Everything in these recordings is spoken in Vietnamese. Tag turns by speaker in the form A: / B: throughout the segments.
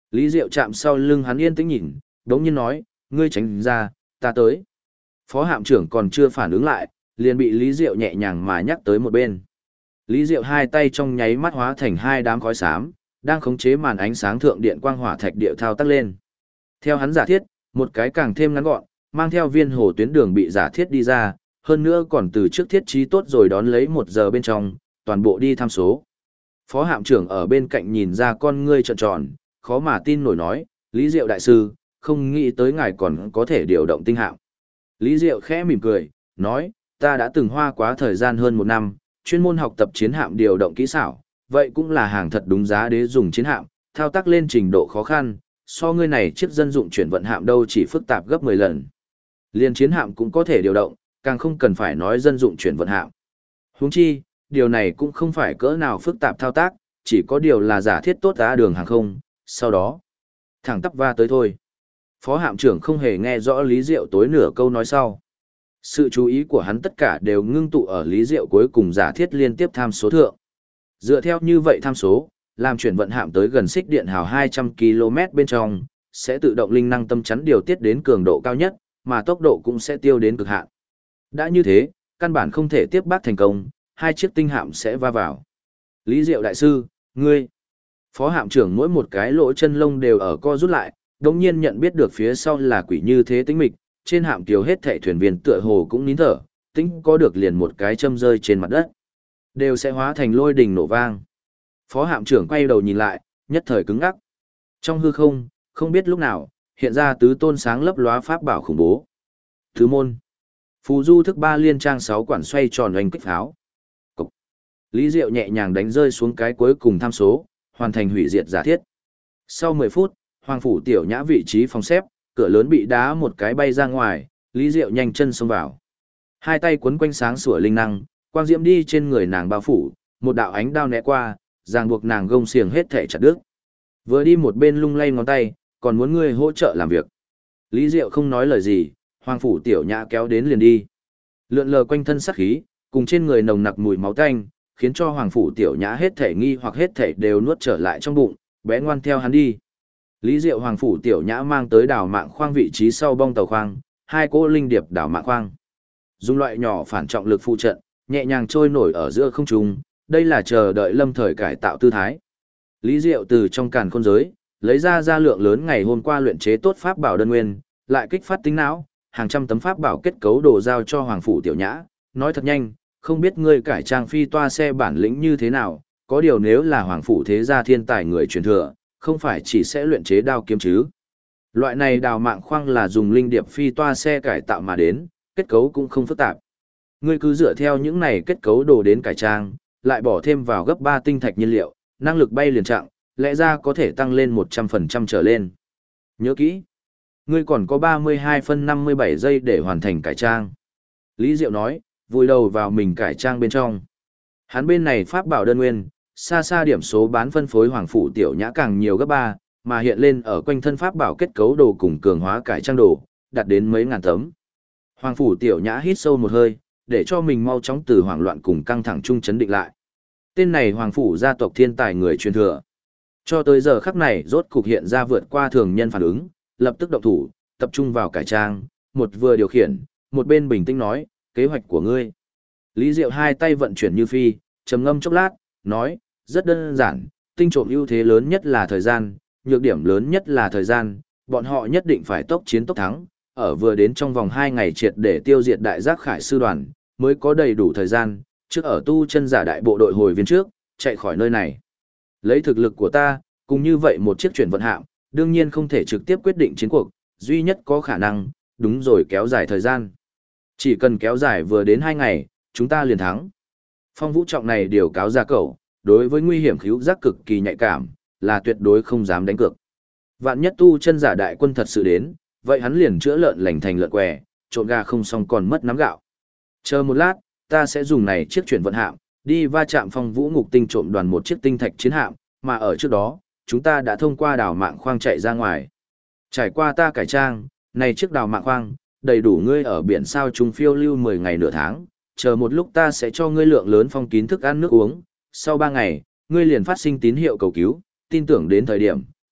A: Lý Diệu chạm sau lưng hắn yên tĩnh nhìn, đống nhiên nói, ngươi tránh ra, ta tới. Phó hạm trưởng còn chưa phản ứng lại, liền bị Lý Diệu nhẹ nhàng mà nhắc tới một bên. Lý Diệu hai tay trong nháy mắt hóa thành hai đám khói xám, đang khống chế màn ánh sáng thượng điện quang hỏa thạch địa thao tác lên. Theo hắn giả thiết, một cái càng thêm ngắn gọn, mang theo viên hồ tuyến đường bị giả thiết đi ra, hơn nữa còn từ trước thiết trí tốt rồi đón lấy 1 giờ bên trong, toàn bộ đi tham số. Phó hạm trưởng ở bên cạnh nhìn ra con ngươi trợn tròn, khó mà tin nổi nói, Lý Diệu đại sư, không nghĩ tới ngài còn có thể điều động tinh hạm. Lý Diệu khẽ mỉm cười, nói, ta đã từng hoa quá thời gian hơn 1 năm, chuyên môn học tập chiến hạm điều động kỹ xảo, vậy cũng là hàng thật đúng giá để dùng chiến hạm, thao tác lên trình độ khó khăn, so ngươi này chiếc dân dụng chuyển vận hạm đâu chỉ phức tạp gấp 10 lần. Liên chiến hạm cũng có thể điều động, càng không cần phải nói dân dụng chuyển vận hạm. Huống chi, điều này cũng không phải cỡ nào phức tạp thao tác, chỉ có điều là giả thiết tốt giá đường hàng không, sau đó thẳng tắp va tới thôi. Phó hạm trưởng không hề nghe rõ Lý Diệu tối nửa câu nói sau. Sự chú ý của hắn tất cả đều ngưng tụ ở Lý Diệu cuối cùng giả thiết liên tiếp tham số thượng. Dựa theo như vậy tham số, làm chuyển vận hạm tới gần xích điện hào 200 km bên trong, sẽ tự động linh năng tâm chắn điều tiết đến cường độ cao nhất, mà tốc độ cũng sẽ tiêu đến cực hạn. Đã như thế, căn bản không thể tiếp bác thành công, hai chiếc tinh hạm sẽ va vào. Lý Diệu đại sư, ngươi. Phó hạm trưởng mỗi một cái lỗ chân lông đều ở co rút lại, đồng nhiên nhận biết được phía sau là quỷ như thế tĩnh mịch, trên hạm kiều hết thảy thuyền viên tựa hồ cũng nín thở, tính có được liền một cái châm rơi trên mặt đất, đều sẽ hóa thành lôi đình nổ vang. Phó hạm trưởng quay đầu nhìn lại, nhất thời cứng ngắc. Trong hư không, không biết lúc nào, hiện ra tứ tôn sáng lấp lóa pháp bảo khủng bố. Thứ môn. Phù du thức 3 liên trang 6 quản xoay tròn oanh kích pháo. Cục. Lý Diệu nhẹ nhàng đánh rơi xuống cái cuối cùng tham số, hoàn thành hủy diệt giả thiết. Sau 10 phút, Hoàng phủ tiểu nhã vị trí phòng xếp, cửa lớn bị đá một cái bay ra ngoài, Lý Diệu nhanh chân xông vào. Hai tay quấn quanh sáng sủa linh năng, quang diễm đi trên người nàng bao phủ, một đạo ánh đao né qua, ràng buộc nàng gông xiềng hết thể chặt đứt. Vừa đi một bên lung lay ngón tay, còn muốn ngươi hỗ trợ làm việc. Lý Diệu không nói lời gì, Hoàng phủ tiểu nhã kéo đến liền đi. Lượn lờ quanh thân sát khí, cùng trên người nồng nặc mùi máu tanh, khiến cho Hoàng phủ tiểu nhã hết thể nghi hoặc hết thể đều nuốt trở lại trong bụng, bé ngoan theo hắn đi. Lý Diệu Hoàng phủ tiểu nhã mang tới đảo mạng khoang vị trí sau bong tàu khoang, hai cỗ linh điệp đảo mạng khoang. Dùng loại nhỏ phản trọng lực phụ trận, nhẹ nhàng trôi nổi ở giữa không trung, đây là chờ đợi lâm thời cải tạo tư thái. Lý Diệu từ trong càn khôn giới, lấy ra lượng lớn ngày hôm qua luyện chế tốt pháp bảo đơn nguyên, lại kích phát tính não, hàng trăm tấm pháp bảo kết cấu đồ giao cho Hoàng phủ tiểu nhã, nói thật nhanh, không biết ngươi cải trang phi toa xe bản lĩnh như thế nào, có điều nếu là Hoàng phủ thế gia thiên tài người truyền thừa, không phải chỉ sẽ luyện chế đao kiếm chứ. Loại này đào mạng khoang là dùng linh điệp phi toa xe cải tạo mà đến, kết cấu cũng không phức tạp. Ngươi cứ dựa theo những này kết cấu đồ đến cải trang, lại bỏ thêm vào gấp 3 tinh thạch nhiên liệu, năng lực bay liền trạng, lẽ ra có thể tăng lên 100% trở lên. Nhớ kỹ, ngươi còn có 32 phân 57 giây để hoàn thành cải trang. Lý Diệu nói, vùi đầu vào mình cải trang bên trong. Hắn bên này pháp bảo đơn nguyên, xa xa điểm số bán phân phối Hoàng phủ tiểu nhã càng nhiều gấp 3, mà hiện lên ở quanh thân pháp bảo kết cấu đồ cùng cường hóa cải trang đồ, đạt đến mấy ngàn tấm. Hoàng phủ tiểu nhã hít sâu một hơi, để cho mình mau chóng từ hoảng loạn cùng căng thẳng trung chấn định lại. Tên này Hoàng phủ gia tộc thiên tài người truyền thừa. Cho tới giờ khắc này rốt cục hiện ra vượt qua thường nhân phản ứng, lập tức động thủ, tập trung vào cải trang, một vừa điều khiển, một bên bình tĩnh nói, kế hoạch của ngươi. Lý Diệu hai tay vận chuyển như phi, trầm ngâm chốc lát, nói, rất đơn giản, tinh trộm ưu thế lớn nhất là thời gian, nhược điểm lớn nhất là thời gian, bọn họ nhất định phải tốc chiến tốc thắng, ở vừa đến trong vòng 2 ngày triệt để tiêu diệt đại giác khải sư đoàn, mới có đầy đủ thời gian, trước ở tu chân giả đại bộ đội hồi viên trước, chạy khỏi nơi này. Lấy thực lực của ta, cùng như vậy một chiếc chuyển vận hạm, đương nhiên không thể trực tiếp quyết định chiến cuộc, duy nhất có khả năng, đúng rồi kéo dài thời gian. Chỉ cần kéo dài vừa đến 2 ngày, chúng ta liền thắng. Phong vũ trọng này điều cáo ra cậu, đối với nguy hiểm khíu giác cực kỳ nhạy cảm, là tuyệt đối không dám đánh cược. Vạn nhất tu chân giả đại quân thật sự đến, vậy hắn liền chữa lợn lành thành lợn què, trộn gà không xong còn mất nắm gạo. Chờ một lát, ta sẽ dùng này chiếc chuyển vận hạm, đi va chạm phong vũ ngục tinh trộm đoàn một chiếc tinh thạch chiến hạm, mà ở trước đó, chúng ta đã thông qua đào mạng khoang chạy ra ngoài. Trải qua ta cải trang, này chiếc đào mạng khoang, đầy đủ ngươi ở biển sao trung phiêu lưu 10 ngày nửa tháng, chờ một lúc ta sẽ cho ngươi lượng lớn phong kín thức ăn nước uống, sau 3 ngày, ngươi liền phát sinh tín hiệu cầu cứu, tin tưởng đến thời điểm,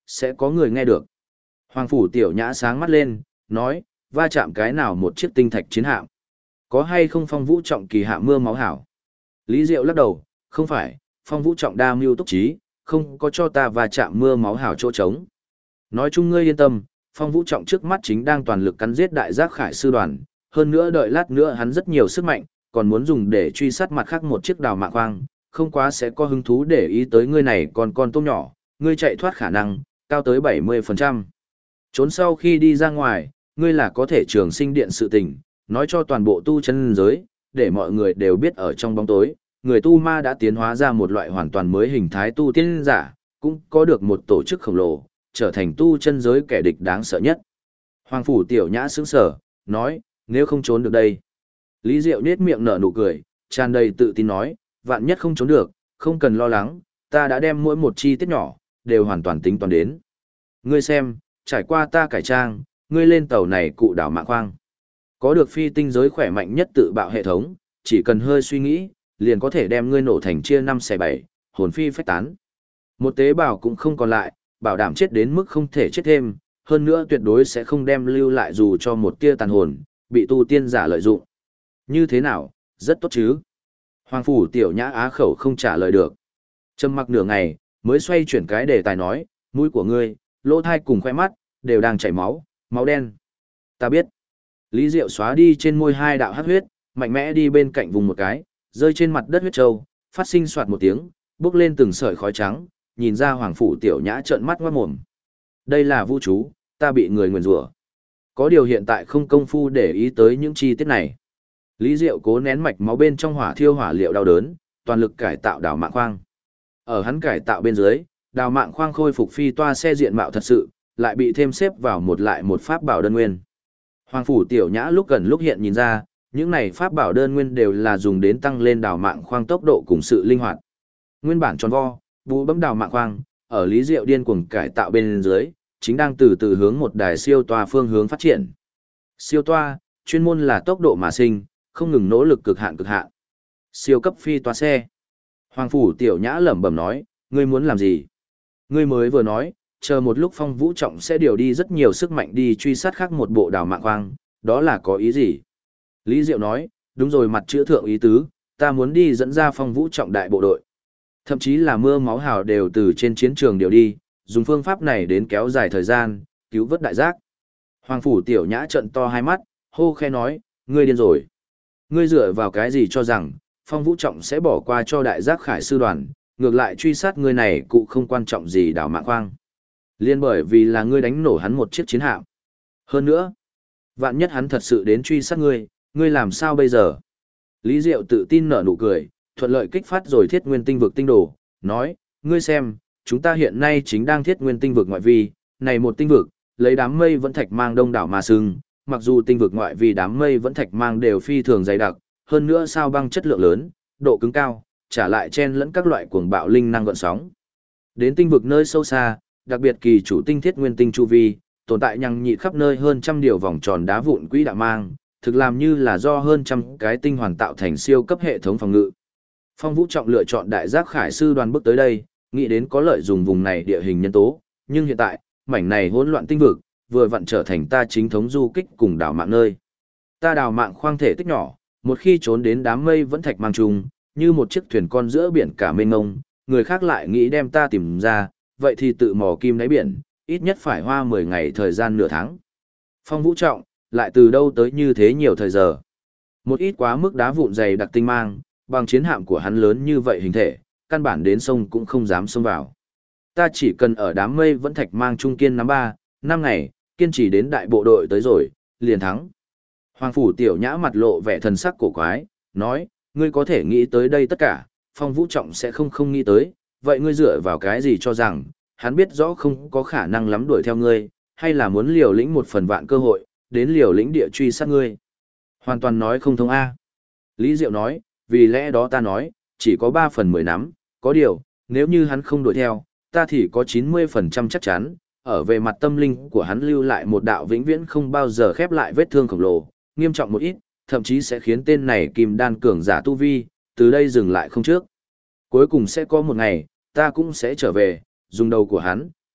A: sẽ có người nghe được. Hoàng phủ tiểu nhã sáng mắt lên, nói, va chạm cái nào một chiếc tinh thạch chiến hạm? Có hay không Phong Vũ Trọng kỳ hạ mưa máu hảo? Lý Diệu lắc đầu, không phải, Phong Vũ Trọng đa mưu túc trí, không có cho ta va chạm mưa máu hảo chỗ trống. Nói chung ngươi yên tâm, Phong Vũ Trọng trước mắt chính đang toàn lực cắn giết đại giác khải sư đoàn, hơn nữa đợi lát nữa hắn rất nhiều sức mạnh, còn muốn dùng để truy sát mặt khác một chiếc đào mạ khoang, không quá sẽ có hứng thú để ý tới ngươi này còn con tôm nhỏ, ngươi chạy thoát khả năng, cao tới 70%. Trốn sau khi đi ra ngoài, ngươi là có thể trường sinh điện sự tình, nói cho toàn bộ tu chân giới, để mọi người đều biết ở trong bóng tối, người tu ma đã tiến hóa ra một loại hoàn toàn mới hình thái tu tiên giả, cũng có được một tổ chức khổng lồ, trở thành tu chân giới kẻ địch đáng sợ nhất. Hoàng phủ tiểu nhã sững sờ, nói, nếu không trốn được đây. Lý Diệu nết miệng nở nụ cười, tràn đầy tự tin nói, vạn nhất không trốn được, không cần lo lắng, ta đã đem mỗi một chi tiết nhỏ, đều hoàn toàn tính toán đến. Ngươi xem, trải qua ta cải trang, ngươi lên tàu này cụ đảo mạ khoang. Có được phi tinh giới khỏe mạnh nhất tự bạo hệ thống, chỉ cần hơi suy nghĩ, liền có thể đem ngươi nổ thành chia 5 xẻ 7, hồn phi phách tán. Một tế bào cũng không còn lại, bảo đảm chết đến mức không thể chết thêm, hơn nữa tuyệt đối sẽ không đem lưu lại dù cho một tia tàn hồn, bị tu tiên giả lợi dụng. Như thế nào, rất tốt chứ? Hoàng phủ tiểu nhã á khẩu không trả lời được. Trầm mặc nửa ngày, mới xoay chuyển cái đề tài nói, mũi của ngươi, lỗ thai cùng khoe mắt, đều đang chảy máu, máu đen. Ta biết. Lý Diệu xóa đi trên môi 2 đạo hắc huyết, mạnh mẽ đi bên cạnh vùng một cái, rơi trên mặt đất huyết trâu, phát sinh soạt một tiếng, bốc lên từng sợi khói trắng, nhìn ra hoàng phủ tiểu nhã trợn mắt ngoát mồm. Đây là vu chú, ta bị người nguyền rủa. Có điều hiện tại không công phu để ý tới những chi tiết này. Lý Diệu cố nén mạch máu bên trong hỏa thiêu hỏa liệu đau đớn, toàn lực cải tạo đào mạng khoang. Ở hắn cải tạo bên dưới, đào mạng khoang khôi phục phi toa xe diện mạo thật sự, lại bị thêm xếp vào một lại một pháp bảo đơn nguyên. Hoàng phủ tiểu nhã lúc gần lúc hiện nhìn ra, những này pháp bảo đơn nguyên đều là dùng đến tăng lên đào mạng khoang tốc độ cùng sự linh hoạt. Nguyên bản tròn vo, bụ bấm đào mạng khoang, ở Lý Diệu điên cuồng cải tạo bên dưới, chính đang từ từ hướng một đài siêu toa phương hướng phát triển. Siêu toa, chuyên môn là tốc độ mà sinh, không ngừng nỗ lực cực hạn cực hạn. Siêu cấp phi toa xe. Hoàng phủ tiểu nhã lẩm bẩm nói, ngươi muốn làm gì? Ngươi mới vừa nói, chờ một lúc Phong Vũ Trọng sẽ điều đi rất nhiều sức mạnh đi truy sát khác một bộ đào mạng khoang, đó là có ý gì? Lý Diệu nói, đúng rồi, mặt chữ thượng ý tứ, ta muốn đi dẫn ra Phong Vũ Trọng đại bộ đội. Thậm chí là mưa máu hào đều từ trên chiến trường điều đi, dùng phương pháp này đến kéo dài thời gian, cứu vớt đại giác. Hoàng phủ tiểu nhã trận to hai mắt, hô khe nói, ngươi điên rồi. Ngươi dựa vào cái gì cho rằng, Phong Vũ Trọng sẽ bỏ qua cho đại giác khải sư đoàn, ngược lại truy sát ngươi này cụ không quan trọng gì đảo mạng khoang. Liên bởi vì là ngươi đánh nổ hắn một chiếc chiến hạm. Hơn nữa, vạn nhất hắn thật sự đến truy sát ngươi, ngươi làm sao bây giờ? Lý Diệu tự tin nở nụ cười, thuận lợi kích phát rồi thiết nguyên tinh vực tinh đồ, nói, ngươi xem, chúng ta hiện nay chính đang thiết nguyên tinh vực ngoại vi, này một tinh vực, lấy đám mây vẫn thạch mang đông đảo mà sừng, mặc dù tinh vực ngoại vi đám mây vẫn thạch mang đều phi thường dày đặc, hơn nữa sao băng chất lượng lớn, độ cứng cao, trả lại chen lẫn các loại cuồng bạo linh năng gợn sóng. Đến tinh vực nơi sâu xa, đặc biệt kỳ chủ tinh thiết nguyên tinh chu vi, tồn tại nhằng nhị khắp nơi hơn trăm điều vòng tròn đá vụn quỹ đạo mang, thực làm như là do hơn trăm cái tinh hoàn tạo thành siêu cấp hệ thống phòng ngự. Phong Vũ Trọng lựa chọn đại giác khải sư đoàn bước tới đây, nghĩ đến có lợi dùng vùng này địa hình nhân tố, nhưng hiện tại, mảnh này hỗn loạn tinh vực, vừa vặn trở thành ta chính thống du kích cùng đảo mạng nơi. Ta đào mạng khoang thể tích nhỏ, một khi trốn đến đám mây vẫn thạch mang trùng, như một chiếc thuyền con giữa biển cả mênh mông, người khác lại nghĩ đem ta tìm ra, vậy thì tự mò kim đáy biển, ít nhất phải hoa 10 ngày thời gian nửa tháng. Phong Vũ Trọng, lại từ đâu tới như thế nhiều thời giờ. Một ít quá mức đá vụn dày đặc tinh mang, bằng chiến hạm của hắn lớn như vậy hình thể, căn bản đến sông cũng không dám xông vào. Ta chỉ cần ở đám mây vẫn thạch mang trung kiên nắm 3-5 ngày, kiên trì đến đại bộ đội tới rồi, liền thắng. Hoàng phủ tiểu nhã mặt lộ vẻ thần sắc cổ quái, nói, ngươi có thể nghĩ tới đây tất cả, Phong Vũ Trọng sẽ không nghĩ tới, vậy ngươi dựa vào cái gì cho rằng, hắn biết rõ không có khả năng lắm đuổi theo ngươi, hay là muốn liều lĩnh một phần vạn cơ hội, đến liều lĩnh địa truy sát ngươi. Hoàn toàn nói không thông A. Lý Diệu nói, vì lẽ đó ta nói, chỉ có 3 phần 10 nắm, có điều, nếu như hắn không đuổi theo, ta thì có 90% chắc chắn, ở về mặt tâm linh của hắn lưu lại một đạo vĩnh viễn không bao giờ khép lại vết thương khổng lồ, nghiêm trọng một ít, thậm chí sẽ khiến tên này kim đan cường giả tu vi, từ đây dừng lại không trước. Cuối cùng sẽ có một ngày, ta cũng sẽ trở về, dùng đầu của hắn,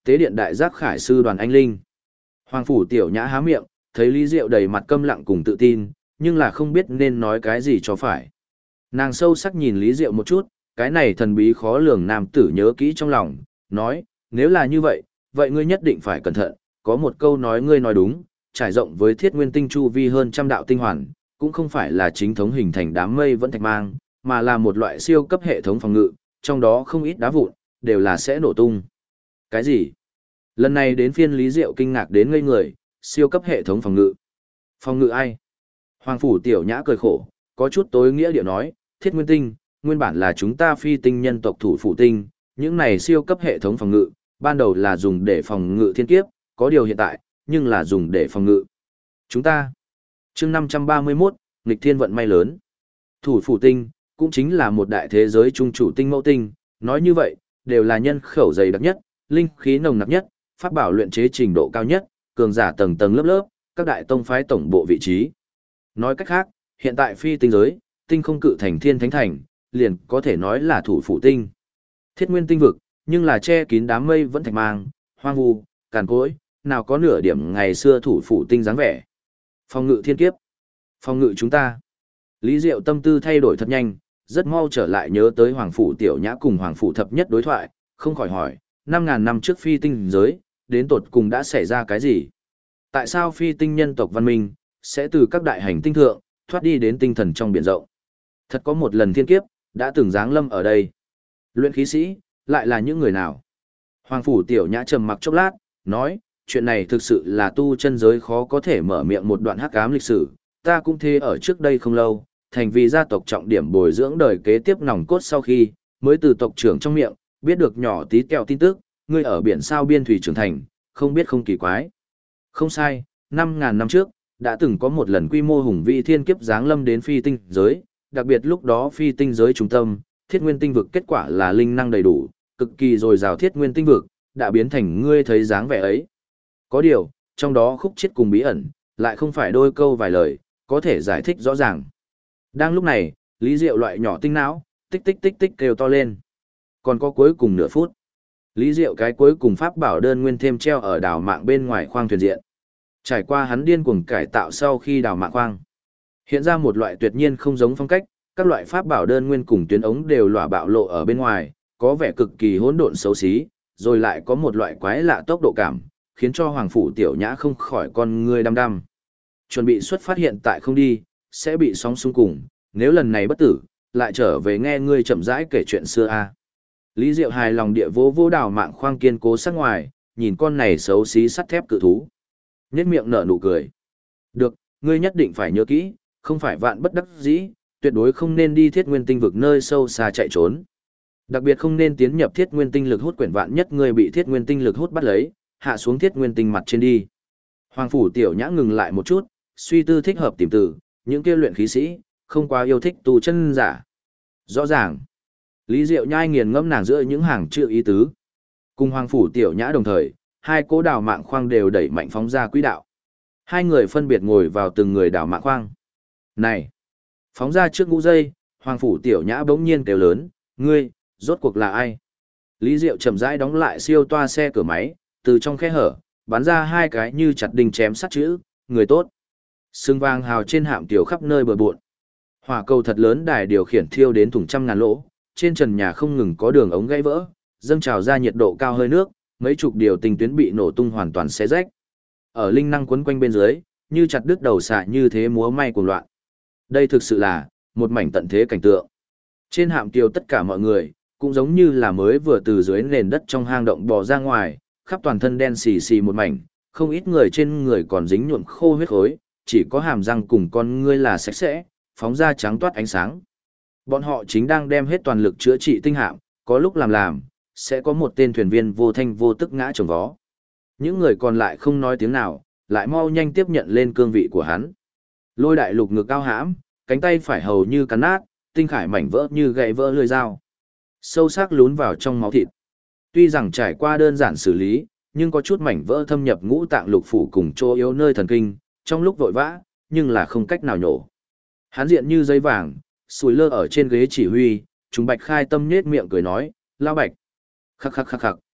A: Tế điện đại giác khải sư Đoàn Anh Linh. Hoàng phủ tiểu nhã há miệng, thấy Lý Diệu đầy mặt câm lặng cùng tự tin, nhưng là không biết nên nói cái gì cho phải. Nàng sâu sắc nhìn Lý Diệu một chút, cái này thần bí khó lường nam tử nhớ kỹ trong lòng, nói, nếu là như vậy, vậy ngươi nhất định phải cẩn thận, có một câu nói ngươi nói đúng, trải rộng với thiết nguyên tinh chu vi hơn trăm đạo tinh hoàn, cũng không phải là chính thống hình thành đám mây vẫn thạch mang, mà là một loại siêu cấp hệ thống phòng ngự, trong đó không ít đá vụn, đều là sẽ nổ tung. Cái gì? Lần này đến phiên Lý Diệu kinh ngạc đến ngây người, siêu cấp hệ thống phòng ngự. Phòng ngự ai? Hoàng phủ tiểu nhã cười khổ, có chút tối nghĩa điệu nói, thiết nguyên tinh, nguyên bản là chúng ta phi tinh nhân tộc thủ phủ tinh, những này siêu cấp hệ thống phòng ngự, ban đầu là dùng để phòng ngự thiên kiếp, có điều hiện tại, nhưng là dùng để phòng ngự. Chúng ta, chương 531, nghịch thiên vận may lớn. Thủ phủ tinh, cũng chính là một đại thế giới trung chủ tinh mẫu tinh, nói như vậy, đều là nhân khẩu dày đặc nhất, linh khí nồng nặc nhất, pháp bảo luyện chế trình độ cao nhất, cường giả tầng tầng lớp lớp, các đại tông phái tổng bộ vị trí. Nói cách khác, hiện tại phi tinh giới, tinh không cự thành thiên thánh thành, liền có thể nói là thủ phủ tinh. Thiết nguyên tinh vực, nhưng là che kín đám mây vẫn thạch mang, hoang vu, càn cối, nào có nửa điểm ngày xưa thủ phủ tinh dáng vẻ. Phòng ngự thiên kiếp. Phòng ngự chúng ta. Lý Diệu tâm tư thay đổi thật nhanh, rất mau trở lại nhớ tới Hoàng phủ tiểu nhã cùng Hoàng phủ thập nhất đối thoại, không khỏi hỏi, 5.000 năm trước phi tinh giới, đến tột cùng đã xảy ra cái gì? Tại sao phi tinh nhân tộc văn minh, sẽ từ các đại hành tinh thượng, thoát đi đến tinh thần trong biển rộng? Thật có một lần thiên kiếp, đã từng giáng lâm ở đây. Luyện khí sĩ, lại là những người nào? Hoàng phủ tiểu nhã trầm mặc chốc lát, nói, chuyện này thực sự là tu chân giới khó có thể mở miệng một đoạn hắc ám lịch sử, ta cũng thế ở trước đây không lâu, thành vì gia tộc trọng điểm bồi dưỡng đời kế tiếp nòng cốt sau khi, mới từ tộc trưởng trong miệng, biết được nhỏ tí tẹo tin tức, ngươi ở biển sao biên thủy trưởng thành, không biết không kỳ quái. Không sai, 5.000 năm trước, đã từng có một lần quy mô hùng vĩ thiên kiếp giáng lâm đến phi tinh giới, đặc biệt lúc đó phi tinh giới trung tâm, thiết nguyên tinh vực kết quả là linh năng đầy đủ, cực kỳ dồi dào thiết nguyên tinh vực, đã biến thành ngươi thấy dáng vẻ ấy. Có điều, trong đó khúc chiết cùng bí ẩn, lại không phải đôi câu vài lời, có thể giải thích rõ ràng. Đang lúc này, Lý Diệu loại nhỏ tinh não, tích tích tích tích kêu to lên. Còn có cuối cùng nửa phút. Lý Diệu cái cuối cùng pháp bảo đơn nguyên thêm treo ở đảo mạng bên ngoài khoang thuyền diện. Trải qua hắn điên cuồng cải tạo sau khi đào mạng khoang. Hiện ra một loại tuyệt nhiên không giống phong cách, các loại pháp bảo đơn nguyên cùng tuyến ống đều lỏa bạo lộ ở bên ngoài, có vẻ cực kỳ hỗn độn xấu xí, rồi lại có một loại quái lạ tốc độ cảm, khiến cho Hoàng phủ tiểu nhã không khỏi con ngươi đăm đăm. Chuẩn bị xuất phát hiện tại không đi, sẽ bị sóng xung cùng, nếu lần này bất tử, lại trở về nghe ngươi chậm rãi kể chuyện xưa a. Lý Diệu hài lòng địa vô vô đào mạng khoang kiên cố sắc ngoài, nhìn con này xấu xí sắt thép cự thú. Nhếch miệng nở nụ cười. Được, ngươi nhất định phải nhớ kỹ, không phải vạn bất đắc dĩ, tuyệt đối không nên đi thiết nguyên tinh vực nơi sâu xa chạy trốn. Đặc biệt không nên tiến nhập thiết nguyên tinh lực hút quyển, vạn nhất ngươi bị thiết nguyên tinh lực hút bắt lấy, hạ xuống thiết nguyên tinh mặt trên đi. Hoàng phủ tiểu nhã ngừng lại một chút, suy tư thích hợp tìm từ, những kia luyện khí sĩ, không quá yêu thích tu chân giả. Rõ ràng. Lý Diệu nhai nghiền ngẫm nàng giữa những hàng chữ ý tứ. Cùng Hoàng phủ tiểu nhã đồng thời, hai cố đào mạng khoang đều đẩy mạnh phóng ra quỹ đạo. Hai người phân biệt ngồi vào từng người đào mạng khoang. Này! Phóng ra trước ngũ giây, Hoàng phủ tiểu nhã bỗng nhiên kêu lớn, ngươi, rốt cuộc là ai? Lý Diệu chậm rãi đóng lại siêu toa xe cửa máy, từ trong khe hở, bắn ra hai cái như chặt đinh chém sắt chữ, người tốt. Sương vàng hào trên hạm tiểu khắp nơi bờ bộn. Hỏa cầu thật lớn đài điều khiển thiêu đến thùng trăm ngàn lỗ, trên trần nhà không ngừng có đường ống gãy vỡ, dâng trào ra nhiệt độ cao hơi nước, mấy chục điều tình tuyến bị nổ tung hoàn toàn xé rách. Ở linh năng quấn quanh bên dưới, như chặt đứt đầu xạ như thế múa may cuồng loạn. Đây thực sự là một mảnh tận thế cảnh tượng. Trên hạm kiều tất cả mọi người, cũng giống như là mới vừa từ dưới nền đất trong hang động bò ra ngoài, khắp toàn thân đen xì xì một mảnh, không ít người trên người còn dính nhuộm khô huyết khối, chỉ có hàm răng cùng con ngươi là sạch sẽ, phóng ra trắng toát ánh sáng. Bọn họ chính đang đem hết toàn lực chữa trị tinh hạm, có lúc làm, sẽ có một tên thuyền viên vô thanh vô tức ngã chồng vó. Những người còn lại không nói tiếng nào, lại mau nhanh tiếp nhận lên cương vị của hắn. Lôi đại lục ngực cao hãm, cánh tay phải hầu như cắn nát, tinh khải mảnh vỡ như gãy vỡ lưỡi dao. Sâu sắc lún vào trong máu thịt. Tuy rằng trải qua đơn giản xử lý, nhưng có chút mảnh vỡ thâm nhập ngũ tạng lục phủ cùng chỗ yếu nơi thần kinh, trong lúc vội vã, nhưng là không cách nào nhổ. Hắn diện như giấy vàng, sùi lơ ở trên ghế chỉ huy, chúng Bạch Khai Tâm nhết miệng cười nói, Lao Bạch. Khắc khắc khắc khắc,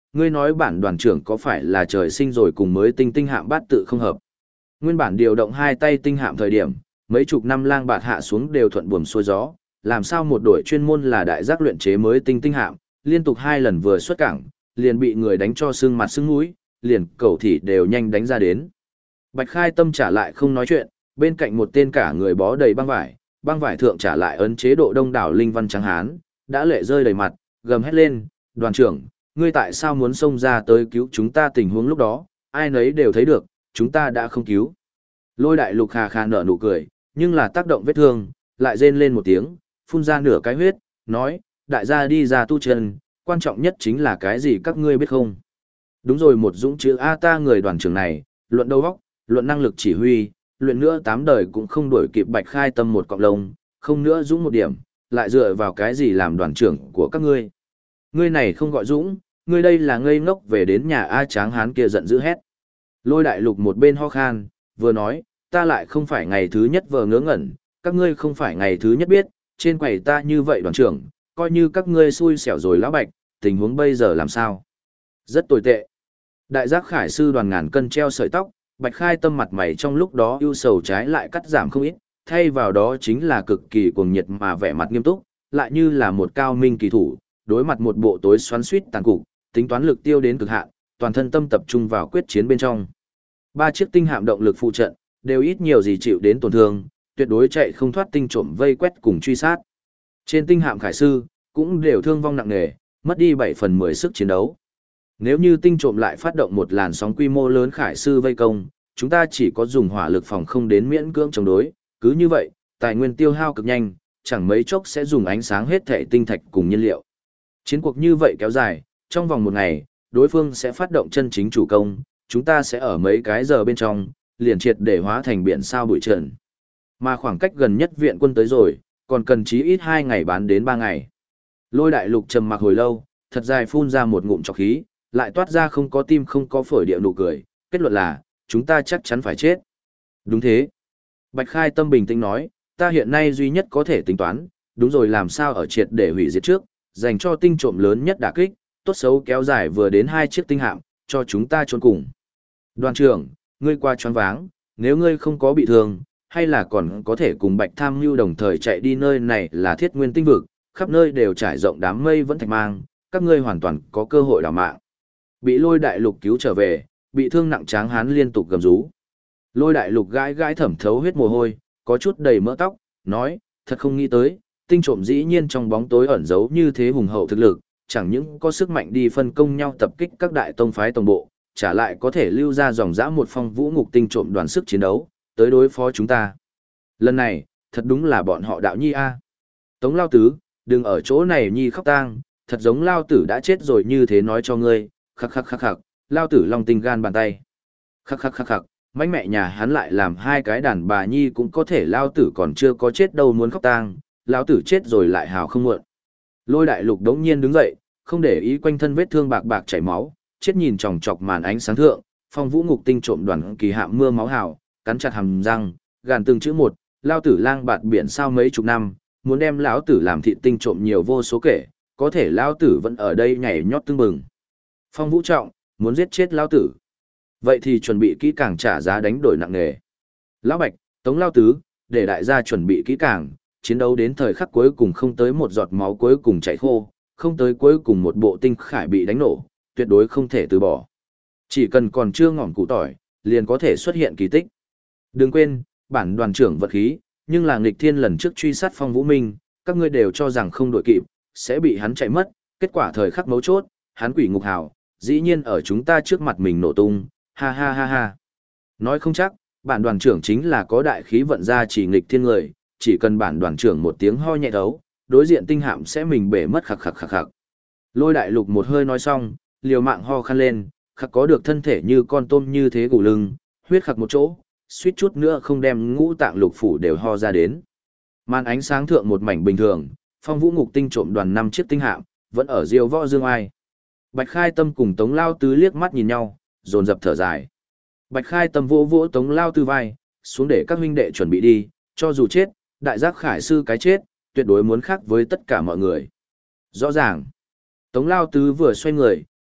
A: ngươi nói bản đoàn trưởng có phải là trời sinh rồi cùng mới tinh tinh hạm bát tự không hợp. Nguyên bản điều động hai tay tinh hạm thời điểm, mấy chục năm lang bạt hạ xuống đều thuận buồm xuôi gió, làm sao một đội chuyên môn là đại giác luyện chế mới tinh tinh hạm, liên tục hai lần vừa xuất cảng, liền bị người đánh cho sưng mặt sưng mũi, liền cẩu thị đều nhanh đánh ra đến. Bạch Khai Tâm trả lại không nói chuyện, bên cạnh một tên cả người bó đầy băng vải thượng trả lại ấn chế độ đông đảo linh văn trắng hán, đã lệ rơi đầy mặt, gầm hét lên, đoàn trưởng, ngươi tại sao muốn xông ra tới cứu chúng ta tình huống lúc đó, ai nấy đều thấy được, chúng ta đã không cứu. Lôi Đại Lục khà khà nở nụ cười, nhưng là tác động vết thương, lại rên lên một tiếng, phun ra nửa cái huyết, nói, đại gia đi ra tu chân, quan trọng nhất chính là cái gì các ngươi biết không? Đúng rồi, một dũng chữ A ta người đoàn trưởng này, luận đầu óc, luận năng lực chỉ huy, luyện nữa 8 đời cũng không đuổi kịp Bạch Khai Tâm một cọng lông, không nữa dũng một điểm, lại dựa vào cái gì làm đoàn trưởng của các ngươi? Ngươi này không gọi dũng, ngươi đây là ngây ngốc về đến nhà A Tráng Hán kia giận dữ hét. Lôi Đại Lục một bên ho khan, vừa nói, ta lại không phải ngày thứ nhất vờ ngớ ngẩn, các ngươi không phải ngày thứ nhất biết, trên quầy ta như vậy đoàn trưởng, coi như các ngươi xui xẻo rồi lão Bạch, tình huống bây giờ làm sao? Rất tồi tệ. Đại giác khải sư đoàn ngàn cân treo sợi tóc, Bạch Khai Tâm mặt mày trong lúc đó ưu sầu trái lại cắt giảm không ít, thay vào đó chính là cực kỳ cuồng nhiệt mà vẻ mặt nghiêm túc, lại như là một cao minh kỳ thủ, đối mặt một bộ tối xoắn xuýt tàn cục, tính toán lực tiêu đến cực hạn, toàn thân tâm tập trung vào quyết chiến bên trong. Ba chiếc tinh hạm động lực phụ trận, đều ít nhiều gì chịu đến tổn thương, tuyệt đối chạy không thoát tinh trộm vây quét cùng truy sát. Trên tinh hạm khải sư, cũng đều thương vong nặng nề, mất đi 7/10 sức chiến đấu. Nếu như tinh trộm lại phát động một làn sóng quy mô lớn khải sư vây công, chúng ta chỉ có dùng hỏa lực phòng không đến miễn cưỡng chống đối, cứ như vậy, tài nguyên tiêu hao cực nhanh, chẳng mấy chốc sẽ dùng ánh sáng hết thể tinh thạch cùng nhiên liệu. Chiến cuộc như vậy kéo dài, trong vòng một ngày, đối phương sẽ phát động chân chính chủ công, chúng ta sẽ ở mấy cái giờ bên trong, liền triệt để hóa thành biển sao bụi trần. Mà khoảng cách gần nhất viện quân tới rồi, còn cần chí ít 2 ngày bán đến 3 ngày. Lôi Đại Lục trầm mặc hồi lâu, thật dài phun ra một ngụm trọc khí, lại toát ra không có tim không có phổi địa nụ cười, kết luận là, chúng ta chắc chắn phải chết. Đúng thế. Bạch Khai Tâm bình tĩnh nói, ta hiện nay duy nhất có thể tính toán, đúng rồi làm sao ở triệt để hủy diệt trước, dành cho tinh trộm lớn nhất đả kích, tốt xấu kéo dài vừa đến 2 chiếc tinh hạm, cho chúng ta chôn cùng. Đoàn trưởng, ngươi qua choáng váng, nếu ngươi không có bị thương, hay là còn có thể cùng Bạch Tham Nhu đồng thời chạy đi nơi này là Thiết Nguyên tinh vực, khắp nơi đều trải rộng đám mây vẫn thạch mang, các ngươi hoàn toàn có cơ hội đào mạng. Bị Lôi Đại Lục cứu trở về, bị thương nặng Tráng Hán liên tục gầm rú. Lôi Đại Lục gãi gãi thẩm thấu huyết mồ hôi, có chút đầy mỡ tóc, nói, thật không nghĩ tới, tinh trộm dĩ nhiên trong bóng tối ẩn giấu như thế hùng hậu thực lực, chẳng những có sức mạnh đi phân công nhau tập kích các đại tông phái tổng bộ, trả lại có thể lưu ra dòng dã một phong vũ ngục tinh trộm đoàn sức chiến đấu, tới đối phó chúng ta. Lần này, thật đúng là bọn họ đạo nhi a. Tống Lao Tứ, đừng ở chỗ này nhi khóc tang, thật giống Lao Tử đã chết rồi như thế nói cho ngươi, khắc khắc khắc khắc, Lao Tử long tinh gan bàn tay. Khắc khắc khắc khắc, mánh mẹ nhà hắn lại làm 2 cái đàn bà nhi cũng có thể Lao Tử còn chưa có chết đâu muốn khóc tang, Lao Tử chết rồi lại hào không muộn. Lôi Đại Lục đống nhiên đứng dậy, không để ý quanh thân vết thương bạc bạc chảy máu, chết nhìn chòng chọc màn ánh sáng thượng, phong vũ ngục tinh trộm đoàn kỳ hạm mưa máu hào, cắn chặt hàm răng, gàn từng chữ một, Lao Tử lang bạt biển sao mấy chục năm, muốn đem lão tử làm thịt tinh trộm nhiều vô số kể, có thể Lao Tử vẫn ở đây nhảy nhót tưng bừng. Phong vũ trọng, muốn giết chết Lao Tử. Vậy thì chuẩn bị kỹ càng trả giá đánh đổi nặng nề. Lão Bạch, Tống Lao Tứ, để đại gia chuẩn bị kỹ càng, chiến đấu đến thời khắc cuối cùng không tới một giọt máu cuối cùng chảy khô, không tới cuối cùng một bộ tinh khải bị đánh nổ, tuyệt đối không thể từ bỏ. Chỉ cần còn chưa ngỏm củ tỏi, liền có thể xuất hiện kỳ tích. Đừng quên, bản đoàn trưởng vật khí, nhưng là nghịch thiên lần trước truy sát Phong Vũ Minh, các ngươi đều cho rằng không đội kịp, sẽ bị hắn chạy mất, kết quả thời khắc mấu chốt, hắn quỷ ngục hào, dĩ nhiên ở chúng ta trước mặt mình nổ tung, ha ha ha ha. Nói không chắc, bản đoàn trưởng chính là có đại khí vận ra chỉ nghịch thiên người, chỉ cần bản đoàn trưởng một tiếng ho nhẹ thấu, đối diện tinh hạm sẽ mình bể mất khạc khạc khạc khạc. Lôi Đại Lục một hơi nói xong, liều mạng ho khăn lên, khạc có được thân thể như con tôm như thế gù lưng, huyết khạc một chỗ, suýt chút nữa không đem ngũ tạng lục phủ đều ho ra đến. Màn ánh sáng thượng một mảnh bình thường, Phong Vũ Ngục tinh trộm đoàn 5 chiếc tinh hạm, vẫn ở diêu võ dương ai. Bạch Khai Tâm cùng Tống Lao Tứ liếc mắt nhìn nhau, dồn dập thở dài. Bạch Khai Tâm vỗ vỗ Tống Lao Tứ vai, xuống để các huynh đệ chuẩn bị đi, cho dù chết, đại giác khải sư cái chết, tuyệt đối muốn khác với tất cả mọi người. Rõ ràng, Tống Lao Tứ vừa xoay người,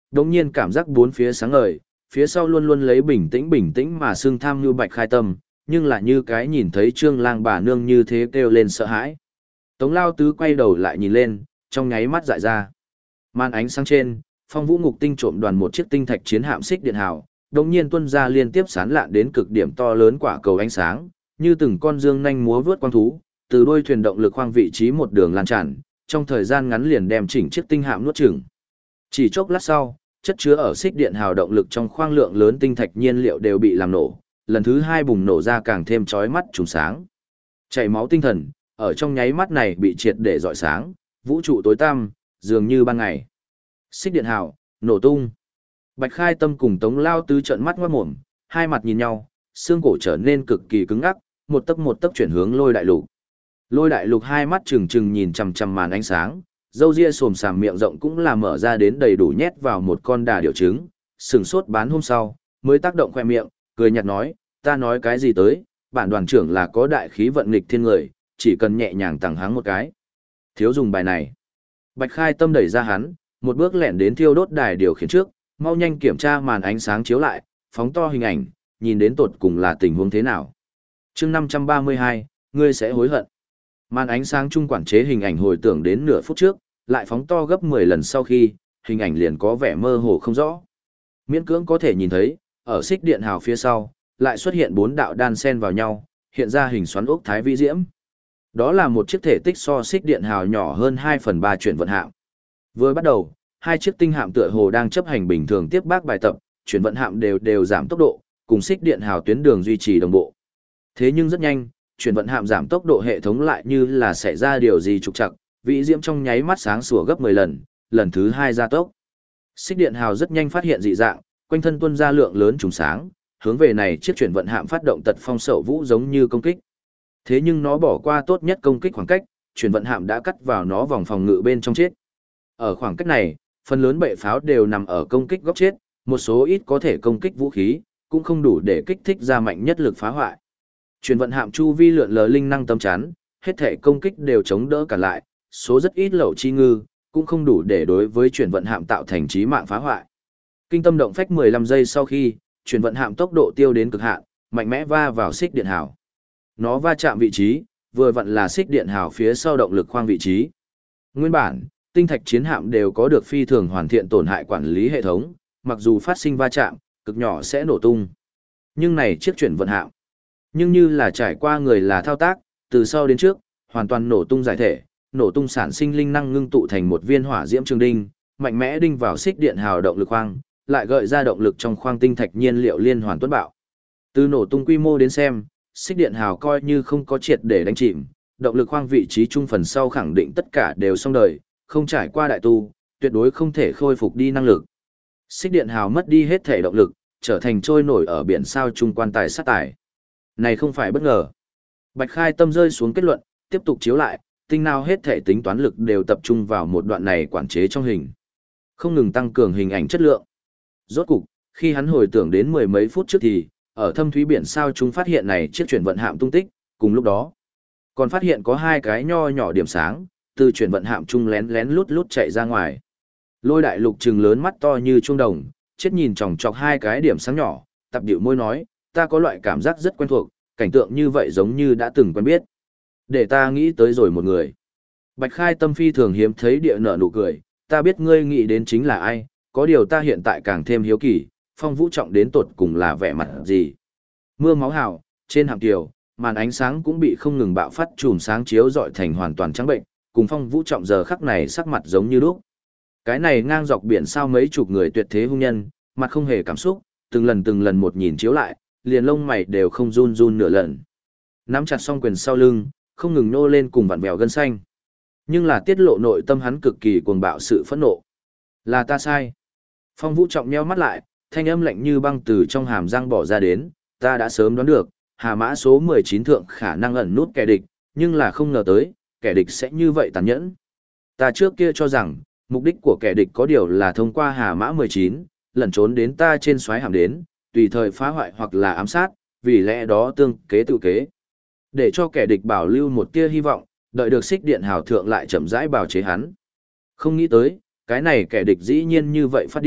A: đống nhiên cảm giác bốn phía sáng ngời, phía sau luôn luôn lấy bình tĩnh mà xưng tham như Bạch Khai Tâm, nhưng là như cái nhìn thấy Trương Lang bà nương như thế kêu lên sợ hãi. Tống Lao Tứ quay đầu lại nhìn lên, trong nháy mắt dại ra. Màn ánh sáng trên, Phong Vũ Ngục Tinh trộm đoàn một chiếc tinh thạch chiến hạm xích điện hào, đột nhiên tuôn ra liên tiếp sán lạn đến cực điểm to lớn quả cầu ánh sáng, như từng con dương nhanh múa vướt quang thú, từ đuôi thuyền động lực khoang vị trí một đường lan tràn, trong thời gian ngắn liền đem chỉnh chiếc tinh hạm nuốt chửng. Chỉ chốc lát sau, chất chứa ở xích điện hào động lực trong khoang lượng lớn tinh thạch nhiên liệu đều bị làm nổ, lần thứ hai bùng nổ ra càng thêm chói mắt trùng sáng. Chảy máu tinh thần, ở trong nháy mắt này bị triệt để rọi sáng, vũ trụ tối tăm, dường như ban ngày. Xích điện hào, nổ tung. Bạch Khai Tâm cùng Tống Lao Tứ trợn mắt ngoát mồm, hai mặt nhìn nhau, xương cổ trở nên cực kỳ cứng ngắc, một tấc chuyển hướng Lôi Đại Lục. Lôi Đại Lục hai mắt trừng trừng nhìn chằm chằm màn ánh sáng, râu ria xồm xàm miệng rộng cũng là mở ra đến đầy đủ nhét vào một con đà điểu trứng, sừng sốt bán hôm sau, mới tác động khoe miệng, cười nhạt nói, ta nói cái gì tới, bản đoàn trưởng là có đại khí vận nghịch thiên người, chỉ cần nhẹ nhàng tẳng háng một cái. Thiếu dùng bài này. Bạch Khai Tâm đẩy ra hắn, một bước lẻn đến thiêu đốt đài điều khiển trước, mau nhanh kiểm tra màn ánh sáng chiếu lại, phóng to hình ảnh, nhìn đến tột cùng là tình huống thế nào. Chương 532, ngươi sẽ hối hận. Màn ánh sáng trung quản chế hình ảnh hồi tưởng đến nửa phút trước, lại phóng to gấp 10 lần sau khi, hình ảnh liền có vẻ mơ hồ không rõ. Miễn cưỡng có thể nhìn thấy, ở xích điện hào phía sau, lại xuất hiện 4 đạo đan xen vào nhau, hiện ra hình xoắn ốc thái vi diễm. Đó là một chiếc thể tích so xích điện hào nhỏ hơn 2/3 chuyển vận hạm. Vừa bắt đầu, hai chiếc tinh hạm tựa hồ đang chấp hành bình thường tiếp bác bài tập, chuyển vận hạm đều giảm tốc độ, cùng xích điện hào tuyến đường duy trì đồng bộ. Thế nhưng rất nhanh, chuyển vận hạm giảm tốc độ hệ thống lại như là xảy ra điều gì trục trặc, vĩ diễm trong nháy mắt sáng sủa gấp 10 lần, lần thứ 2 gia tốc. Xích điện hào rất nhanh phát hiện dị dạng, quanh thân tuôn ra lượng lớn trùng sáng, hướng về này chiếc chuyển vận hạm phát động tật phong sậu vũ giống như công kích. Thế nhưng nó bỏ qua tốt nhất công kích khoảng cách, chuyển vận hạm đã cắt vào nó vòng phòng ngự bên trong chết. Ở khoảng cách này, phần lớn bệ pháo đều nằm ở công kích góc chết, một số ít có thể công kích vũ khí, cũng không đủ để kích thích ra mạnh nhất lực phá hoại. Chuyển vận hạm chu vi lượn lờ linh năng tấm chắn, hết thể công kích đều chống đỡ cả lại, số rất ít lẩu chi ngư, cũng không đủ để đối với chuyển vận hạm tạo thành chí mạng phá hoại. Kinh tâm động phách 15 giây sau khi, chuyển vận hạm tốc độ tiêu đến cực hạn, mạnh mẽ va vào xích điện hào. Nó va chạm vị trí, vừa vặn là xích điện hào phía sau động lực khoang vị trí. Nguyên bản, tinh thạch chiến hạm đều có được phi thường hoàn thiện tổn hại quản lý hệ thống, mặc dù phát sinh va chạm, cực nhỏ sẽ nổ tung. Nhưng này chiếc chuyển vận hạm, nhưng như là trải qua người là thao tác, từ sau đến trước, hoàn toàn nổ tung giải thể, nổ tung sản sinh linh năng ngưng tụ thành một viên hỏa diễm trường đinh, mạnh mẽ đinh vào xích điện hào động lực khoang, lại gợi ra động lực trong khoang tinh thạch nhiên liệu liên hoàn tuấn bạo. Từ nổ tung quy mô đến xem, xích điện hào coi như không có triệt để đánh chìm, động lực khoang vị trí trung phần sau khẳng định tất cả đều xong đời, không trải qua đại tu, tuyệt đối không thể khôi phục đi năng lực. Xích điện hào mất đi hết thể động lực, trở thành trôi nổi ở biển sao trung quan tài sát tải. Này không phải bất ngờ. Bạch Khai Tâm rơi xuống kết luận, tiếp tục chiếu lại, tinh nào hết thể tính toán lực đều tập trung vào một đoạn này quản chế trong hình. Không ngừng tăng cường hình ảnh chất lượng. Rốt cục, khi hắn hồi tưởng đến mười mấy phút trước thì, ở thâm thúy biển sao chúng phát hiện này chiếc chuyển vận hạm tung tích, cùng lúc đó, còn phát hiện có hai cái nho nhỏ điểm sáng, từ chuyển vận hạm trung lén lén lút lút chạy ra ngoài. Lôi Đại Lục trừng lớn mắt to như chuông đồng, chết nhìn chòng chọc hai cái điểm sáng nhỏ, tập điệu môi nói, ta có loại cảm giác rất quen thuộc, cảnh tượng như vậy giống như đã từng quen biết. Để ta nghĩ tới rồi một người. Bạch Khai Tâm phi thường hiếm thấy địa nở nụ cười, ta biết ngươi nghĩ đến chính là ai, có điều ta hiện tại càng thêm hiếu kỳ, Phong Vũ Trọng đến tột cùng là vẻ mặt gì. Mưa máu hào, trên hạm kiều, màn ánh sáng cũng bị không ngừng bạo phát chùm sáng chiếu rọi thành hoàn toàn trắng bệnh, cùng Phong Vũ Trọng giờ khắc này sắc mặt giống như lúc. Cái này ngang dọc biển sao mấy chục người tuyệt thế hung nhân, mặt không hề cảm xúc, từng lần một nhìn chiếu lại, liền lông mày đều không run run nửa lần. Nắm chặt song quyền sau lưng, không ngừng nô lên cùng vặn vẹo gân xanh. Nhưng là tiết lộ nội tâm hắn cực kỳ cuồng bạo sự phẫn nộ. Là ta sai. Phong Vũ Trọng nheo mắt lại, thanh âm lạnh như băng từ trong hàm răng bỏ ra đến, ta đã sớm đoán được, Hà Mã số 19 thượng khả năng ẩn nút kẻ địch, nhưng là không ngờ tới, kẻ địch sẽ như vậy tàn nhẫn. Ta trước kia cho rằng, mục đích của kẻ địch có điều là thông qua Hà Mã 19, lẩn trốn đến ta trên xoáy hàm đến, tùy thời phá hoại hoặc là ám sát, vì lẽ đó tương kế tự kế. Để cho kẻ địch bảo lưu một tia hy vọng, đợi được xích điện hào thượng lại chậm rãi bào chế hắn. Không nghĩ tới, cái này kẻ địch dĩ nhiên như vậy phát điên,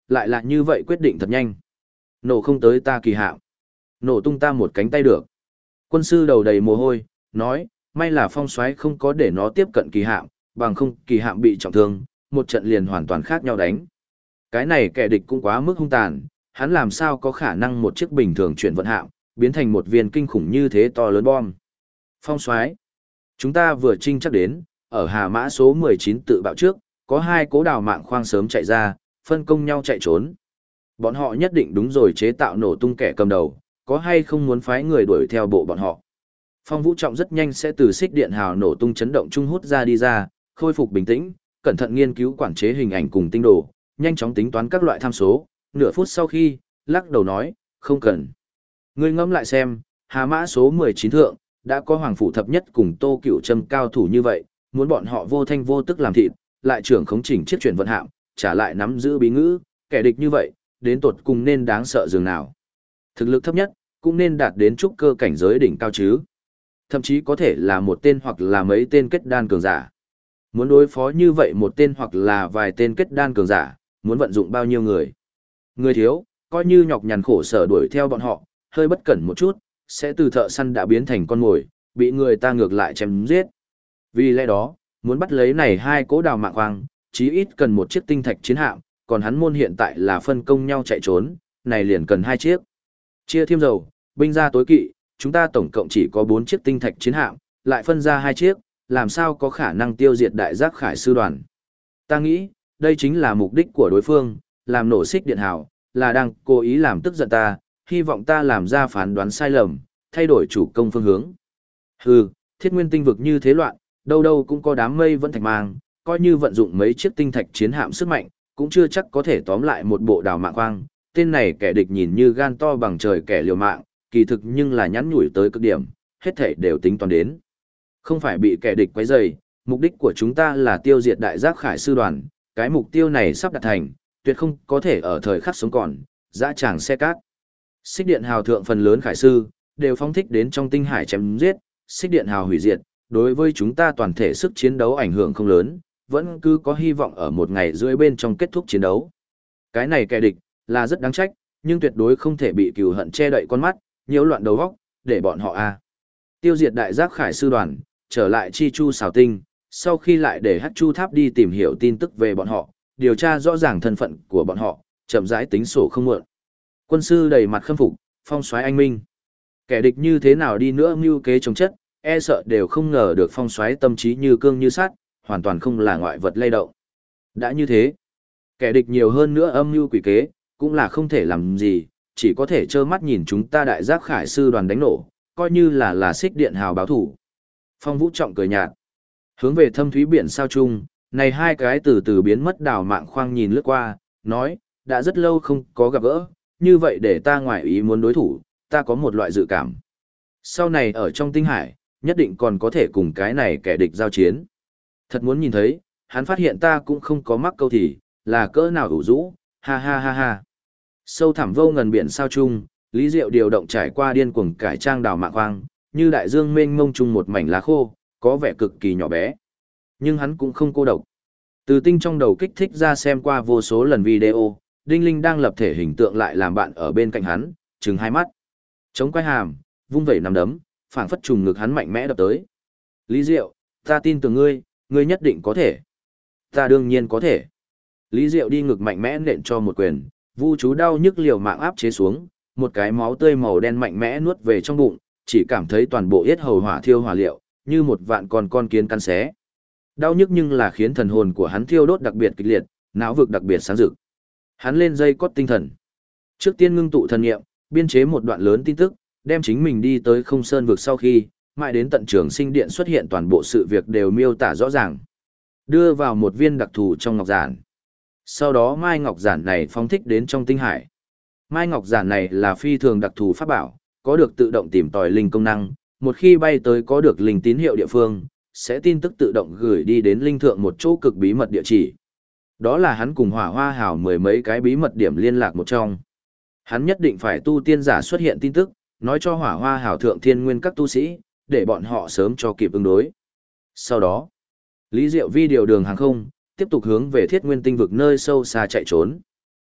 A: lại là như vậy quyết định thật nhanh. Nổ không tới ta kỳ hạm. Nổ tung ta một cánh tay được. Quân sư đầu đầy mồ hôi, nói, may là phong soái không có để nó tiếp cận kỳ hạm, bằng không kỳ hạm bị trọng thương, một trận liền hoàn toàn khác nhau đánh. Cái này kẻ địch cũng quá mức hung tàn, hắn làm sao có khả năng một chiếc bình thường chuyển vận hạm, biến thành một viên kinh khủng như thế to lớn bom. Phong soái, chúng ta vừa trinh chắc đến, ở Hà Mã số 19 tự bạo trước, có hai cố đào mạng khoang sớm chạy ra, phân công nhau chạy trốn. Bọn họ nhất định đúng rồi chế tạo nổ tung kẻ cầm đầu, có hay không muốn phái người đuổi theo bộ bọn họ. Phong Vũ Trọng rất nhanh sẽ từ xích điện hào nổ tung chấn động trung hút ra đi ra, khôi phục bình tĩnh, cẩn thận nghiên cứu quản chế hình ảnh cùng tinh đồ, nhanh chóng tính toán các loại tham số, nửa phút sau khi, lắc đầu nói, không cần. Ngươi ngẫm lại xem, Hà Mã số 19 thượng, đã có Hoàng Phủ Thập Nhất cùng Tô Cửu Trâm cao thủ như vậy, muốn bọn họ vô thanh vô tức làm thịt, lại trưởng khống chỉnh chiếc chuyển vận hạm, trả lại nắm giữ bí ngữ, kẻ địch như vậy, đến tột cùng nên đáng sợ dường nào. Thực lực thấp nhất, cũng nên đạt đến trúc cơ cảnh giới đỉnh cao chứ. Thậm chí có thể là một tên hoặc là mấy tên kết đan cường giả. Muốn đối phó như vậy một tên hoặc là vài tên kết đan cường giả, muốn vận dụng bao nhiêu người. Người thiếu, coi như nhọc nhằn khổ sở đuổi theo bọn họ, hơi bất cẩn một chút, sẽ từ thợ săn đã biến thành con mồi, bị người ta ngược lại chém giết. Vì lẽ đó, muốn bắt lấy này hai cố đào mạng khoang, chí ít cần một chiếc tinh thạch chiến hạm, còn hắn môn hiện tại là phân công nhau chạy trốn, này liền cần hai chiếc. Chia thêm dầu, binh ra tối kỵ, chúng ta tổng cộng chỉ có 4 chiếc tinh thạch chiến hạm, lại phân ra hai chiếc, làm sao có khả năng tiêu diệt đại giác khải sư đoàn. Ta nghĩ, đây chính là mục đích của đối phương, làm nổ xích điện hào, là đang cố ý làm tức giận ta, hy vọng ta làm ra phán đoán sai lầm, thay đổi chủ công phương hướng. Hừ, thiết nguyên tinh vực như thế loạn, đâu đâu cũng có đám mây vẫn thạch mang, coi như vận dụng mấy chiếc tinh thạch chiến hạm sức mạnh, cũng chưa chắc có thể tóm lại một bộ đào mạng khoang. Tên này kẻ địch nhìn như gan to bằng trời kẻ liều mạng, kỳ thực nhưng là nhắn nhủi tới cực điểm, hết thảy đều tính toán đến. Không phải bị kẻ địch quấy rầy, mục đích của chúng ta là tiêu diệt đại giác khải sư đoàn, cái mục tiêu này sắp đạt thành, tuyệt không có thể ở thời khắc sống còn, dã tràng xe cát. Xích điện hào thượng phần lớn khải sư, đều phóng thích đến trong tinh hải chém giết, xích điện hào hủy diệt, đối với chúng ta toàn thể sức chiến đấu ảnh hưởng không lớn, vẫn cứ có hy vọng ở một ngày rưỡi bên trong kết thúc chiến đấu. Cái này kẻ địch, là rất đáng trách, nhưng tuyệt đối không thể bị cừu hận che đậy con mắt, nhiễu loạn đầu óc, để bọn họ tiêu diệt đại giác khải sư đoàn, trở lại chi chu xào tinh, sau khi lại để Hắc Chu Tháp đi tìm hiểu tin tức về bọn họ, điều tra rõ ràng thân phận của bọn họ, chậm rãi tính sổ không muộn. Quân sư đầy mặt khâm phục, phong soái anh minh. Kẻ địch như thế nào đi nữa mưu kế chống chất, e sợ đều không ngờ được phong soái tâm trí như cương như sắt, hoàn toàn không là ngoại vật lay động. Đã như thế, kẻ địch nhiều hơn nữa âm mưu quỷ kế, cũng là không thể làm gì, chỉ có thể trơ mắt nhìn chúng ta đại giác khải sư đoàn đánh nổ, coi như là xích điện hào báo thủ. Phong Vũ Trọng cười nhạt, hướng về thâm thúy biển sao chung, này hai cái từ từ biến mất đào mạng khoang nhìn lướt qua, nói, đã rất lâu không có gặp gỡ, như vậy để ta ngoại ý muốn đối thủ, ta có một loại dự cảm. Sau này ở trong tinh hải, nhất định còn có thể cùng cái này kẻ địch giao chiến. Thật muốn nhìn thấy, hắn phát hiện ta cũng không có mắc câu thì, là cỡ nào ủ rũ, ha ha ha ha. Sâu thẳm vô ngần biển sao chung, Lý Diệu điều động trải qua điên cuồng cải trang đào mạng khoang, như đại dương mênh mông chung một mảnh lá khô, có vẻ cực kỳ nhỏ bé. Nhưng hắn cũng không cô độc. Từ tinh trong đầu kích thích ra xem qua vô số lần video, Đinh Linh đang lập thể hình tượng lại làm bạn ở bên cạnh hắn, trừng hai mắt. Chống quay hàm, vung vẩy nắm đấm, phảng phất trùng ngực hắn mạnh mẽ đập tới. Lý Diệu, ta tin tưởng ngươi, ngươi nhất định có thể. Ta đương nhiên có thể. Lý Diệu đi ngực mạnh mẽ nện cho một quyền, Vu chú đau nhức liều mạng áp chế xuống, một cái máu tươi màu đen mạnh mẽ nuốt về trong bụng, chỉ cảm thấy toàn bộ yết hầu hỏa thiêu hỏa liệu, như một vạn con kiến căn xé. Đau nhức nhưng là khiến thần hồn của hắn thiêu đốt đặc biệt kịch liệt, não vực đặc biệt sáng rực. Hắn lên dây cót tinh thần. Trước tiên ngưng tụ thần niệm, biên chế một đoạn lớn tin tức, đem chính mình đi tới không sơn vực sau khi, mãi đến tận trường sinh điện xuất hiện toàn bộ sự việc đều miêu tả rõ ràng. Đưa vào một viên đặc thù trong ngọc giản. Sau đó mai ngọc giản này phóng thích đến trong tinh hải. Mai ngọc giản này là phi thường đặc thù pháp bảo, có được tự động tìm tòi linh công năng, một khi bay tới có được linh tín hiệu địa phương, sẽ tin tức tự động gửi đi đến linh thượng một chỗ cực bí mật địa chỉ. Đó là hắn cùng Hỏa Hoa Hào mười mấy cái bí mật điểm liên lạc một trong. Hắn nhất định phải tu tiên giả xuất hiện tin tức, nói cho Hỏa Hoa Hào thượng thiên nguyên các tu sĩ, để bọn họ sớm cho kịp ứng đối. Sau đó, Lý Diệu Vi điều đường hàng không, tiếp tục hướng về Thiết Nguyên tinh vực nơi sâu xa chạy trốn.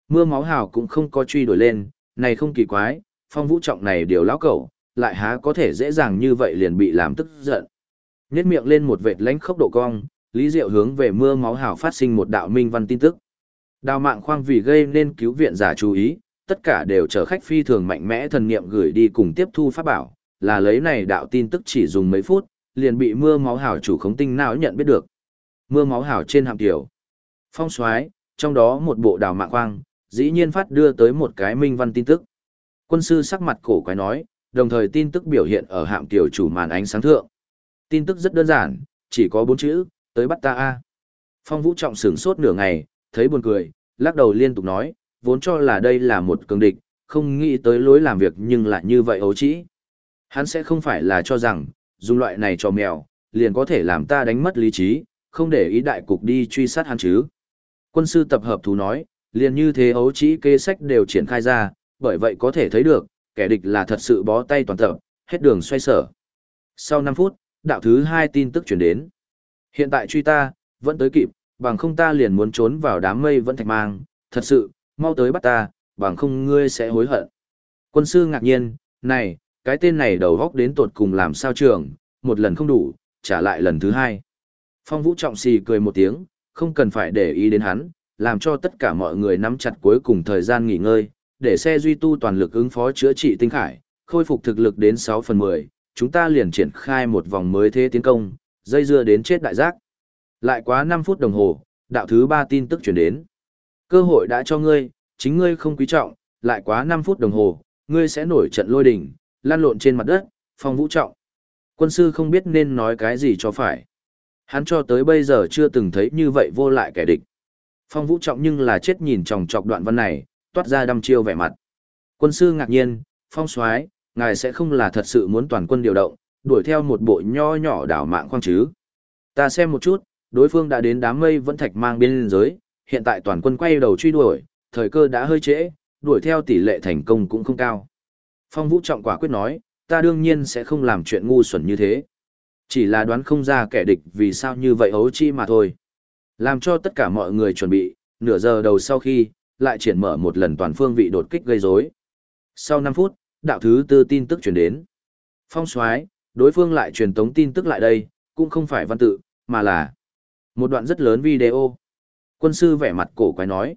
A: Mưa máu hào cũng không có truy đuổi lên, này không kỳ quái, Phong Vũ Trọng này điều lão cẩu, lại há có thể dễ dàng như vậy liền bị làm tức giận. Nhét miệng lên một vệt lánh khốc độ cong, Lý Diệu hướng về mưa máu hào phát sinh một đạo minh văn tin tức. Đào Mạng Khoang vì gây nên cứu viện giả chú ý, tất cả đều chở khách phi thường mạnh mẽ thần niệm gửi đi cùng tiếp thu pháp bảo, là lấy này đạo tin tức chỉ dùng mấy phút, liền bị mưa máu hào chủ khống tinh não nhận biết được. Mưa máu hào trên hạm tiểu. Phong Soái, trong đó một bộ Đào Mạng Khoang, dĩ nhiên phát đưa tới một cái minh văn tin tức. Quân sư sắc mặt cổ quái nói, đồng thời tin tức biểu hiện ở hạm tiểu chủ màn ánh sáng thượng. Tin tức rất đơn giản, chỉ có 4 chữ, tới bắt ta a. Phong Vũ Trọng sửng sốt nửa ngày, thấy buồn cười, lắc đầu liên tục nói, vốn cho là đây là một cường địch, không nghĩ tới lối làm việc nhưng lại như vậy ấu trĩ. Hắn sẽ không phải là cho rằng, dùng loại này trò mèo, liền có thể làm ta đánh mất lý trí, không để ý đại cục đi truy sát hắn chứ. Quân sư tập hợp thú nói, liền như thế ấu trĩ kế sách đều triển khai ra, bởi vậy có thể thấy được, kẻ địch là thật sự bó tay toàn tập, hết đường xoay sở. Sau 5 phút, đạo thứ 2 tin tức chuyển đến. Hiện tại truy ta, vẫn tới kịp, bằng không ta liền muốn trốn vào đám mây vẫn thạch mang, thật sự, mau tới bắt ta, bằng không ngươi sẽ hối hận. Quân sư ngạc nhiên, này, cái tên này đầu góc đến tột cùng làm sao trường, một lần không đủ, trả lại lần thứ 2. Phong Vũ Trọng xì cười một tiếng, không cần phải để ý đến hắn, làm cho tất cả mọi người nắm chặt cuối cùng thời gian nghỉ ngơi, để xe duy tu toàn lực ứng phó chữa trị tinh khải, khôi phục thực lực đến 6/10, chúng ta liền triển khai một vòng mới thế tiến công, dây dưa đến chết đại giác. Lại quá 5 phút đồng hồ, đạo thứ 3 tin tức chuyển đến. Cơ hội đã cho ngươi, chính ngươi không quý trọng, lại quá 5 phút đồng hồ, ngươi sẽ nổi trận lôi đình, lan lộn trên mặt đất, Phong Vũ Trọng. Quân sư không biết nên nói cái gì cho phải. Hắn cho tới bây giờ chưa từng thấy như vậy vô lại kẻ địch. Phong Vũ Trọng nhưng là chết nhìn chòng chọc đoạn văn này, toát ra đăm chiêu vẻ mặt. Quân sư ngạc nhiên, Phong Soái, ngài sẽ không là thật sự muốn toàn quân điều động, đuổi theo một bộ nho nhỏ đảo mạng khoang chứ. Ta xem một chút, đối phương đã đến đám mây vẫn thạch mang biên giới, hiện tại toàn quân quay đầu truy đuổi, thời cơ đã hơi trễ, đuổi theo tỷ lệ thành công cũng không cao. Phong Vũ Trọng quả quyết nói, ta đương nhiên sẽ không làm chuyện ngu xuẩn như thế. Chỉ là đoán không ra kẻ địch vì sao như vậy ấu chi mà thôi. Làm cho tất cả mọi người chuẩn bị, nửa giờ đầu sau khi, lại triển mở một lần toàn phương vị đột kích gây rối. Sau 5 phút, đạo thứ 4 tin tức truyền đến. Phong Soái, đối phương lại truyền tống tin tức lại đây, cũng không phải văn tự, mà là một đoạn rất lớn video. Quân sư vẻ mặt cổ quái nói.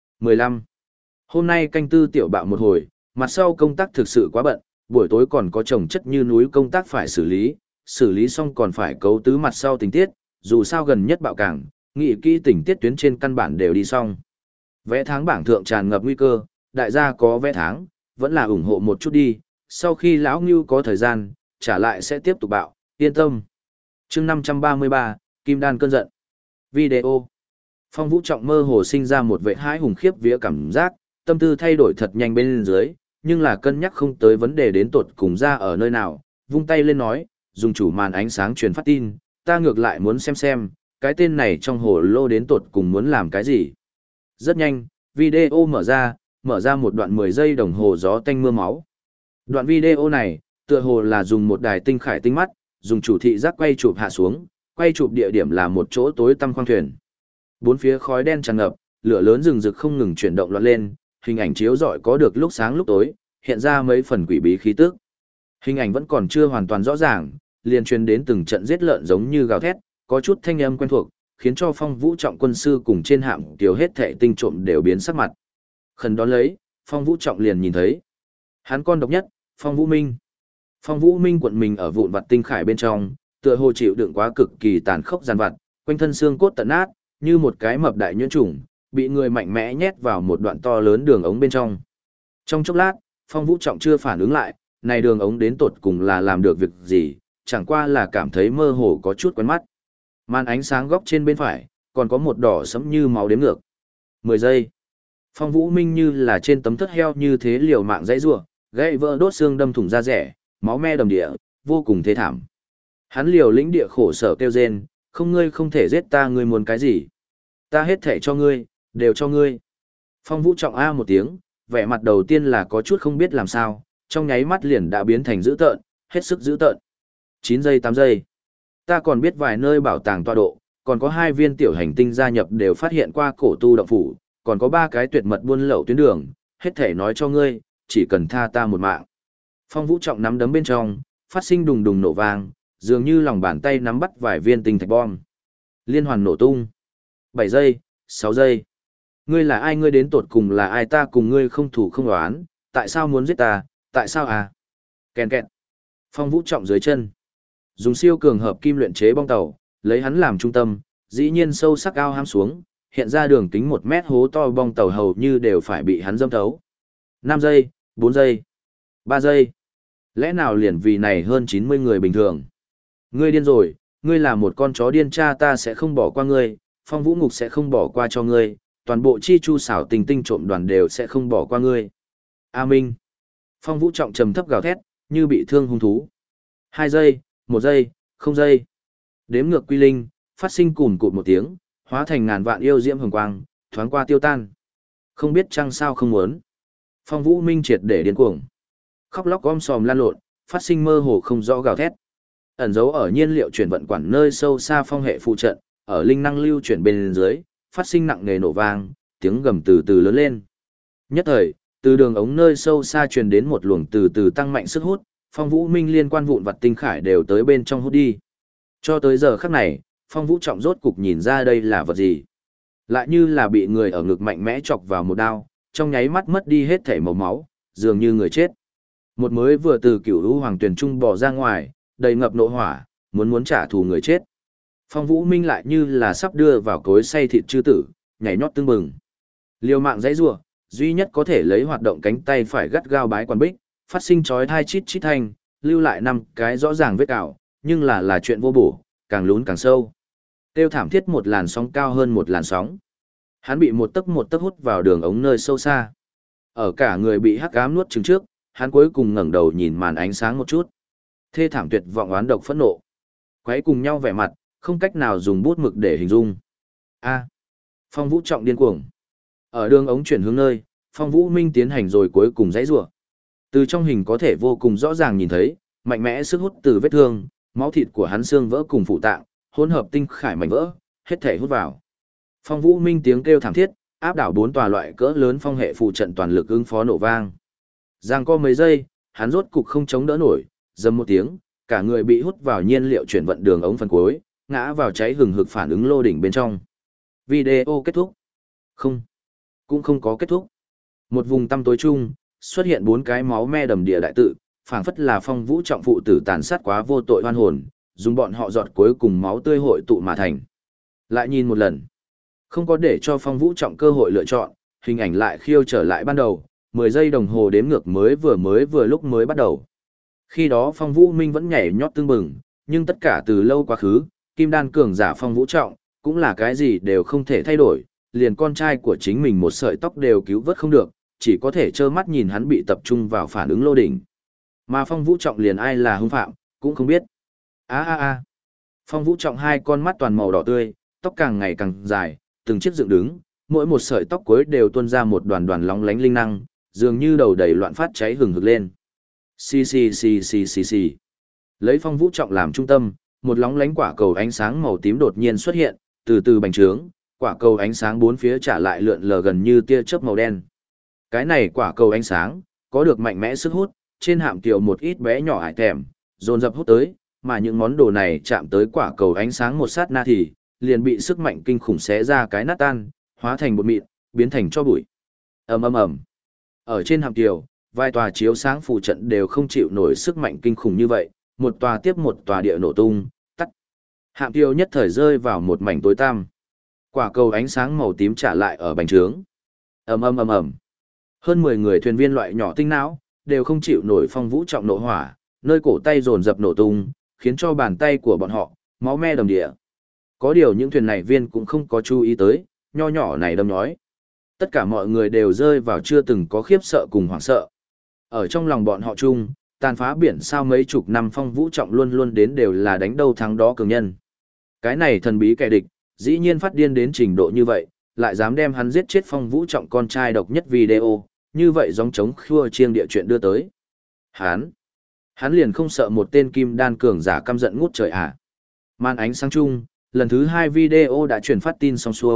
A: 15. Hôm nay canh tư tiểu bạo một hồi, mặt sau công tác thực sự quá bận, buổi tối còn có chồng chất như núi công tác phải xử lý xong còn phải cấu tứ mặt sau tình tiết, dù sao gần nhất bạo cảng, nghị kỹ tình tiết tuyến trên căn bản đều đi xong. Vé tháng bảng thượng tràn ngập nguy cơ, đại gia có vé tháng, vẫn là ủng hộ một chút đi, sau khi lão Ngưu có thời gian, trả lại sẽ tiếp tục bạo, yên tâm. Chương 533, Kim Đan cơn giận. Video. Phong Vũ Trọng mơ hồ sinh ra một vệ hãi hùng khiếp vía cảm giác, tâm tư thay đổi thật nhanh bên dưới, nhưng là cân nhắc không tới vấn đề đến tột cùng ra ở nơi nào, vung tay lên nói, dùng chủ màn ánh sáng truyền phát tin, ta ngược lại muốn xem, cái tên này trong hồ lô đến tột cùng muốn làm cái gì. Rất nhanh, video mở ra một đoạn 10 giây đồng hồ gió tanh mưa máu. Đoạn video này, tựa hồ là dùng một đài tinh khải tinh mắt, dùng chủ thị giác quay chụp hạ xuống, quay chụp địa điểm là một chỗ tối tăm khoang thuyền. Bốn phía khói đen tràn ngập, lửa lớn rừng rực không ngừng chuyển động loạn lên, hình ảnh chiếu rọi có được lúc sáng lúc tối, hiện ra mấy phần quỷ bí khí tức. Hình ảnh vẫn còn chưa hoàn toàn rõ ràng, liền truyền đến từng trận giết lợn giống như gào thét, có chút thanh âm quen thuộc, khiến cho Phong Vũ Trọng quân sư cùng trên hạm tiểu hết thệ tinh trộm đều biến sắc mặt. Khẩn đón lấy, Phong Vũ Trọng liền nhìn thấy. Hắn con độc nhất, Phong Vũ Minh. Phong Vũ Minh quận mình ở vụn vặt tinh khải bên trong, tựa hồ chịu đựng quá cực kỳ tàn khốc giàn vặt, quanh thân xương cốt tận nát, như một cái mập đại nhuyễn trùng, bị người mạnh mẽ nhét vào một đoạn to lớn đường ống bên trong. Trong chốc lát, Phong Vũ Trọng chưa phản ứng lại, này đường ống đến tột cùng là làm được việc gì, chẳng qua là cảm thấy mơ hồ có chút quen mắt. Màn ánh sáng góc trên bên phải, còn có một đỏ sẫm như máu đếm ngược. 10 giây. Phong Vũ Minh như là trên tấm thất heo như thế liều mạng dãy rủa, gãy vỡ đốt xương đâm thủng da rẻ, máu me đầm địa, vô cùng thê thảm. Hắn liều lĩnh địa khổ sở kêu rên, không ngươi không thể giết ta, ngươi muốn cái gì? Ta hết thể cho ngươi, đều cho ngươi. Phong Vũ Trọng a một tiếng, vẻ mặt đầu tiên là có chút không biết làm sao, trong nháy mắt liền đã biến thành dữ tợn, hết sức dữ tợn. 9 giây 8 giây. Ta còn biết vài nơi bảo tàng tọa độ, còn có 2 viên tiểu hành tinh gia nhập đều phát hiện qua cổ tu động phủ, còn có 3 cái tuyệt mật buôn lậu tuyến đường, hết thể nói cho ngươi, chỉ cần tha ta một mạng. Phong Vũ Trọng nắm đấm bên trong, phát sinh đùng đùng nổ vang, dường như lòng bàn tay nắm bắt vài viên tinh thạch bom. Liên hoàn nổ tung. 7 giây, 6 giây. Ngươi là ai, ngươi đến tột cùng là ai, ta cùng ngươi không thủ không đoán, tại sao muốn giết ta, tại sao à? Kèn kẹt. Phong Vũ Trọng dưới chân. Dùng siêu cường hợp kim luyện chế bong tàu, lấy hắn làm trung tâm, dĩ nhiên sâu sắc ao ham xuống, hiện ra đường kính 1 mét hố to bong tàu hầu như đều phải bị hắn dâm thấu. 5 giây, 4 giây, 3 giây. Lẽ nào liền vì này hơn 90 người bình thường? Ngươi điên rồi, ngươi là một con chó điên, cha ta sẽ không bỏ qua ngươi, Phong Vũ Ngục sẽ không bỏ qua cho ngươi, toàn bộ chi chu xảo tình tinh trộm đoàn đều sẽ không bỏ qua ngươi. A Minh. Phong Vũ Trọng trầm thấp gào thét, như bị thương hung thú. 2 giây, 1 giây, 0 giây. Đếm ngược quy linh, phát sinh cùn cụt một tiếng, hóa thành ngàn vạn yêu diễm hồng quang, thoáng qua tiêu tan. Không biết chăng sao không muốn. Phong Vũ Minh triệt để điên cuồng. Khóc lóc gom sòm lan lộn, phát sinh mơ hồ không rõ gào thét. Ẩn dấu ở nhiên liệu chuyển vận quản nơi sâu xa phong hệ phụ trận, ở linh năng lưu chuyển bên dưới, phát sinh nặng nề nổ vang, tiếng gầm từ từ lớn lên. Nhất thời, từ đường ống nơi sâu xa truyền đến một luồng từ từ tăng mạnh sức hút, Phong Vũ Minh liên quan vụn vặt tinh khải đều tới bên trong hút đi. Cho tới giờ khắc này, Phong Vũ Trọng rốt cục nhìn ra đây là vật gì. Lại như là bị người ở ngực mạnh mẽ chọc vào một đao, trong nháy mắt mất đi hết thể màu máu, dường như người chết. Một mới vừa từ Cửu Vũ Hoàng Tuyền Trung bò ra ngoài, đầy ngập nộ hỏa, muốn trả thù người chết. Phong Vũ Minh lại như là sắp đưa vào cối xay thịt chư tử, nhảy nhót tưng bừng. Liều mạng dãy rủa, duy nhất có thể lấy hoạt động cánh tay phải gắt gao bái quan bích, phát sinh chói tai chít chít thanh, lưu lại 5 cái rõ ràng vết cào, nhưng là chuyện vô bổ, càng lún càng sâu. Tiêu thảm thiết một làn sóng cao hơn một làn sóng. Hắn bị một tấc hút vào đường ống nơi sâu xa. Ở cả người bị hắc ám nuốt chửng trước, hắn cuối cùng ngẩng đầu nhìn màn ánh sáng một chút. Thê thảm tuyệt vọng oán độc phẫn nộ. Quấy cùng nhau vẻ mặt, không cách nào dùng bút mực để hình dung. A. Phong Vũ Trọng điên cuồng. Ở đường ống chuyển hướng nơi, Phong Vũ Minh tiến hành rồi cuối cùng dãy rủa. Từ trong hình có thể vô cùng rõ ràng nhìn thấy, mạnh mẽ sức hút từ vết thương, máu thịt của hắn xương vỡ cùng phụ tạng, hỗn hợp tinh khải mảnh vỡ, hết thể hút vào. Phong Vũ Minh tiếng kêu thảm thiết, áp đảo 4 tòa loại cỡ lớn phong hệ phụ trận toàn lực ứng phó nổ vang. Giang co mấy giây, hắn rốt cục không chống đỡ nổi, dầm một tiếng, cả người bị hút vào nhiên liệu chuyển vận đường ống phần cuối, ngã vào cháy hừng hực phản ứng lô đỉnh bên trong. Video kết thúc. Không, cũng không có kết thúc. Một vùng tăm tối chung, xuất hiện 4 cái máu me đầm địa đại tự, phảng phất là Phong Vũ Trọng phụ tử tàn sát quá vô tội oan hồn, dùng bọn họ giọt cuối cùng máu tươi hội tụ mà thành. Lại nhìn một lần, không có để cho Phong Vũ Trọng cơ hội lựa chọn, hình ảnh lại khiêu trở lại ban đầu, 10 giây đồng hồ đếm ngược mới vừa lúc mới bắt đầu. Khi đó Phong Vũ Minh vẫn nhảy nhót tương bừng, nhưng tất cả từ lâu quá khứ, kim đan cường giả Phong Vũ Trọng, cũng là cái gì đều không thể thay đổi, liền con trai của chính mình một sợi tóc đều cứu vớt không được, chỉ có thể trơ mắt nhìn hắn bị tập trung vào phản ứng lô đỉnh. Mà Phong Vũ Trọng liền ai là hung phạm, cũng không biết. Phong Vũ Trọng 2 con mắt toàn màu đỏ tươi, tóc càng ngày càng dài, từng chiếc dựng đứng, mỗi một sợi tóc cuối đều tuôn ra một đoàn đoàn lóng lánh linh năng, dường như đầu đầy loạn phát cháy hừng hực lên. Xì. Lấy Phong Vũ Trọng làm trung tâm, một lóng lánh quả cầu ánh sáng màu tím đột nhiên xuất hiện, từ từ bành trướng, quả cầu ánh sáng bốn phía trả lại lượn lờ gần như tia chớp màu đen. Cái này quả cầu ánh sáng, có được mạnh mẽ sức hút, trên hạm kiều một ít bé nhỏ ải thèm, dồn dập hút tới, mà những món đồ này chạm tới quả cầu ánh sáng một sát na thì, liền bị sức mạnh kinh khủng xé ra cái nát tan, hóa thành bột mịn, biến thành tro bụi. Ầm. Ở trên hạm kiều, vài tòa chiếu sáng phù trận đều không chịu nổi sức mạnh kinh khủng như vậy, một tòa tiếp một tòa địa nổ tung, tắt. Hạm kiều nhất thời rơi vào một mảnh tối tăm. Quả cầu ánh sáng màu tím trả lại ở bành trướng. Ầm. Hơn 10 người thuyền viên loại nhỏ tinh não, đều không chịu nổi Phong Vũ Trọng nộ hỏa, nơi cổ tay dồn dập nổ tung, khiến cho bàn tay của bọn họ máu me đầm địa. Có điều những thuyền này viên cũng không có chú ý tới, nho nhỏ này đâm nhói. Tất cả mọi người đều rơi vào chưa từng có khiếp sợ cùng hoảng sợ. Ở trong lòng bọn họ chung, tàn phá biển sao mấy chục năm Phong Vũ Trọng luôn luôn đến đều là đánh đâu thắng đó cường nhân. Cái này thần bí kẻ địch, dĩ nhiên phát điên đến trình độ như vậy, lại dám đem hắn giết chết Phong Vũ Trọng con trai độc nhất video, như vậy giống trống khua chiêng địa chuyện đưa tới. Hắn liền không sợ một tên kim đan cường giả căm giận ngút trời à. Màn ánh sáng chung, lần thứ 2 video đã truyền phát tin xong xuôi,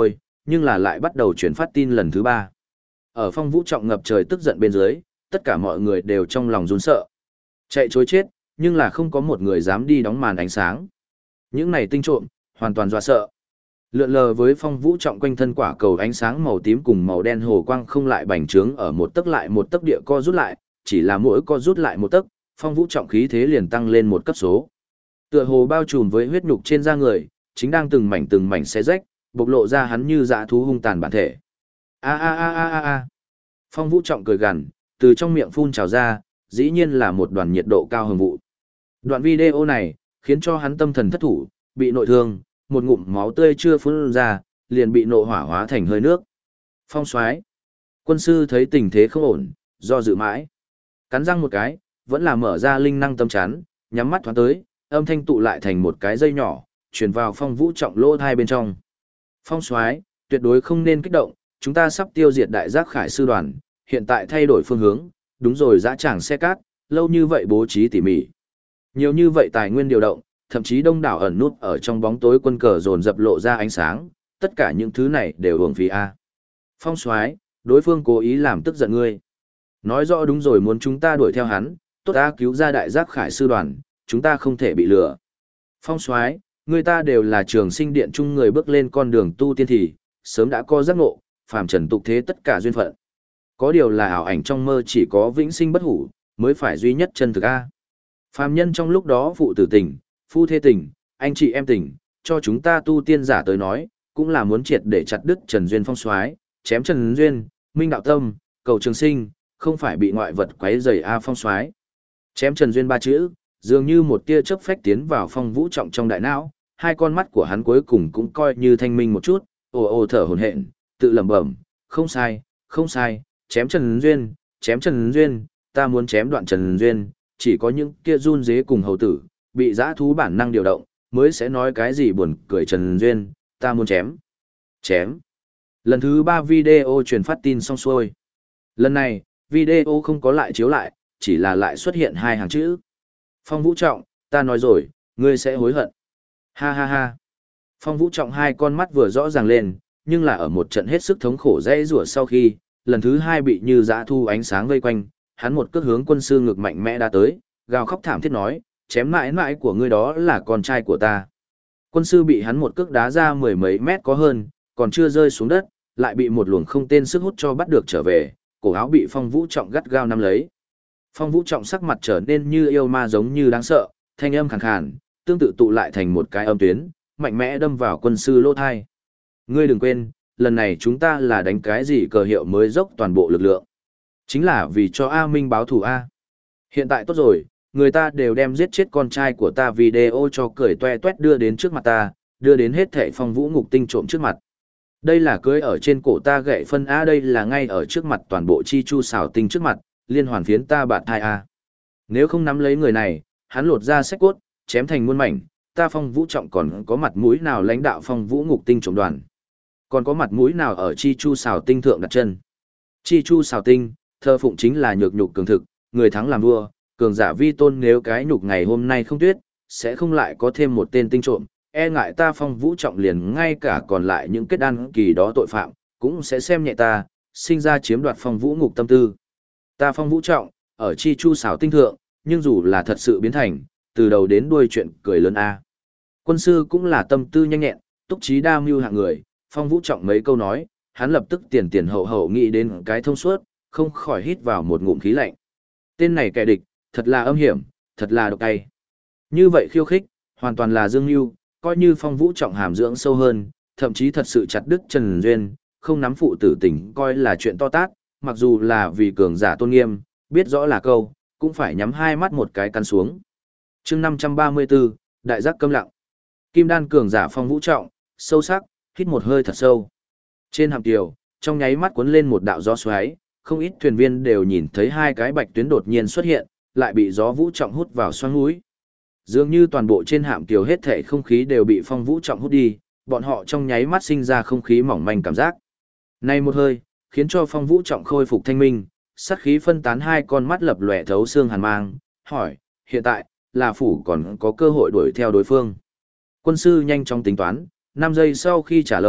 A: nhưng là lại bắt đầu chuyển phát tin lần thứ 3. Ở Phong Vũ Trọng ngập trời tức giận bên dưới, tất cả mọi người đều trong lòng run sợ. Chạy chối chết, nhưng là không có một người dám đi đóng màn ánh sáng. Những này tinh trộm, hoàn toàn dọa sợ. Lượn lờ với Phong Vũ Trọng quanh thân quả cầu ánh sáng màu tím cùng màu đen hồ quang không lại bành trướng ở một tấc lại một tấc địa co rút lại, chỉ là mỗi co rút lại một tấc, Phong Vũ Trọng khí thế liền tăng lên một cấp số. Tựa hồ bao trùm với huyết nhục trên da người, chính đang từng mảnh xé rách, bộc lộ ra hắn như dã thú hung tàn bản thể. A a a a a a. Phong Vũ Trọng cười gằn, từ trong miệng phun trào ra, dĩ nhiên là một đoàn nhiệt độ cao hừng vụ. Đoạn video này khiến cho hắn tâm thần thất thủ, bị nội thương, một ngụm máu tươi chưa phun ra, liền bị nộ hỏa hóa thành hơi nước. Phong Soái, quân sư thấy tình thế không ổn, do dự mãi, cắn răng một cái, vẫn là mở ra linh năng tâm chắn, nhắm mắt thoáng tới, âm thanh tụ lại thành một cái dây nhỏ, truyền vào Phong Vũ Trọng lỗ tai bên trong. Phong Soái, tuyệt đối không nên kích động, chúng ta sắp tiêu diệt đại giác khải sư đoàn, hiện tại thay đổi phương hướng, đúng rồi, dã tràng xe cát, lâu như vậy bố trí tỉ mỉ. Nhiều như vậy tài nguyên điều động, thậm chí đông đảo ẩn nút ở trong bóng tối quân cờ dồn dập lộ ra ánh sáng, tất cả những thứ này đều uổng phí a. Phong Soái, đối phương cố ý làm tức giận ngươi. Nói rõ đúng rồi, muốn chúng ta đuổi theo hắn, tốt ta cứu ra đại giác khải sư đoàn, chúng ta không thể bị lừa. Phong Soái, người ta đều là trường sinh điện chung người bước lên con đường tu tiên thì, sớm đã có giác ngộ, phàm trần tục thế tất cả duyên phận. Có điều là ảo ảnh trong mơ, chỉ có vĩnh sinh bất hủ, mới phải duy nhất chân thực a. Phàm nhân trong lúc đó phụ tử tình, phu thê tình, anh chị em tình, cho chúng ta tu tiên giả tới nói, cũng là muốn triệt để chặt đứt Trần Duyên Phong Soái, chém Trần Duyên, minh đạo tâm, cầu trường sinh, không phải bị ngoại vật quấy rầy a. Phong Soái. Chém Trần Duyên ba chữ, dường như một tia chớp phách tiến vào Phong Vũ Trọng trong đại não, hai con mắt của hắn cuối cùng cũng coi như thanh minh một chút, ồ ồ thở hổn hển, tự lẩm bẩm, không sai, không sai, chém Trần Duyên, chém Trần Duyên, ta muốn chém đoạn Trần Duyên, chỉ có những kia run dế cùng hầu tử, bị dã thú bản năng điều động, mới sẽ nói cái gì buồn cười Trần Duyên, ta muốn chém. Chém. Lần thứ 3 video truyền phát tin xong xuôi. Lần này, video không có lại chiếu lại, chỉ là lại xuất hiện hai hàng chữ. Phong Vũ Trọng, ta nói rồi, ngươi sẽ hối hận. Ha ha ha. Phong Vũ Trọng hai con mắt vừa rõ ràng lên, nhưng là ở một trận hết sức thống khổ dễ rủa sau khi, lần thứ 2 bị như dã thu ánh sáng vây quanh, hắn một cước hướng quân sư ngực mạnh mẽ đã tới, gào khóc thảm thiết nói, chém mãi mãi của ngươi đó là con trai của ta. Quân sư bị hắn một cước đá ra mười mấy mét có hơn, còn chưa rơi xuống đất, lại bị một luồng không tên sức hút cho bắt được trở về, cổ áo bị Phong Vũ Trọng gắt gao nắm lấy. Phong Vũ Trọng sắc mặt trở nên như yêu ma giống như đáng sợ, thanh âm khàn khàn, tương tự tụ lại thành một cái âm tuyến, mạnh mẽ đâm vào quân sư lỗ thai. Ngươi đừng quên, lần này chúng ta là đánh cái gì cờ hiệu mới dốc toàn bộ lực lượng. Chính là vì cho A Minh báo thù A. Hiện tại tốt rồi, người ta đều đem giết chết con trai của ta video cho cười toe toét đưa đến trước mặt ta, đưa đến hết thảy Phong Vũ ngục tinh trộm trước mặt. Đây là cưới ở trên cổ ta gậy phân A, đây là ngay ở trước mặt toàn bộ chi chu xảo tinh trước mặt, liên hoàn phiến ta bạt thai A. Nếu không nắm lấy người này, hắn lột ra sách cốt, chém thành muôn mảnh, ta Phong Vũ Trọng còn có mặt mũi nào lãnh đạo Phong Vũ ngục tinh trộm đoàn. Còn có mặt mũi nào ở chi chu xảo tinh thượng đặt chân. Chi chu xảo tinh, thờ phụng chính là nhược nhục cường thực, người thắng làm vua, cường giả vi tôn, nếu cái nhục ngày hôm nay không tuyết, sẽ không lại có thêm một tên tinh trộm, e ngại ta Phong Vũ Trọng liền ngay cả còn lại những kết đan kỳ đó tội phạm, cũng sẽ xem nhẹ ta, sinh ra chiếm đoạt Phong Vũ ngục tâm tư. Ta Phong Vũ Trọng, ở chi chu xảo tinh thượng, nhưng dù là thật sự biến thành, từ đầu đến đuôi chuyện cười lớn A. Quân sư cũng là tâm tư nhanh nhẹn, túc trí đa mưu hạng người, Phong Vũ Trọng mấy câu nói, hắn lập tức tiền tiền hậu hậu nghĩ đến cái thông suốt, không khỏi hít vào một ngụm khí lạnh. Tên này kẻ địch, thật là âm hiểm, thật là độc tay. Như vậy khiêu khích, hoàn toàn là dương mưu, coi như Phong Vũ Trọng hàm dưỡng sâu hơn, thậm chí thật sự chặt đứt Trần Duyên, không nắm phụ tử tình coi là chuyện to tát, mặc dù là vì cường giả tôn nghiêm, biết rõ là câu, cũng phải nhắm hai mắt một cái căn xuống. Chương 534, đại giác câm lặng. Kim đan cường giả Phong Vũ Trọng, sâu sắc, hít một hơi thật sâu. Trên hạm kiều, trong nháy mắt cuốn lên một đạo gió xoáy, không ít thuyền viên đều nhìn thấy hai cái bạch tuyến đột nhiên xuất hiện, lại bị gió Vũ Trọng hút vào xoang mũi. Dường như toàn bộ trên hạm kiều hết thảy không khí đều bị Phong Vũ Trọng hút đi, bọn họ trong nháy mắt sinh ra không khí mỏng manh cảm giác. Này một hơi, khiến cho Phong Vũ Trọng khôi phục thanh minh, sát khí phân tán, hai con mắt lập lòe thấu xương hàn mang, hỏi, hiện tại, là phủ còn có cơ hội đuổi theo đối phương. Quân sư nhanh chóng tính toán, 5 giây sau khi trả lời,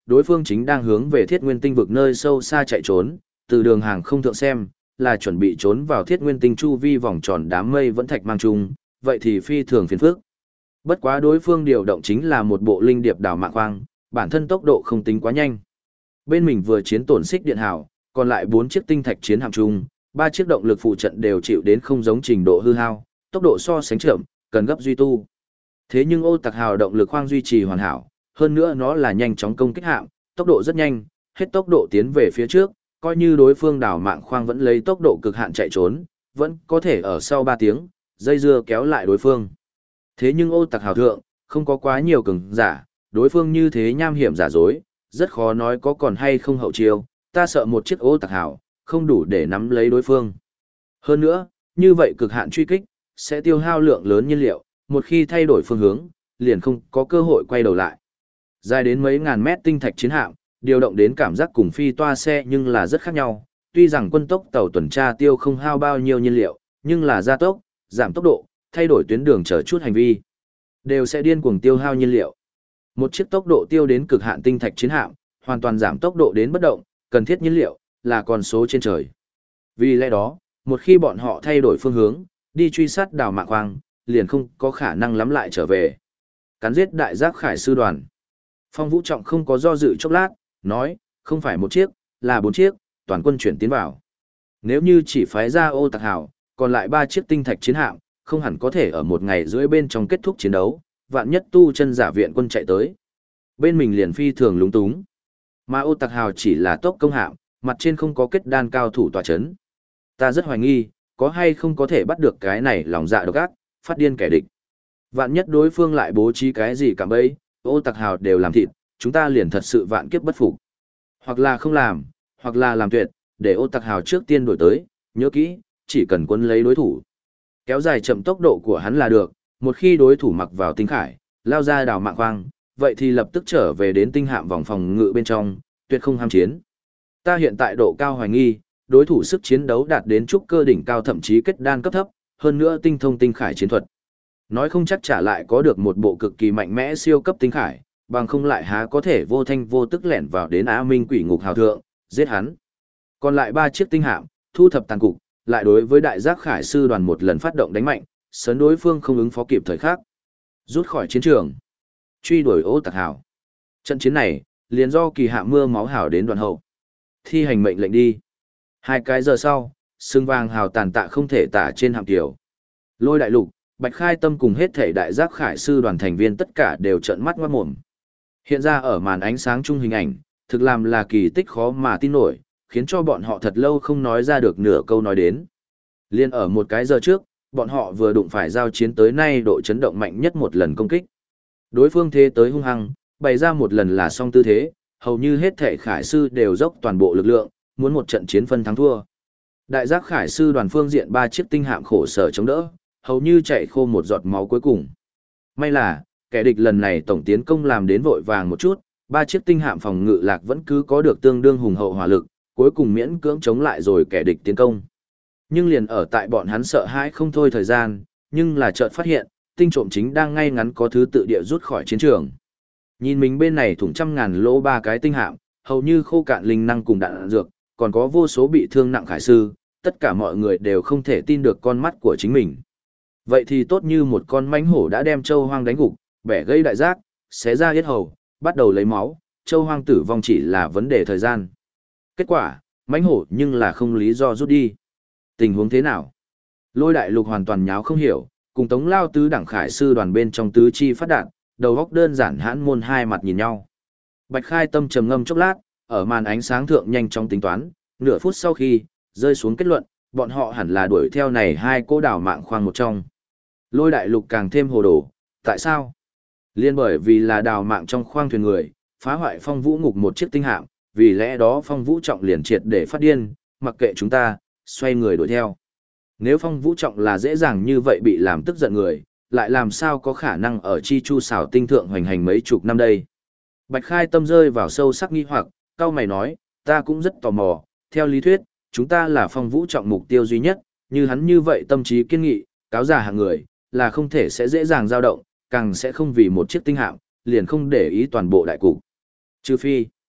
A: đối phương chính đang hướng về Thiết Nguyên Tinh vực nơi sâu xa chạy trốn, từ đường hàng không thượng xem, là chuẩn bị trốn vào Thiết Nguyên Tinh chu vi vòng tròn đám mây vẫn thạch mang chung, vậy thì phi thường phiền phức. Bất quá đối phương điều động chính là một bộ linh điệp đảo mạng khoang, bản thân tốc độ không tính quá nhanh. Bên mình vừa chiến tổn xích điện hào, còn lại 4 chiếc tinh thạch chiến hạm chung, 3 chiếc động lực phụ trận đều chịu đến không giống trình độ hư hao, tốc độ so sánh chậm, cần gấp duy tu. Thế nhưng ô tặc hào động lực khoang duy trì hoàn hảo, hơn nữa nó là nhanh chóng công kích hạm, tốc độ rất nhanh, hết tốc độ tiến về phía trước, coi như đối phương đảo mạng khoang vẫn lấy tốc độ cực hạn chạy trốn, vẫn có thể ở sau 3 tiếng, dây dưa kéo lại đối phương. Thế nhưng ô tặc hào thượng, không có quá nhiều cường giả, đối phương như thế nham hiểm giả dối, rất khó nói có còn hay không hậu chiêu, ta sợ một chiếc ô tặc hào, không đủ để nắm lấy đối phương. Hơn nữa, như vậy cực hạn truy kích, sẽ tiêu hao lượng lớn nhiên liệu, một khi thay đổi phương hướng, liền không có cơ hội quay đầu lại. Dài đến mấy ngàn mét tinh thạch chiến hạm, điều động đến cảm giác cùng phi toa xe nhưng là rất khác nhau, tuy rằng quân tốc tàu tuần tra tiêu không hao bao nhiêu nhiên liệu, nhưng là gia tốc, giảm tốc độ, thay đổi tuyến đường chờ chút hành vi, đều sẽ điên cuồng tiêu hao nhiên liệu. Một chiếc tốc độ tiêu đến cực hạn tinh thạch chiến hạm, hoàn toàn giảm tốc độ đến bất động, cần thiết nhiên liệu là con số trên trời. Vì lẽ đó, một khi bọn họ thay đổi phương hướng, đi truy sát đào mạng khoang, liền không có khả năng lắm lại trở về. Cắn giết đại giác khải sư đoàn. Phong Vũ Trọng không có do dự chốc lát, nói, không phải một chiếc, là 4 chiếc, toàn quân chuyển tiến vào. Nếu như chỉ phái ra ô tặc hào, còn lại 3 chiếc tinh thạch chiến hạm, không hẳn có thể ở một ngày rưỡi bên trong kết thúc chiến đấu, vạn nhất tu chân giả viện quân chạy tới. Bên mình liền phi thường lúng túng. Mà ô tặc hào chỉ là tốc công hạm, mặt trên không có kết đan cao thủ tòa chấn. Ta rất hoài nghi, có hay không có thể bắt được cái này lòng dạ độc ác, phát điên kẻ địch. Vạn nhất đối phương lại bố trí cái gì cả bấy, ô tặc hào đều làm thịt, chúng ta liền thật sự vạn kiếp bất phục. Hoặc là không làm, hoặc là làm tuyệt, để ô tặc hào trước tiên đổi tới, nhớ kỹ, chỉ cần quân lấy đối thủ. Kéo dài chậm tốc độ của hắn là được, một khi đối thủ mặc vào tinh khải, lao ra đào mạng khoang, vậy thì lập tức trở về đến tinh hạm vòng phòng ngự bên trong, tuyệt không ham chiến. Ta hiện tại độ cao hoài nghi, đối thủ sức chiến đấu đạt đến trúc cơ đỉnh cao thậm chí kết đan cấp thấp, hơn nữa tinh thông tinh khải chiến thuật. Nói không chắc trả lại có được một bộ cực kỳ mạnh mẽ siêu cấp tinh khải, bằng không lại há có thể vô thanh vô tức lẻn vào đến Á Minh Quỷ Ngục Hào thượng, giết hắn. Còn lại 3 chiếc tinh hạm, thu thập tàn cục, lại đối với đại giác khải sư đoàn một lần phát động đánh mạnh, sấn đối phương không ứng phó kịp thời khắc, rút khỏi chiến trường, truy đuổi ô tặc hào. Trận chiến này, liền do kỳ hạ mưa máu hào đến đoàn hậu. Thi hành mệnh lệnh đi. 2 cái giờ sau, sương vàng hào tàn tạ không thể tả trên hạm tiểu. Lôi đại lục, Bạch Khai Tâm cùng hết thể đại giác khải sư đoàn thành viên tất cả đều trợn mắt ngoát mồm. Hiện ra ở màn ánh sáng chung hình ảnh, thực làm là kỳ tích khó mà tin nổi, khiến cho bọn họ thật lâu không nói ra được nửa câu nói đến. Liên ở một cái giờ trước, bọn họ vừa đụng phải giao chiến tới nay độ chấn động mạnh nhất một lần công kích. Đối phương thế tới hung hăng, bày ra một lần là xong tư thế, hầu như hết thể khải sư đều dốc toàn bộ lực lượng, muốn một trận chiến phân thắng thua. Đại giác khải sư đoàn phương diện 3 chiếc tinh hạm khổ sở chống đỡ, hầu như chạy khô một giọt máu cuối cùng. May là, kẻ địch lần này tổng tiến công làm đến vội vàng một chút, 3 chiếc tinh hạm phòng ngự lạc vẫn cứ có được tương đương hùng hậu hỏa lực, cuối cùng miễn cưỡng chống lại rồi kẻ địch tiến công. Nhưng liền ở tại bọn hắn sợ hãi không thôi thời gian, nhưng là chợt phát hiện, tinh trộm chính đang ngay ngắn có thứ tự địa rút khỏi chiến trường. Nhìn mình bên này thủng trăm ngàn lỗ 3 cái tinh hạm, hầu như khô cạn linh năng cùng đạn dược, còn có vô số bị thương nặng khải sư, tất cả mọi người đều không thể tin được con mắt của chính mình. Vậy thì tốt như một con mãnh hổ đã đem châu hoang đánh gục, bẻ gây đại giác, xé ra yết hầu, bắt đầu lấy máu, châu hoang tử vong chỉ là vấn đề thời gian. Kết quả, mãnh hổ nhưng là không lý do rút đi. Tình huống thế nào? Lôi đại lục hoàn toàn nháo không hiểu, cùng Tống Lao tứ đẳng khải sư đoàn bên trong tứ chi phát đạn, đầu góc đơn giản hãn môn hai mặt nhìn nhau. Bạch Khai Tâm trầm ngâm chốc lát, ở màn ánh sáng thượng nhanh chóng tính toán, nửa phút sau khi rơi xuống kết luận, bọn họ hẳn là đuổi theo này 2 cô đảo mạng khoang một trong. Lôi đại lục càng thêm hồ đồ, tại sao? Liên bởi vì là đào mạng trong khoang thuyền người, phá hoại Phong Vũ Ngục một chiếc tinh hạm, vì lẽ đó Phong Vũ Trọng liền triệt để phát điên, mặc kệ chúng ta, xoay người đuổi theo. Nếu Phong Vũ Trọng là dễ dàng như vậy bị làm tức giận người, lại làm sao có khả năng ở chi chu xảo tinh thượng hoành hành mấy chục năm đây? Bạch Khai Tâm rơi vào sâu sắc nghi hoặc, cao mày nói, ta cũng rất tò mò, theo lý thuyết, chúng ta là Phong Vũ Trọng mục tiêu duy nhất, như hắn như vậy tâm trí kiên nghị, cáo già hạng người, là không thể sẽ dễ dàng dao động, càng sẽ không vì một chiếc tinh hạm, liền không để ý toàn bộ đại cục. Trừ phi,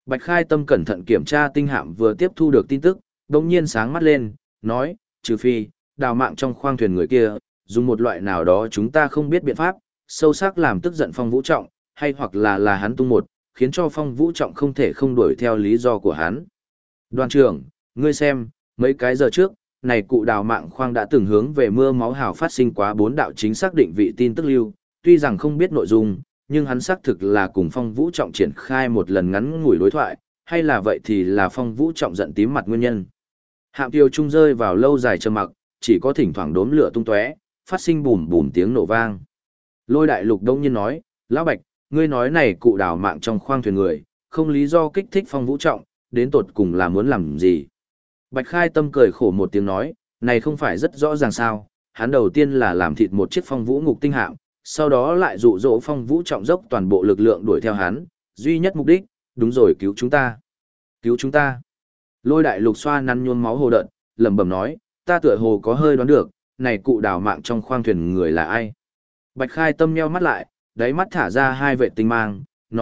A: Bạch Khai Tâm cẩn thận kiểm tra tinh hạm vừa tiếp thu được tin tức, đồng nhiên sáng mắt lên, nói, trừ phi, đào mạng trong khoang thuyền người kia, dùng một loại nào đó chúng ta không biết biện pháp, sâu sắc làm tức giận Phong Vũ Trọng, hay hoặc là hắn tung một, khiến cho Phong Vũ Trọng không thể không đuổi theo lý do của hắn. Đoàn trưởng, ngươi xem, mấy cái giờ trước, này cụ đào mạng khoang đã từng hướng về mưa máu hào phát sinh quá 4 đạo chính xác định vị tin tức lưu, tuy rằng không biết nội dung, nhưng hắn xác thực là cùng Phong Vũ Trọng triển khai một lần ngắn ngủi đối thoại, hay là vậy thì là Phong Vũ Trọng giận tím mặt nguyên nhân. Hạm Tiêu Trung rơi vào lâu dài trầm mặc, chỉ có thỉnh thoảng đốm lửa tung tóe, phát sinh bùm bùm tiếng nổ vang. Lôi Đại Lục đông nhiên nói, Lão Bạch, ngươi nói này cụ đào mạng trong khoang thuyền người, không lý do kích thích Phong Vũ Trọng, đến tột cùng là muốn làm gì. Bạch Khai Tâm cười khổ một tiếng nói, này không phải rất rõ ràng sao, hắn đầu tiên là làm thịt một chiếc Phong Vũ ngục tinh hạm, sau đó lại dụ dỗ Phong Vũ Trọng dốc toàn bộ lực lượng đuổi theo hắn, duy nhất mục đích, đúng rồi, cứu chúng ta. Cứu chúng ta. Lôi Đại Lục xoa nắn nhuốm máu hồ đợt, lẩm bẩm nói, ta tựa hồ có hơi đoán được, này cụ đào mạng trong khoang thuyền người là ai. Bạch Khai Tâm nheo mắt lại, đáy mắt thả ra hai vệt tinh mang,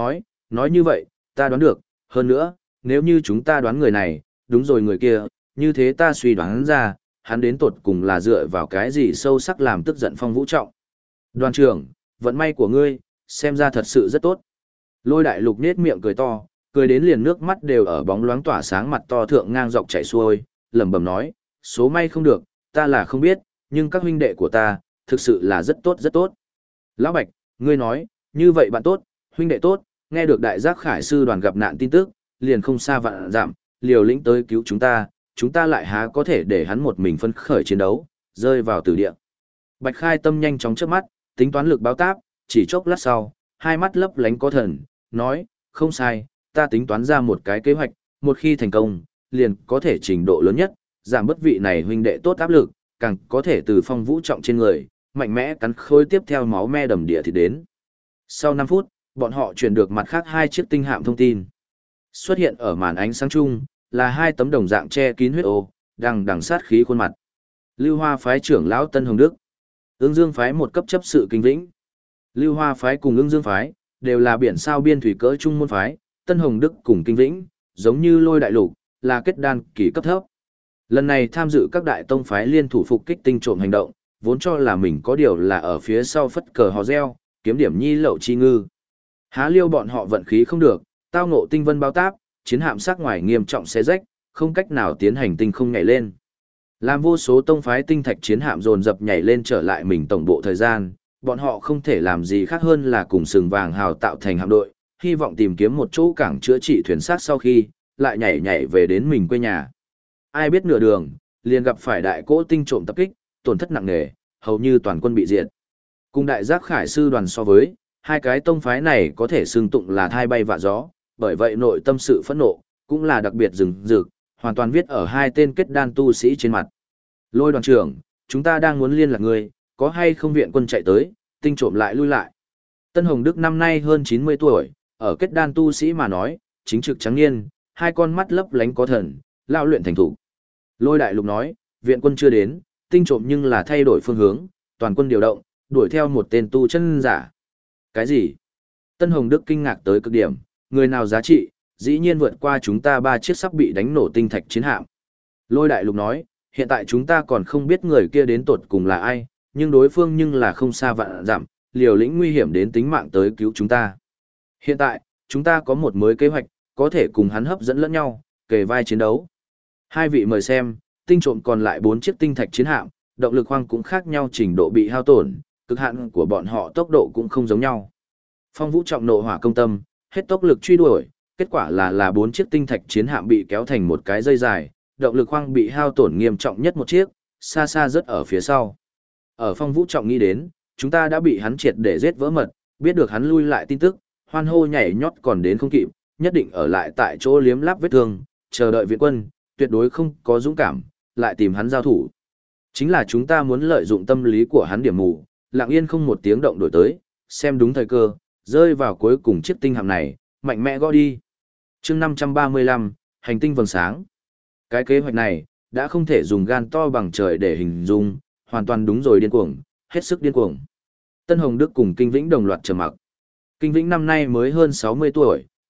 A: nói như vậy, ta đoán được, hơn nữa, nếu như chúng ta đoán người này, đúng rồi người kia, như thế ta suy đoán ra, hắn đến tột cùng là dựa vào cái gì sâu sắc làm tức giận Phong Vũ Trọng. Đoàn trưởng, vận may của ngươi, xem ra thật sự rất tốt. Lôi Đại Lục nết miệng cười to, cười đến liền nước mắt đều ở bóng loáng tỏa sáng mặt to thượng ngang dọc chảy xuôi, lẩm bẩm nói, số may không được, ta là không biết, nhưng các huynh đệ của ta, thực sự là rất tốt rất tốt. Lão Bạch, ngươi nói, như vậy bạn tốt, huynh đệ tốt, nghe được đại giác khải sư đoàn gặp nạn tin tức, liền không xa vạn dặm, liều lĩnh tới cứu chúng ta lại há có thể để hắn một mình phân khởi chiến đấu, rơi vào tử địa. Bạch Khai Tâm nhanh chóng trước mắt, tính toán lực báo táp, chỉ chốc lát sau, hai mắt lấp lánh có thần, nói, không sai, ta tính toán ra một cái kế hoạch, một khi thành công, liền có thể trình độ lớn nhất, giảm bất vị này huynh đệ tốt áp lực, càng có thể từ Phong Vũ Trọng trên người, mạnh mẽ cắn khôi tiếp theo máu me đầm địa thì đến. Sau 5 phút, bọn họ chuyển được mặt khác hai chiếc tinh hạm thông tin. Xuất hiện ở màn ánh sáng chung, là hai tấm đồng dạng che kín huyết ô, đang đằng sát khí khuôn mặt. Lưu Hoa phái trưởng lão Tân Hồng Đức, Ưng Dương phái một cấp chấp sự Kinh Vĩnh. Lưu Hoa phái cùng Ưng Dương phái đều là biển sao biên thủy cỡ trung môn phái, Tân Hồng Đức cùng Kinh Vĩnh, giống như Lôi Đại Lục, là kết đan kỳ cấp thấp. Lần này tham dự các đại tông phái liên thủ phục kích tinh trộm hành động, vốn cho là mình có điều là ở phía sau phất cờ hò reo, kiếm điểm nhi lậu chi ngư. Há liêu bọn họ vận khí không được, tao ngộ tinh vân bao táp, chiến hạm sắc ngoài nghiêm trọng xé rách, không cách nào tiến hành tinh không nhảy lên. Làm vô số tông phái tinh thạch chiến hạm dồn dập nhảy lên trở lại mình tổng bộ thời gian, bọn họ không thể làm gì khác hơn là cùng sừng vàng hào tạo thành hạm đội, hy vọng tìm kiếm một chỗ cảng chữa trị thuyền xác sau khi, lại nhảy về đến mình quê nhà. Ai biết nửa đường, liền gặp phải đại cỗ tinh trộm tập kích, tổn thất nặng nề, hầu như toàn quân bị diệt. Cùng đại giác khải sư đoàn so với, hai cái tông phái này có thể xưng tụng là thai bay vạ gió, bởi vậy nội tâm sự phẫn nộ, cũng là đặc biệt rừng rực, hoàn toàn viết ở hai tên kết đan tu sĩ trên mặt. Lôi đoàn trưởng, chúng ta đang muốn liên lạc người, có hay không viện quân chạy tới, tinh trộm lại lui lại. Tân Hồng Đức năm nay hơn 90 tuổi, ở kết đan tu sĩ mà nói, chính trực trắng niên, hai con mắt lấp lánh có thần, lao luyện thành thủ. Lôi Đại Lục nói, viện quân chưa đến, tinh trộm nhưng là thay đổi phương hướng, toàn quân điều động, đuổi theo một tên tu chân giả. Cái gì? Tân Hồng Đức kinh ngạc tới cực điểm, người nào giá trị, dĩ nhiên vượt qua chúng ta 3 chiếc sắp bị đánh nổ tinh thạch chiến hạm. Lôi Đại Lục nói, hiện tại chúng ta còn không biết người kia đến tột cùng là ai, nhưng đối phương nhưng là không xa vạn dặm, liều lĩnh nguy hiểm đến tính mạng tới cứu chúng ta. Hiện tại, chúng ta có một mới kế hoạch, có thể cùng hắn hấp dẫn lẫn nhau, kề vai chiến đấu. Hai vị mời xem, tinh trộm còn lại 4 chiếc tinh thạch chiến hạm, động lực khoang cũng khác nhau trình độ bị hao tổn, cực hạn của bọn họ tốc độ cũng không giống nhau. Phong Vũ Trọng nộ hỏa công tâm, hết tốc lực truy đuổi, kết quả là 4 chiếc tinh thạch chiến hạm bị kéo thành một cái dây dài, động lực khoang bị hao tổn nghiêm trọng nhất một chiếc, xa xa rất ở phía sau. Ở Phong Vũ Trọng nghĩ đến, chúng ta đã bị hắn triệt để giết vỡ mật, biết được hắn lui lại tin tức, hoan hô nhảy nhót còn đến không kịp, nhất định ở lại tại chỗ liếm láp vết thương, chờ đợi viện quân, tuyệt đối không có dũng cảm, lại tìm hắn giao thủ. Chính là chúng ta muốn lợi dụng tâm lý của hắn điểm mù, lặng yên không một tiếng động đổi tới, xem đúng thời cơ, rơi vào cuối cùng chiếc tinh hạm này, mạnh mẽ gõ đi. Chương 535, hành tinh vầng sáng. Cái kế hoạch này, đã không thể dùng gan to bằng trời để hình dung, hoàn toàn đúng rồi, điên cuồng, hết sức điên cuồng. Tân Hồng Đức cùng Kinh Vĩnh đồng loạt trầm mặc. Kinh Vĩnh năm nay mới hơn 60 tuổi,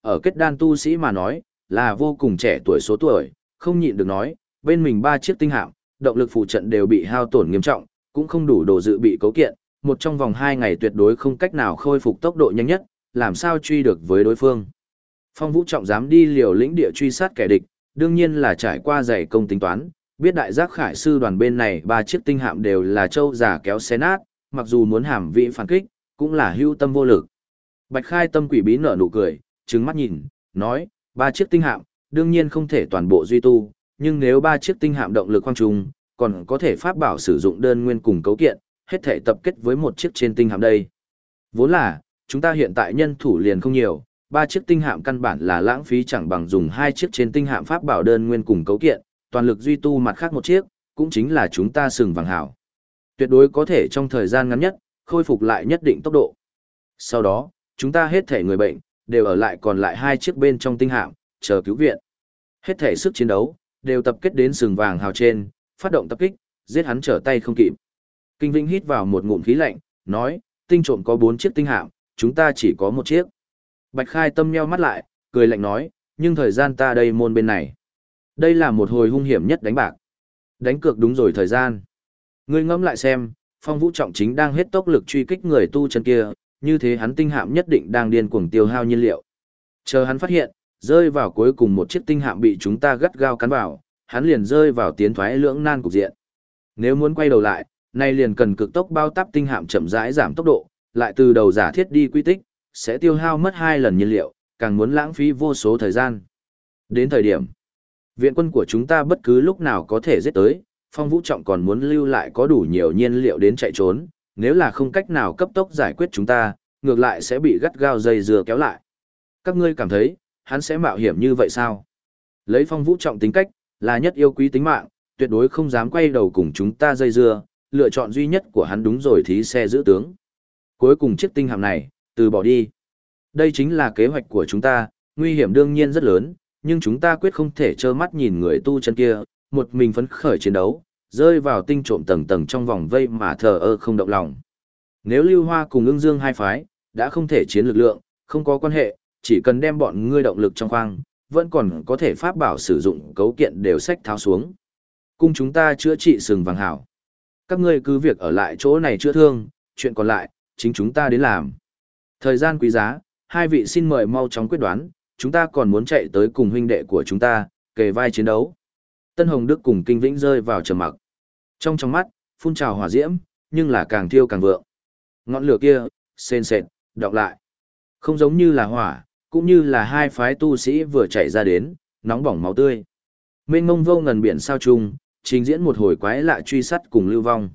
A: Ở kết đan tu sĩ mà nói, là vô cùng trẻ tuổi số tuổi, không nhịn được nói, bên mình 3 chiếc tinh hạm, động lực phụ trận đều bị hao tổn nghiêm trọng, cũng không đủ đồ dự bị cấu kiện, một trong vòng 2 ngày tuyệt đối không cách nào khôi phục tốc độ nhanh nhất, làm sao truy được với đối phương. Phong Vũ Trọng dám đi liều lĩnh địa truy sát kẻ địch, đương nhiên là trải qua dày công tính toán, biết đại giác khải sư đoàn bên này 3 chiếc tinh hạm đều là châu giả kéo xé nát, mặc dù muốn hàm vị phản kích, cũng là hưu tâm vô lực. Bạch Khai Tâm quỷ bí nở nụ cười, trừng mắt nhìn, nói, 3 chiếc tinh hạm, đương nhiên không thể toàn bộ duy tu, nhưng nếu 3 chiếc tinh hạm động lực khoang trùng, còn có thể pháp bảo sử dụng đơn nguyên cùng cấu kiện, hết thể tập kết với một chiếc trên tinh hạm đây. Vốn là, chúng ta hiện tại nhân thủ liền không nhiều, 3 chiếc tinh hạm căn bản là lãng phí chẳng bằng dùng 2 chiếc trên tinh hạm pháp bảo đơn nguyên cùng cấu kiện, toàn lực duy tu mặt khác một chiếc, cũng chính là chúng ta sừng vàng hảo. Tuyệt đối có thể trong thời gian ngắn nhất, khôi phục lại nhất định tốc độ. Sau đó, chúng ta hết thể người bệnh, đều ở lại còn lại 2 chiếc bên trong tinh hạm, chờ cứu viện. Hết thể sức chiến đấu, đều tập kết đến sừng vàng hào trên, phát động tập kích, giết hắn trở tay không kịp. Kinh Vĩnh hít vào một ngụm khí lạnh, nói, tinh trộm có 4 chiếc tinh hạm, chúng ta chỉ có 1 chiếc. Bạch Khai Tâm nheo mắt lại, cười lạnh nói, nhưng thời gian ta đây môn bên này. Đây là một hồi hung hiểm nhất đánh bạc. Đánh cược đúng rồi thời gian. Ngươi ngẫm lại xem, Phong Vũ Trọng chính đang hết tốc lực truy kích người tu chân kia, như thế hắn tinh hạm nhất định đang điên cuồng tiêu hao nhiên liệu. Chờ hắn phát hiện, rơi vào cuối cùng một chiếc tinh hạm bị chúng ta gắt gao cắn vào, hắn liền rơi vào tiến thoái lưỡng nan cục diện. Nếu muốn quay đầu lại, nay liền cần cực tốc bao táp tinh hạm chậm rãi giảm tốc độ, lại từ đầu giả thiết đi quy tích, sẽ tiêu hao mất 2 lần nhiên liệu, càng muốn lãng phí vô số thời gian. Đến thời điểm, viện quân của chúng ta bất cứ lúc nào có thể giết tới, Phong Vũ Trọng còn muốn lưu lại có đủ nhiều nhiên liệu đến chạy trốn, nếu là không cách nào cấp tốc giải quyết chúng ta, ngược lại sẽ bị gắt gao dây dưa kéo lại. Các ngươi cảm thấy, hắn sẽ mạo hiểm như vậy sao? Lấy Phong Vũ Trọng tính cách, là nhất yêu quý tính mạng, tuyệt đối không dám quay đầu cùng chúng ta dây dưa, lựa chọn duy nhất của hắn đúng rồi thí xe giữ tướng. Cuối cùng chiếc tinh hạm này, từ bỏ đi. Đây chính là kế hoạch của chúng ta, nguy hiểm đương nhiên rất lớn, nhưng chúng ta quyết không thể trơ mắt nhìn người tu chân kia, một mình phấn khởi chiến đấu, rơi vào tinh trộm tầng tầng trong vòng vây mà thờ ơ không động lòng. Nếu Lưu Hoa cùng Ưng Dương hai phái, đã không thể chiến lực lượng, không có quan hệ, chỉ cần đem bọn ngươi động lực trong khoang, vẫn còn có thể pháp bảo sử dụng cấu kiện đều sách tháo xuống. Cung chúng ta chữa trị sừng vàng hảo. Các ngươi cứ việc ở lại chỗ này chữa thương, chuyện còn lại, chính chúng ta đến làm. Thời gian quý giá, hai vị xin mời mau chóng quyết đoán, chúng ta còn muốn chạy tới cùng huynh đệ của chúng ta, kề vai chiến đấu. Tân Hồng Đức cùng Kinh Vĩnh rơi vào trầm mặc. Trong mắt, phun trào hỏa diễm, nhưng là càng thiêu càng vượng. Ngọn lửa kia, sền sệt, đọng lại. Không giống như là hỏa, cũng như là hai phái tu sĩ vừa chạy ra đến, nóng bỏng máu tươi. Mênh mông vô ngần biển sao trùng, trình diễn một hồi quái lạ truy sát cùng lưu vong.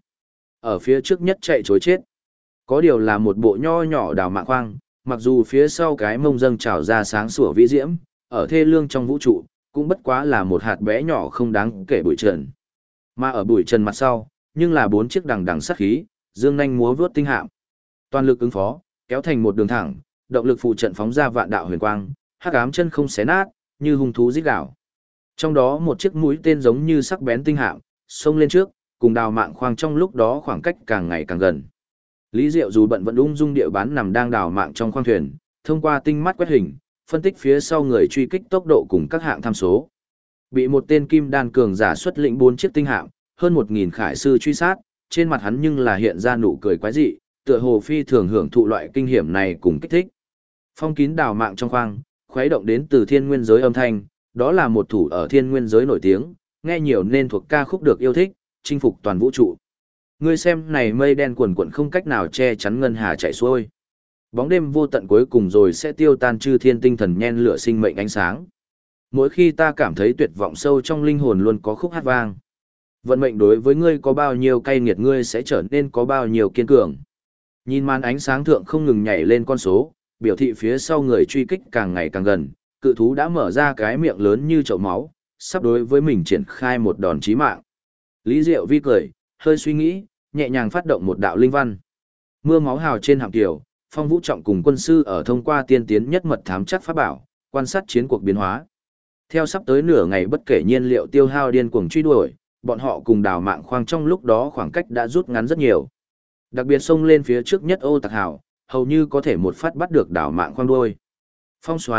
A: Ở phía trước nhất chạy chối chết. Có điều là một bộ nho nhỏ đào mạng khoang, mặc dù phía sau cái mông dâng trào ra sáng sủa vĩ diễm, ở thê lương trong vũ trụ, cũng bất quá là một hạt bé nhỏ không đáng kể bụi trần. Mà ở bụi trần mặt sau, nhưng là 4 chiếc đằng đằng sát khí, dương nhanh múa vướt tinh hạm. Toàn lực ứng phó, kéo thành một đường thẳng, động lực phụ trận phóng ra vạn đạo huyền quang, hắc ám chân không xé nát, như hung thú rít gào. Trong đó một chiếc mũi tên giống như sắc bén tinh hạm, xông lên trước, cùng đào mạng khoang trong lúc đó khoảng cách càng ngày càng gần. Lý Diệu dù bận vẫn ung dung địa bán nằm đang đào mạng trong khoang thuyền, thông qua tinh mắt quét hình, phân tích phía sau người truy kích tốc độ cùng các hạng tham số. Bị một tên kim đan cường giả xuất lĩnh 4 chiếc tinh hạm, hơn 1000 khải sư truy sát, trên mặt hắn nhưng là hiện ra nụ cười quái dị, tựa hồ phi thường hưởng thụ loại kinh hiểm này cùng kích thích. Phong kín đào mạng trong khoang, khuấy động đến từ thiên nguyên giới âm thanh, đó là một thủ ở thiên nguyên giới nổi tiếng, nghe nhiều nên thuộc ca khúc được yêu thích, chinh phục toàn vũ trụ. Ngươi xem này mây đen quần quần không cách nào che chắn ngân hà chảy xuôi. Bóng đêm vô tận cuối cùng rồi sẽ tiêu tan chư thiên tinh thần nhen lửa sinh mệnh ánh sáng. Mỗi khi ta cảm thấy tuyệt vọng sâu trong linh hồn luôn có khúc hát vang. Vận mệnh đối với ngươi có bao nhiêu cay nghiệt ngươi sẽ trở nên có bao nhiêu kiên cường. Nhìn màn ánh sáng thượng không ngừng nhảy lên con số, biểu thị phía sau người truy kích càng ngày càng gần, cự thú đã mở ra cái miệng lớn như chậu máu, sắp đối với mình triển khai một đòn chí mạng. Lý Diệu vi cười, hơi suy nghĩ, nhẹ nhàng phát động một đạo linh văn. Mưa máu hào trên hạm tiểu, Phong Vũ Trọng cùng quân sư ở thông qua tiên tiến nhất mật thám chắc pháp bảo, quan sát chiến cuộc biến hóa. Theo sắp tới nửa ngày bất kể nhiên liệu tiêu hao điên cuồng truy đuổi, bọn họ cùng đào mạng khoang trong lúc đó khoảng cách đã rút ngắn rất nhiều. Đặc biệt xông lên phía trước nhất ô tặc hào, hầu như có thể một phát bắt được đào mạng khoang đuôi. Phong Soái,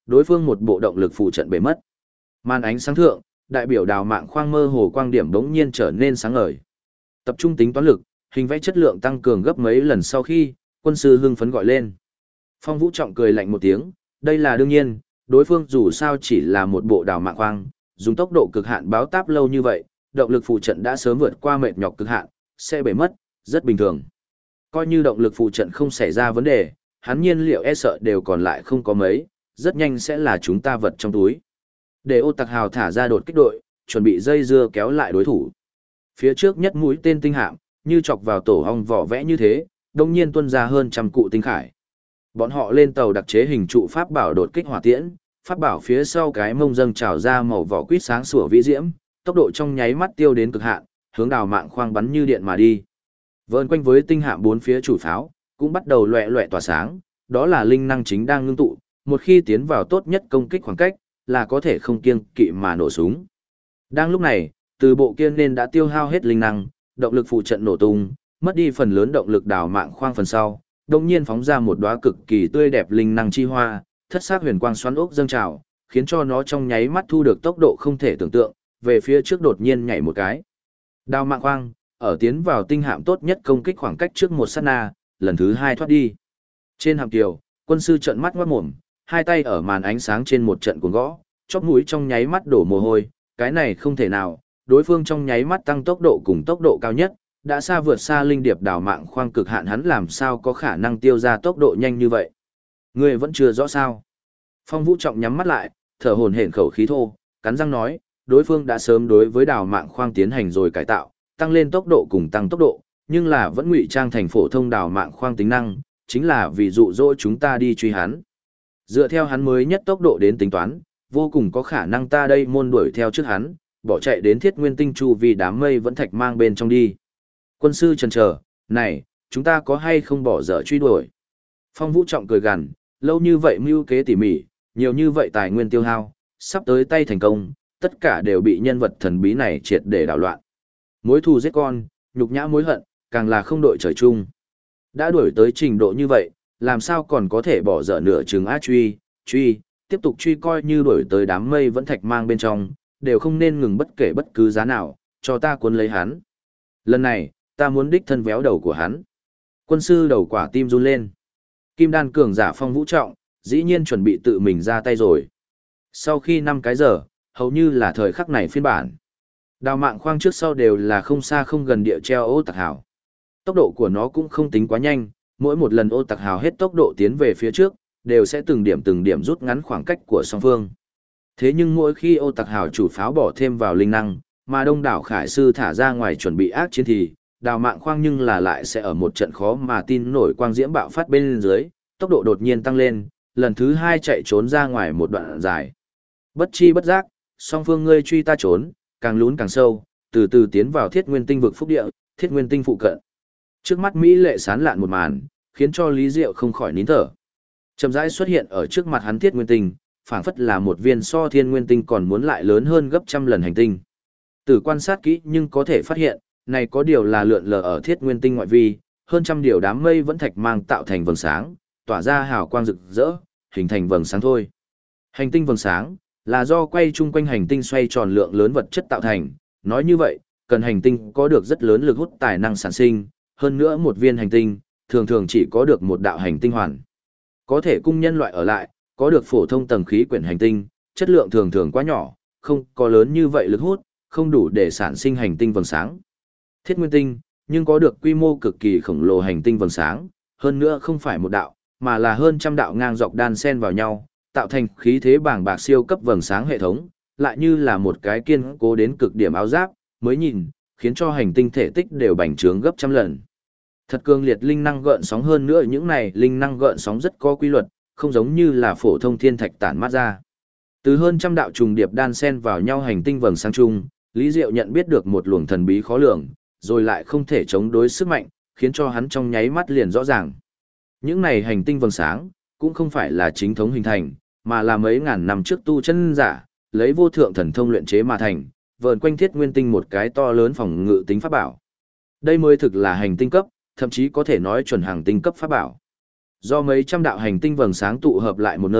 A: đối phương một bộ động lực phụ trận bể mất. Màn ánh sáng thượng, đại biểu đào mạng khoang mơ hồ quang điểm bỗng nhiên trở nên sáng ngời. Tập trung tính toán lực, hình vẽ chất lượng tăng cường gấp mấy lần sau khi, quân sư hưng phấn gọi lên. Phong Vũ Trọng cười lạnh một tiếng, đây là đương nhiên, đối phương dù sao chỉ là một bộ đào mạng khoang, dùng tốc độ cực hạn báo táp lâu như vậy, động lực phụ trận đã sớm vượt qua mệt nhọc cực hạn, sẽ bể mất, rất bình thường. Coi như động lực phụ trận không xảy ra vấn đề, hắn nhiên liệu e sợ đều còn lại không có mấy, rất nhanh sẽ là chúng ta vật trong túi. Để Ô Tặc Hào thả ra đột kích đội, chuẩn bị dây dưa kéo lại đối thủ. Phía trước nhất mũi tên tinh hạm, như chọc vào tổ ong vỏ vẽ như thế, đồng nhiên tuôn ra hơn trăm cụ tinh khải. Bọn họ lên tàu đặc chế hình trụ pháp bảo đột kích hỏa tiễn, pháp bảo phía sau cái mông dâng trào ra màu vỏ quýt sáng sủa vĩ diễm, tốc độ trong nháy mắt tiêu đến cực hạn, hướng đào mạng khoang bắn như điện mà đi. Vờn quanh với tinh hạm bốn phía chủ pháo, cũng bắt đầu loẹ loẹ tỏa sáng, đó là linh năng chính đang ngưng tụ, một khi tiến vào tốt nhất công kích khoảng cách, là có thể không kiêng kỵ mà nổ súng. Đang lúc này, từ bộ kia nên đã tiêu hao hết linh năng, động lực phụ trận nổ tung, mất đi phần lớn động lực đào mạng khoang phần sau, đột nhiên phóng ra một đóa cực kỳ tươi đẹp linh năng chi hoa, thất sắc huyền quang xoắn ốc dâng trào, khiến cho nó trong nháy mắt thu được tốc độ không thể tưởng tượng, về phía trước đột nhiên nhảy một cái. Đào mạng khoang, ở tiến vào tinh hạm tốt nhất công kích khoảng cách trước một sát na, lần thứ hai thoát đi. Trên hạm kiều, quân sư trợn mắt ngoát mồm, hai tay ở màn ánh sáng trên một trận cuồng gõ, chóp mũi trong nháy mắt đổ mồ hôi, cái này không thể nào, đối phương trong nháy mắt tăng tốc độ cùng tốc độ cao nhất, đã xa vượt xa linh điệp đào mạng khoang cực hạn, hắn làm sao có khả năng tiêu ra tốc độ nhanh như vậy. Người vẫn chưa rõ sao. Phong Vũ Trọng nhắm mắt lại, thở hổn hển khẩu khí thô, cắn răng nói, đối phương đã sớm đối với đào mạng khoang tiến hành rồi cải tạo, tăng lên tốc độ cùng tăng tốc độ, nhưng là vẫn ngụy trang thành phổ thông đào mạng khoang tính năng, chính là vì dụ dỗ chúng ta đi truy hắn. Dựa theo hắn mới nhất tốc độ đến tính toán, vô cùng có khả năng ta đây môn đuổi theo trước hắn, bỏ chạy đến Thiết Nguyên Tinh chu vì đám mây vẫn thạch mang bên trong đi. Quân sư chần chờ, này, chúng ta có hay không bỏ dở truy đuổi? Phong Vũ Trọng cười gằn, lâu như vậy mưu kế tỉ mỉ, nhiều như vậy tài nguyên tiêu hao, sắp tới tay thành công, tất cả đều bị nhân vật thần bí này triệt để đảo loạn. Mối thù giết con, nhục nhã mối hận, càng là không đội trời chung. Đã đuổi tới trình độ như vậy, làm sao còn có thể bỏ dở nửa chừng truy, tiếp tục truy coi như đuổi tới đám mây vẫn thạch mang bên trong, đều không nên ngừng bất kể bất cứ giá nào, cho ta cuốn lấy hắn. Lần này, ta muốn đích thân véo đầu của hắn. Quân sư đầu quả tim run lên. Kim đan cường giả Phong Vũ Trọng, dĩ nhiên chuẩn bị tự mình ra tay rồi. Sau khi 5 cái giờ, hầu như là thời khắc này phiên bản. Đào mạng khoang trước sau đều là không xa không gần địa treo Ô Tặc Hào. Tốc độ của nó cũng không tính quá nhanh, mỗi một lần Ô Tặc Hào hết tốc độ tiến về phía trước, đều sẽ từng điểm rút ngắn khoảng cách của song phương. Thế nhưng mỗi khi Ô Tặc Hào chủ pháo bỏ thêm vào linh năng, mà đông đảo khải sư thả ra ngoài chuẩn bị ác chiến thì, đào mạng khoang nhưng là lại sẽ ở một trận khó mà tin nổi quang diễm bạo phát bên dưới, tốc độ đột nhiên tăng lên, lần thứ 2 chạy trốn ra ngoài một đoạn dài. Bất chi bất giác, song phương ngươi truy ta trốn, càng lún càng sâu, từ từ tiến vào Thiết Nguyên Tinh vực phúc địa, Thiết Nguyên Tinh phụ cận. Trước mắt mỹ lệ sán lạn một màn, khiến cho Lý Diệu không khỏi nín thở. Chậm rãi xuất hiện ở trước mặt hắn Thiết Nguyên Tinh, phảng phất là một viên so Thiên Nguyên Tinh còn muốn lại lớn hơn gấp trăm lần hành tinh. Từ quan sát kỹ nhưng có thể phát hiện, này có điều là lượn lờ ở Thiết Nguyên Tinh ngoại vi, hơn trăm điều đám mây vẫn thạch mang tạo thành vầng sáng, tỏa ra hào quang rực rỡ, hình thành vầng sáng thôi. Hành tinh vầng sáng là do quay chung quanh hành tinh xoay tròn lượng lớn vật chất tạo thành, nói như vậy, cần hành tinh có được rất lớn lực hút tài năng sản sinh, hơn nữa một viên hành tinh thường thường chỉ có được một đạo hành tinh hoàn. Có thể cung nhân loại ở lại, có được phổ thông tầng khí quyển hành tinh, chất lượng thường thường quá nhỏ, không có lớn như vậy lực hút, không đủ để sản sinh hành tinh vầng sáng. Thiết Nguyên Tinh, nhưng có được quy mô cực kỳ khổng lồ hành tinh vầng sáng, hơn nữa không phải một đạo, mà là hơn trăm đạo ngang dọc đan xen vào nhau, tạo thành khí thế bàng bạc siêu cấp vầng sáng hệ thống, lại như là một cái kiên cố đến cực điểm áo giáp, mới nhìn, khiến cho hành tinh thể tích đều bành trướng gấp trăm lần. Thật cường liệt linh năng gợn sóng, hơn nữa những này linh năng gợn sóng rất có quy luật, không giống như là phổ thông thiên thạch tản mát ra. Từ hơn trăm đạo trùng điệp đan xen vào nhau hành tinh vầng sáng chung, Lý Diệu nhận biết được một luồng thần bí khó lường, rồi lại không thể chống đối sức mạnh, khiến cho hắn trong nháy mắt liền rõ ràng. Những này hành tinh vầng sáng, cũng không phải là chính thống hình thành, mà là mấy ngàn năm trước tu chân giả, lấy vô thượng thần thông luyện chế mà thành, vờn quanh Thiết Nguyên Tinh một cái to lớn phòng ngự tính pháp bảo. Đây mới thực là hành tinh cấp, thậm chí có thể nói chuẩn hành tinh cấp pháp bảo. Do mấy trăm đạo hành tinh vầng sáng tụ hợp lại một nơi,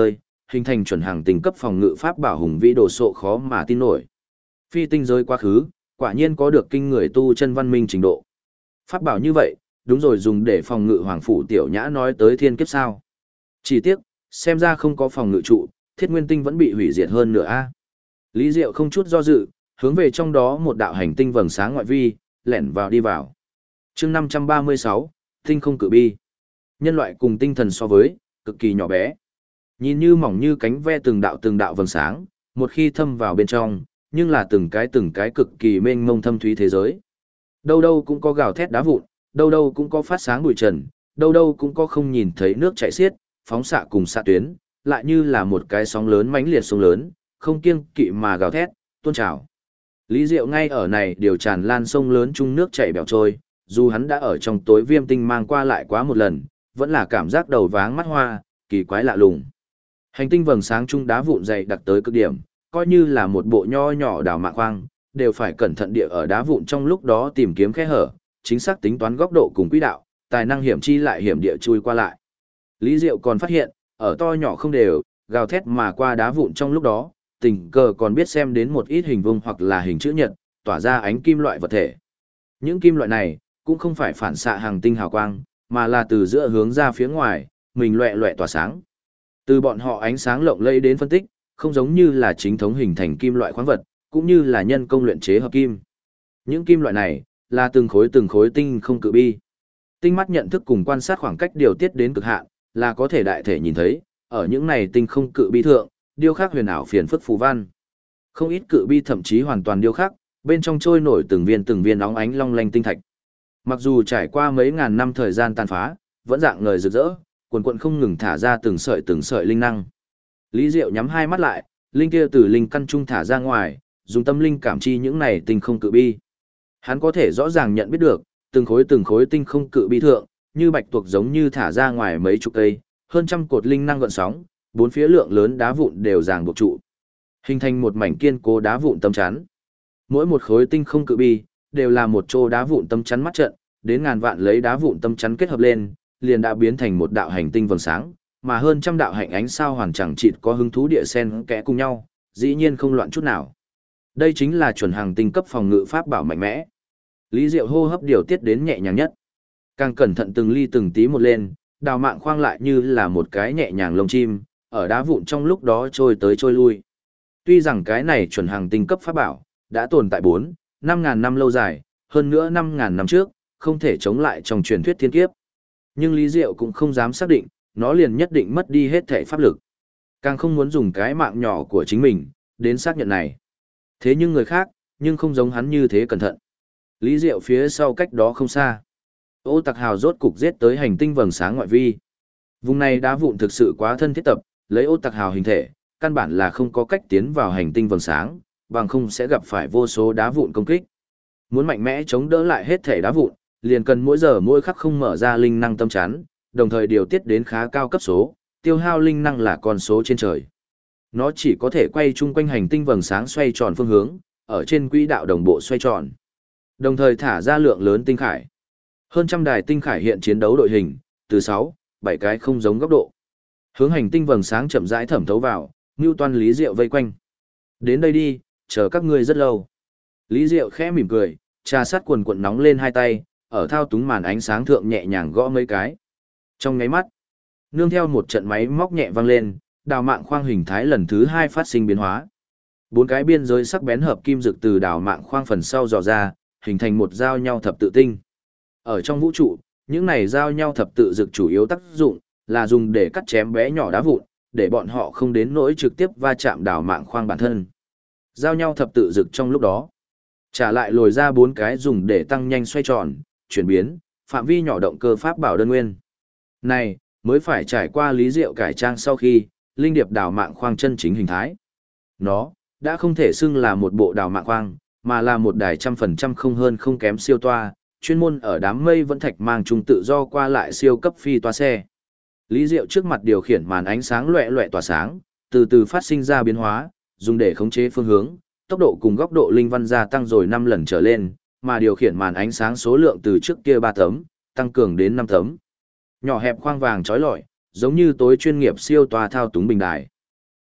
A: hình thành chuẩn hàng tinh cấp phòng ngự pháp bảo hùng vĩ đồ sộ khó mà tin nổi. Phi tinh giới quá khứ, quả nhiên có được kinh người tu chân văn minh trình độ. Pháp bảo như vậy, đúng rồi dùng để phòng ngự hoàng phủ tiểu nhã nói tới thiên kiếp sao. Chỉ tiếc, xem ra không có phòng ngự trụ, thiết nguyên tinh vẫn bị hủy diệt hơn nữa a. Lý Diệu không chút do dự, hướng về trong đó một đạo hành tinh vầng sáng ngoại vi, lẻn vào đi vào. chương 536, tinh không cự bi. Nhân loại cùng tinh thần so với, cực kỳ nhỏ bé. Nhìn như mỏng như cánh ve từng đạo vầng sáng, một khi thâm vào bên trong, nhưng là từng cái cực kỳ mênh mông thâm thúy thế giới. Đâu đâu cũng có gào thét đá vụn, đâu đâu cũng có phát sáng bụi trần, đâu đâu cũng có không nhìn thấy nước chảy xiết, phóng xạ cùng xạ tuyến, lại như là một cái sóng lớn mãnh liệt sông lớn, không kiêng kỵ mà gào thét, tuôn trào. Lý Diệu ngay ở này điều tràn lan sông lớn chung nước chảy bèo trôi, dù hắn đã ở trong tối viêm tinh mang qua lại quá một lần, vẫn là cảm giác đầu váng mắt hoa, kỳ quái lạ lùng. Hành tinh vầng sáng chung đá vụn dày đặc tới cực điểm, coi như là một bộ nho nhỏ đào mạ khoang, đều phải cẩn thận địa ở đá vụn trong lúc đó tìm kiếm khe hở, chính xác tính toán góc độ cùng quỹ đạo, tài năng hiểm chi lại hiểm địa chui qua lại. Lý Diệu còn phát hiện, ở to nhỏ không đều, gào thét mà qua đá vụn trong lúc đó, tình cờ còn biết xem đến một ít hình vuông hoặc là hình chữ nhật, tỏa ra ánh kim loại vật thể. Những kim loại này, cũng không phải phản xạ hàng tinh hào quang, mà là từ giữa hướng ra phía ngoài, mình loẹ loẹ tỏa sáng. Từ bọn họ ánh sáng lộng lẫy đến phân tích, không giống như là chính thống hình thành kim loại khoáng vật, cũng như là nhân công luyện chế hợp kim. Những kim loại này, là từng khối tinh không cự bi. Tinh mắt nhận thức cùng quan sát khoảng cách điều tiết đến cực hạn, là có thể đại thể nhìn thấy, ở những này tinh không cự bi thượng, điêu khắc huyền ảo phiền phức phù văn. Không ít cự bi thậm chí hoàn toàn điêu khắc, bên trong trôi nổi từng viên óng ánh long lanh tinh thạch. Mặc dù trải qua mấy ngàn năm thời gian tàn phá, vẫn dạng ngời rực rỡ, quần quần không ngừng thả ra từng sợi linh năng. Lý Diệu nhắm hai mắt lại, linh kia từ linh căn trung thả ra ngoài, dùng tâm linh cảm chi những này tinh không cự bi. Hắn có thể rõ ràng nhận biết được, từng khối tinh không cự bi thượng, như bạch tuộc giống như thả ra ngoài mấy chục cây, hơn trăm cột linh năng gợn sóng, bốn phía lượng lớn đá vụn đều ràng buộc trụ, hình thành một mảnh kiên cố đá vụn tấm chắn. Mỗi một khối tinh không cự bi đều là một chỗ đá vụn tấm chắn mắt trận, đến ngàn vạn lấy đá vụn tấm chắn kết hợp lên, liền đã biến thành một đạo hành tinh vầng sáng, mà hơn trăm đạo hạnh ánh sao hoàn chẳng chịt có hứng thú địa sen kẽ cùng nhau, dĩ nhiên không loạn chút nào. Đây chính là chuẩn hàng tinh cấp phòng ngự pháp bảo mạnh mẽ. Lý Diệu hô hấp điều tiết đến nhẹ nhàng nhất. Càng cẩn thận từng ly từng tí một lên, đào mạng khoang lại như là một cái nhẹ nhàng lông chim, ở đá vụn trong lúc đó trôi tới trôi lui. Tuy rằng cái này chuẩn hàng tinh cấp pháp bảo, đã tồn tại 4-5 ngàn năm lâu dài, hơn nữa 5 ngàn năm trước, không thể chống lại trong truyền thuyết thiên kiếp. Nhưng Lý Diệu cũng không dám xác định, nó liền nhất định mất đi hết thể pháp lực. Càng không muốn dùng cái mạng nhỏ của chính mình, đến xác nhận này. Thế nhưng người khác, nhưng không giống hắn như thế cẩn thận. Lý Diệu phía sau cách đó không xa. Ô Tặc Hào rốt cục giết tới hành tinh vầng sáng ngoại vi. Vùng này đá vụn thực sự quá thân thiết tập, lấy Ô Tặc Hào hình thể, căn bản là không có cách tiến vào hành tinh vầng sáng, bằng không sẽ gặp phải vô số đá vụn công kích. Muốn mạnh mẽ chống đỡ lại hết thể đá vụn, liền cần mỗi giờ mỗi khắc không mở ra linh năng tâm chắn, đồng thời điều tiết đến khá cao cấp số, tiêu hao linh năng là con số trên trời. Nó chỉ có thể quay chung quanh hành tinh vầng sáng xoay tròn phương hướng, ở trên quỹ đạo đồng bộ xoay tròn. Đồng thời thả ra lượng lớn tinh khải. Hơn trăm đài tinh khải hiện chiến đấu đội hình, từ 6-7 cái không giống góc độ. Hướng hành tinh vầng sáng chậm rãi thẩm thấu vào, Newton Lý Diệu vây quanh. Đến đây đi, chờ các ngươi rất lâu. Lý Diệu khẽ mỉm cười, trà sát quần quần nóng lên hai tay, ở thao túng màn ánh sáng thượng nhẹ nhàng gõ mấy cái. Trong nháy mắt, nương theo một trận máy móc nhẹ vang lên, đào mạng khoang hình thái lần thứ 2 phát sinh biến hóa. 4 cái biên giới sắc bén hợp kim dược từ đào mạng khoang phần sau dò ra, hình thành một giao nhau thập tự tinh. Ở trong vũ trụ, những này giao nhau thập tự dược chủ yếu tác dụng là dùng để cắt chém bé nhỏ đá vụn, để bọn họ không đến nỗi trực tiếp va chạm đào mạng khoang bản thân. Giao nhau thập tự dược trong lúc đó, trả lại lồi ra 4 cái dùng để tăng nhanh xoay tròn, chuyển biến, phạm vi nhỏ động cơ pháp bảo đơn nguyên. Này, mới phải trải qua Lý Diệu cải trang sau khi, linh điệp đào mạng khoang chân chính hình thái. Nó, đã không thể xưng là một bộ đào mạng khoang, mà là một đài 100% không hơn không kém siêu toa, chuyên môn ở đám mây vẫn thạch mang trung tự do qua lại siêu cấp phi toa xe. Lý Diệu trước mặt điều khiển màn ánh sáng loẹ loẹ tỏa sáng, từ từ phát sinh ra biến hóa, dùng để khống chế phương hướng, tốc độ cùng góc độ linh văn gia tăng rồi 5 lần trở lên, mà điều khiển màn ánh sáng số lượng từ trước kia 3 tấm, tăng cường đến 5 tấm. Nhỏ hẹp khoang vàng chói lọi, giống như tối chuyên nghiệp siêu toa thao túng bình đài.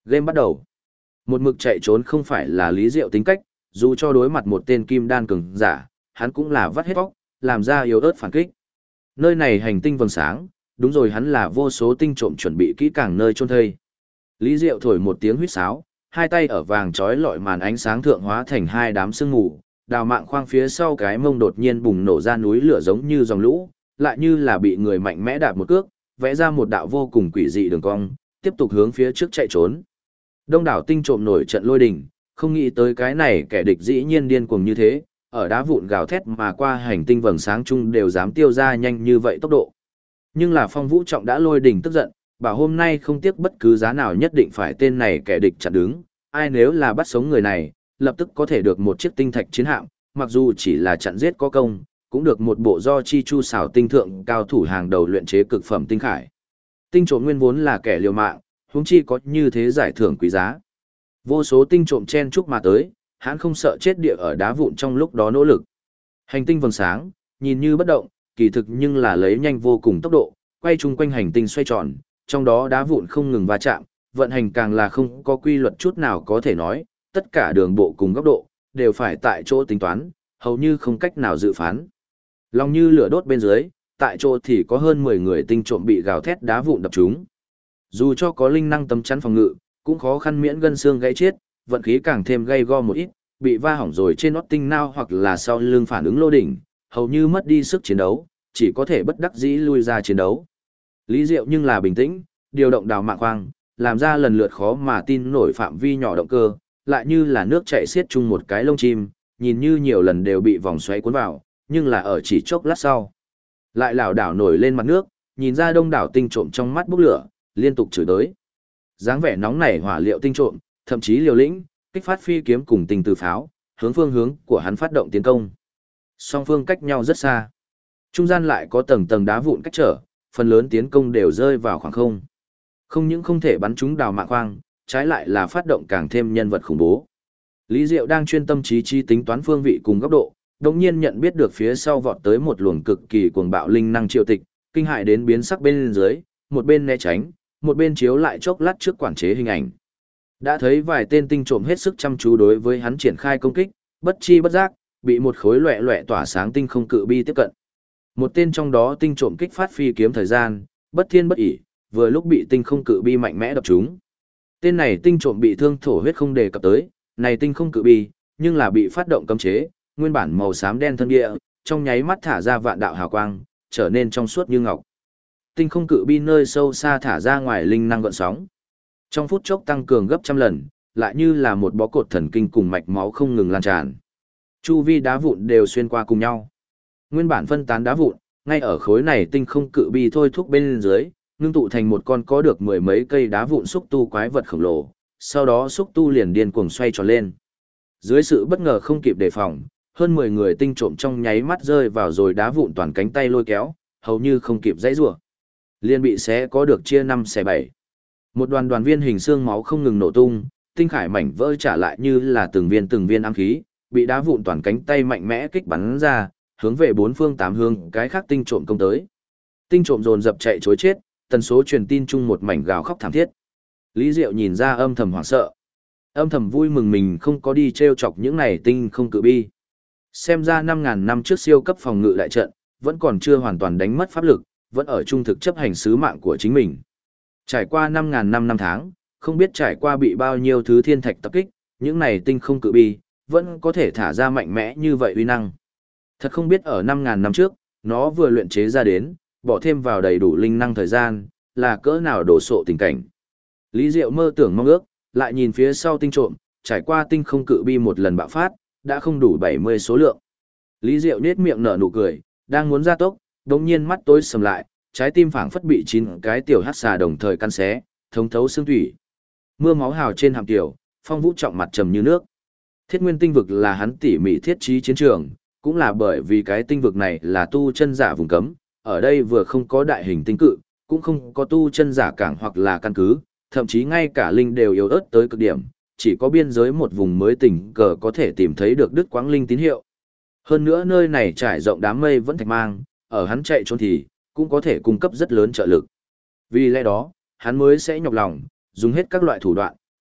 A: Game bắt đầu. Một mực chạy trốn không phải là Lý Diệu tính cách, dù cho đối mặt một tên kim đan cường giả, hắn cũng là vắt hết bóc, làm ra yếu ớt phản kích. Nơi này hành tinh vầng sáng, đúng rồi, hắn là vô số tinh trộm chuẩn bị kỹ càng nơi chôn thây. Lý Diệu thổi một tiếng huýt sáo, hai tay ở vàng chói lọi màn ánh sáng thượng hóa thành hai đám sương mù, đào mạng khoang phía sau cái mông đột nhiên bùng nổ ra núi lửa giống như dòng lũ, lại như là bị người mạnh mẽ đạp một cước, vẽ ra một đạo vô cùng quỷ dị đường cong, tiếp tục hướng phía trước chạy trốn. Đông đảo tinh trộm nổi trận lôi đình, không nghĩ tới cái này kẻ địch dĩ nhiên điên cuồng như thế, ở đá vụn gào thét mà qua hành tinh vầng sáng chung đều dám tiêu ra nhanh như vậy tốc độ. Nhưng là Phong Vũ Trọng đã lôi đình tức giận, bảo hôm nay không tiếc bất cứ giá nào nhất định phải tên này kẻ địch chặn đứng, ai nếu là bắt sống người này, lập tức có thể được một chiếc tinh thạch chiến hạm, mặc dù chỉ là chặn giết có công, cũng được một bộ do chi chu xảo tinh thượng cao thủ hàng đầu luyện chế cực phẩm tinh khải. Tinh trộm nguyên vốn là kẻ liều mạng, huống chi có như thế giải thưởng quý giá. Vô số tinh trộm chen chúc mà tới, hắn không sợ chết địa ở đá vụn trong lúc đó nỗ lực. Hành tinh vầng sáng, nhìn như bất động, kỳ thực nhưng là lấy nhanh vô cùng tốc độ, quay chung quanh hành tinh xoay tròn, trong đó đá vụn không ngừng va chạm, vận hành càng là không có quy luật chút nào có thể nói, tất cả đường bộ cùng góc độ, đều phải tại chỗ tính toán, hầu như không cách nào dự phán. Lòng như lửa đốt bên dưới, tại chỗ thì có hơn 10 người tinh trộm bị gào thét đá vụn đập trúng. Dù cho có linh năng tấm chắn phòng ngự, cũng khó khăn miễn gân xương gãy chết, vận khí càng thêm gay go một ít, bị va hỏng rồi trên nót tinh nao hoặc là sau lưng phản ứng lô đỉnh, hầu như mất đi sức chiến đấu, chỉ có thể bất đắc dĩ lui ra chiến đấu. Lý Diệu nhưng là bình tĩnh, điều động đào mạng khoang, làm ra lần lượt khó mà tin nổi phạm vi nhỏ động cơ, lại như là nước chảy xiết chung một cái lông chim, nhìn như nhiều lần đều bị vòng xoáy cuốn vào, nhưng là ở chỉ chốc lát sau. Lại lảo đảo nổi lên mặt nước, nhìn ra đông đảo tinh trộm trong mắt bốc lửa, liên tục chửi đới. Dáng vẻ nóng nảy hỏa liệu tinh trộm, thậm chí liều lĩnh, kích phát phi kiếm cùng tinh từ pháo, hướng phương hướng của hắn phát động tiến công. Song phương cách nhau rất xa. Trung gian lại có tầng tầng đá vụn cách trở, phần lớn tiến công đều rơi vào khoảng không. Không những không thể bắn trúng đào mạng khoang, trái lại là phát động càng thêm nhân vật khủng bố. Lý Diệu đang chuyên tâm trí tính toán phương vị cùng góc độ, đồng nhiên nhận biết được phía sau vọt tới một luồng cực kỳ cuồng bạo linh năng triệu tịch, kinh hại đến biến sắc bên dưới, một bên né tránh, một bên chiếu lại chốc lát trước quản chế hình ảnh. Đã thấy vài tên tinh trộm hết sức chăm chú đối với hắn triển khai công kích, bất chi bất giác, bị một khối loẻ loẻ tỏa sáng tinh không cự bi tiếp cận. Một tên trong đó tinh trộm kích phát phi kiếm thời gian, bất thiên bất ỷ, vừa lúc bị tinh không cự bi mạnh mẽ đập trúng. Tên này tinh trộm bị thương thổ huyết không đề cập tới, này tinh không cự bi, nhưng là bị phát động cấm chế, nguyên bản màu xám đen thân địa, trong nháy mắt thả ra vạn đạo hào quang, trở nên trong suốt như ngọc. Tinh không cự bi nơi sâu xa thả ra ngoài linh năng gợn sóng. Trong phút chốc tăng cường gấp trăm lần, lại như là một bó cột thần kinh cùng mạch máu không ngừng lan tràn. Chu vi đá vụn đều xuyên qua cùng nhau. Nguyên bản phân tán đá vụn, ngay ở khối này tinh không cự bi thôi thúc bên dưới, ngưng tụ thành một con có được mười mấy cây đá vụn xúc tu quái vật khổng lồ, sau đó xúc tu liền điên cuồng xoay tròn lên. Dưới sự bất ngờ không kịp đề phòng, hơn 10 người tinh trộm trong nháy mắt rơi vào rồi đá vụn toàn cánh tay lôi kéo, hầu như không kịp dãy rủa. Liên bị xé có được chia 5 xẻ 7. Một đoàn đoàn viên hình xương máu không ngừng nổ tung, tinh khải mảnh vỡ trả lại như là từng viên ám khí, bị đá vụn toàn cánh tay mạnh mẽ kích bắn ra, hướng về bốn phương tám hướng cái khác tinh trộm công tới. Tinh trộm dồn dập chạy trối chết, tần số truyền tin chung một mảnh gào khóc thảm thiết. Lý Diệu nhìn ra âm thầm hoảng sợ. Âm thầm vui mừng mình không có đi trêu chọc những này tinh không cự bi. Xem ra 5.000 năm trước siêu cấp phòng ngự đại trận, vẫn còn chưa hoàn toàn đánh mất pháp lực, vẫn ở trung thực chấp hành sứ mạng của chính mình. Trải qua 5.000 năm tháng, không biết trải qua bị bao nhiêu thứ thiên thạch tập kích, những này tinh không cự bi, vẫn có thể thả ra mạnh mẽ như vậy uy năng. Thật không biết ở 5.000 năm trước, nó vừa luyện chế ra đến, bỏ thêm vào đầy đủ linh năng thời gian, là cỡ nào đổ sộ tình cảnh. Lý Diệu mơ tưởng mong ước, lại nhìn phía sau tinh trộm, trải qua tinh không cự bi một lần bạo phát, đã không đủ 70 số lượng. Lý Diệu nhếch miệng nở nụ cười, đang muốn ra tốc, đống nhiên mắt tối sầm lại, trái tim phảng phất bị 9 cái tiểu hắc xà đồng thời căn xé, thống thấu xương thủy. Mưa máu hào trên hàm tiểu, Phong Vũ Trọng mặt trầm như nước. Thiết Nguyên tinh vực là hắn tỉ mỉ thiết trí chiến trường, cũng là bởi vì cái tinh vực này là tu chân giả vùng cấm, ở đây vừa không có đại hình tinh cự, cũng không có tu chân giả cảng hoặc là căn cứ, thậm chí ngay cả linh đều yếu ớt tới cực điểm, chỉ có biên giới một vùng mới tình cờ có thể tìm thấy được đứt quãng linh tín hiệu. Hơn nữa nơi này trải rộng đám mây vẫn thạch mang, ở hắn chạy trốn thì cũng có thể cung cấp rất lớn trợ lực. Vì lẽ đó, hắn mới sẽ nhọc lòng, dùng hết các loại thủ đoạn,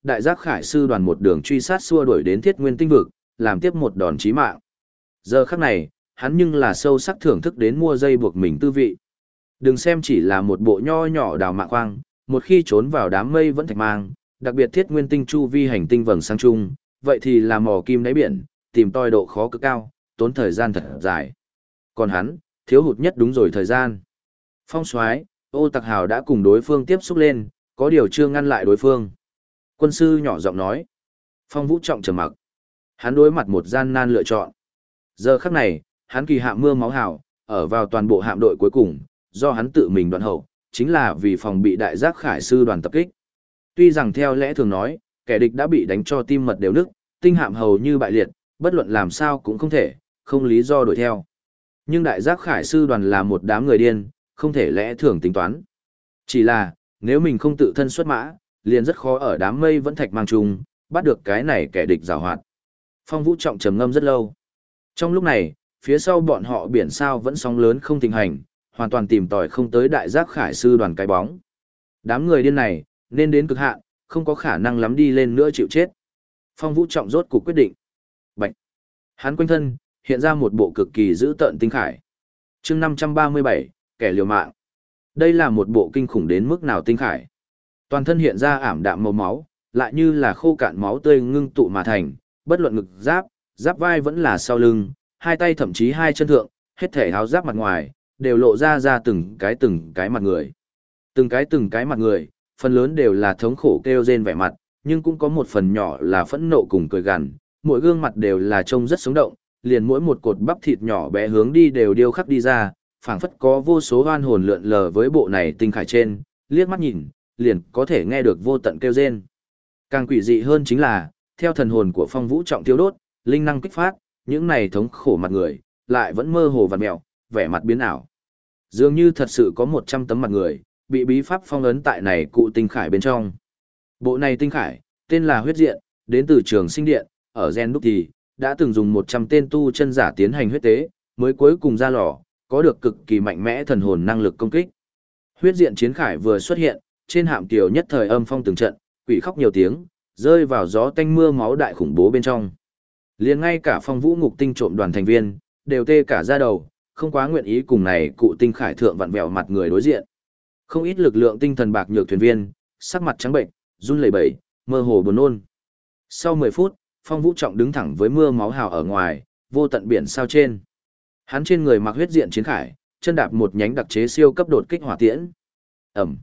A: đại giác khải sư đoàn một đường truy sát xua đuổi đến Thiết Nguyên tinh vực, làm tiếp một đòn chí mạng. Giờ khắc này, hắn nhưng là sâu sắc thưởng thức đến mua dây buộc mình tư vị. Đừng xem chỉ là một bộ nho nhỏ đào mạ khoang, một khi trốn vào đám mây vẫn thạch mang, đặc biệt Thiết Nguyên tinh chu vi hành tinh vầng sáng chung, vậy thì là mò kim đáy biển, tìm tòi độ khó cực cao, tốn thời gian thật dài. Còn hắn, thiếu hụt nhất đúng rồi thời gian. Phong Soái, Ô Tặc Hào đã cùng đối phương tiếp xúc lên, có điều chưa ngăn lại đối phương. Quân sư nhỏ giọng nói. Phong Vũ Trọng trầm mặc. Hắn đối mặt một gian nan lựa chọn. Giờ khắc này, hắn kỳ hạm mưa máu hào, ở vào toàn bộ hạm đội cuối cùng, do hắn tự mình đoạn hậu, chính là vì phòng bị đại giác khải sư đoàn tập kích. Tuy rằng theo lẽ thường nói, kẻ địch đã bị đánh cho tim mật đều nức, tinh hạm hầu như bại liệt, bất luận làm sao cũng không thể, không lý do đuổi theo. Nhưng đại giác khải sư đoàn là một đám người điên, không thể lẽ thường tính toán. Chỉ là, nếu mình không tự thân xuất mã, liền rất khó ở đám mây vẫn thạch mang chung, bắt được cái này kẻ địch giàu hoạt. Phong Vũ Trọng trầm ngâm rất lâu. Trong lúc này, phía sau bọn họ biển sao vẫn sóng lớn không thịnh hành, hoàn toàn tìm tòi không tới đại giác khải sư đoàn cái bóng. Đám người điên này, nên đến cực hạn, không có khả năng lắm đi lên nữa chịu chết. Phong Vũ Trọng rốt cuộc quyết định. Bạch. Hắn quanh thân, hiện ra một bộ cực kỳ dữ tợn tinh khải. Chương 537, kẻ liều mạng. Đây là một bộ kinh khủng đến mức nào tinh khải. Toàn thân hiện ra ảm đạm màu máu, lại như là khô cạn máu tươi ngưng tụ mà thành, bất luận ngực giáp, giáp vai vẫn là sau lưng, hai tay thậm chí hai chân thượng, hết thể áo giáp mặt ngoài, đều lộ ra từng cái mặt người. Từng cái mặt người, phần lớn đều là thống khổ kêu rên vẻ mặt, nhưng cũng có một phần nhỏ là phẫn nộ cùng cười gằn, mỗi gương mặt đều là trông rất sống động, liền mỗi một cột bắp thịt nhỏ bé hướng đi đều điêu khắc đi ra, phảng phất có vô số oan hồn lượn lờ với bộ này tinh khải trên, liếc mắt nhìn, liền có thể nghe được vô tận kêu rên. Càng quỷ dị hơn chính là, theo thần hồn của Phong Vũ Trọng tiêu đốt, linh năng kích phát, những này thống khổ mặt người, lại vẫn mơ hồ vặn mẹo, vẻ mặt biến ảo. Dường như thật sự có 100 tấm mặt người, bị bí pháp phong ấn tại này cụ tinh khải bên trong. Bộ này tinh khải, tên là huyết diện, đến từ trường sinh điện, ở Gen đúc thì, đã từng dùng 100 tên tu chân giả tiến hành huyết tế, mới cuối cùng ra lò, có được cực kỳ mạnh mẽ thần hồn năng lực công kích. Huyết diện chiến khải vừa xuất hiện, trên hạm tiểu nhất thời âm phong từng trận, quỷ khóc nhiều tiếng, rơi vào gió tanh mưa máu đại khủng bố bên trong. Liền ngay cả Phong Vũ Ngục Tinh trộm đoàn thành viên, đều tê cả da đầu, không quá nguyện ý cùng này cụ tinh khải thượng vặn vẹo mặt người đối diện. Không ít lực lượng tinh thần bạc nhược thuyền viên, sắc mặt trắng bệnh, run lẩy bẩy, mơ hồ buồn nôn. Sau 10 phút, Phong Vũ Trọng đứng thẳng với mưa máu hào ở ngoài, vô tận biển sao trên. Hắn trên người mặc huyết diện chiến khải, chân đạp một nhánh đặc chế siêu cấp đột kích hỏa tiễn. Ầm.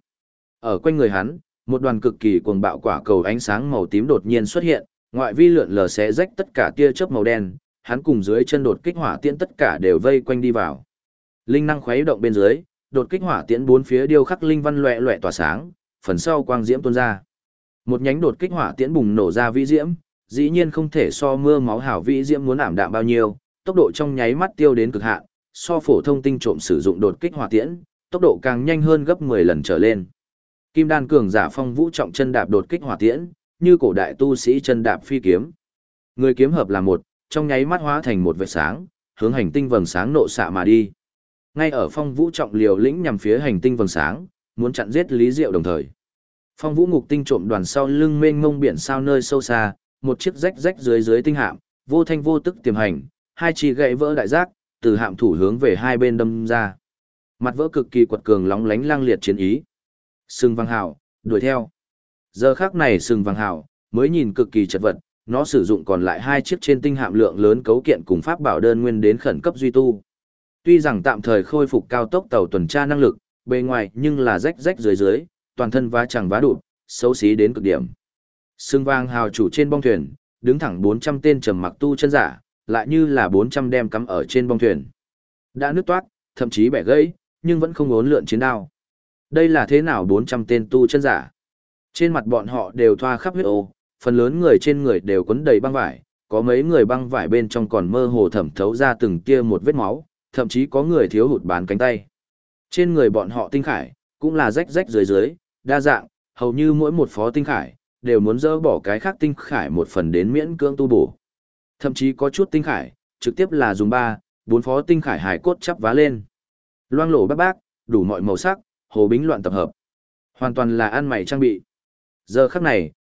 A: Ở quanh người hắn, một đoàn cực kỳ cuồng bạo quả cầu ánh sáng màu tím đột nhiên xuất hiện, ngoại vi lượn lờ xé rách tất cả tia chớp màu đen, hắn cùng dưới chân đột kích hỏa tiễn tất cả đều vây quanh đi vào. Linh năng khuấy động bên dưới, đột kích hỏa tiễn bốn phía điêu khắc linh văn loẹt loẹt tỏa sáng, phần sau quang diễm tuôn ra. Một nhánh đột kích hỏa tiễn bùng nổ ra vĩ diễm, dĩ nhiên không thể so mưa máu hào vĩ diễm muốn ảm đạm bao nhiêu, tốc độ trong nháy mắt tiêu đến cực hạn, so phổ thông tinh trộm sử dụng đột kích hỏa tiễn, tốc độ càng nhanh hơn gấp 10 lần trở lên. Kim đan cường giả Phong Vũ Trọng chân đạp đột kích hỏa tiễn, như cổ đại tu sĩ chân đạp phi kiếm. Người kiếm hợp là một, trong nháy mắt hóa thành một vệt sáng, hướng hành tinh vầng sáng nộ xạ mà đi. Ngay ở Phong Vũ Trọng liều lĩnh nhằm phía hành tinh vầng sáng, muốn chặn giết Lý Diệu đồng thời. Phong Vũ Ngục Tinh trộm đoàn sau lưng mênh mông biển sao nơi sâu xa, một chiếc rách rách dưới tinh hạm, vô thanh vô tức tiềm hành, hai chi gãy vỡ đại giác, từ hạm thủ hướng về hai bên đâm ra. Mặt vỡ cực kỳ quật cường lóng lánh lang liệt chiến ý. Sừng Vàng Hào, đuổi theo. Giờ khắc này Sừng Vàng Hào mới nhìn cực kỳ chật vật, nó sử dụng còn lại hai chiếc trên tinh hạm lượng lớn cấu kiện cùng pháp bảo đơn nguyên đến khẩn cấp duy tu. Tuy rằng tạm thời khôi phục cao tốc tàu tuần tra năng lực, bề ngoài nhưng là rách rách dưới, toàn thân vá chẳng vá đụt, xấu xí đến cực điểm. Sừng Vàng Hào chủ trên bong thuyền, đứng thẳng 400 tên trầm mặc tu chân giả, lại như là 400 đem cắm ở trên bong thuyền. Đã nứt toát, thậm chí bẻ gãy, nhưng vẫn không uốn lượn chiến đao. Đây là thế nào 400 tên tu chân giả? Trên mặt bọn họ đều thoa khắp huyết ô, phần lớn người trên người đều quấn đầy băng vải, có mấy người băng vải bên trong còn mơ hồ thẩm thấu ra từng tia một vết máu, thậm chí có người thiếu hụt bán cánh tay. Trên người bọn họ tinh khải, cũng là rách rách dưới, đa dạng, hầu như mỗi một phó tinh khải, đều muốn dỡ bỏ cái khác tinh khải một phần đến miễn cưỡng tu bổ. Thậm chí có chút tinh khải, trực tiếp là dùng 3, 4 phó tinh khải hài cốt chắp vá lên. Loang lổ bác bác, đủ mọi màu sắc, hồ bính loạn tập hợp. Hoàn toàn là ăn mày trang bị. Giờ khắc này,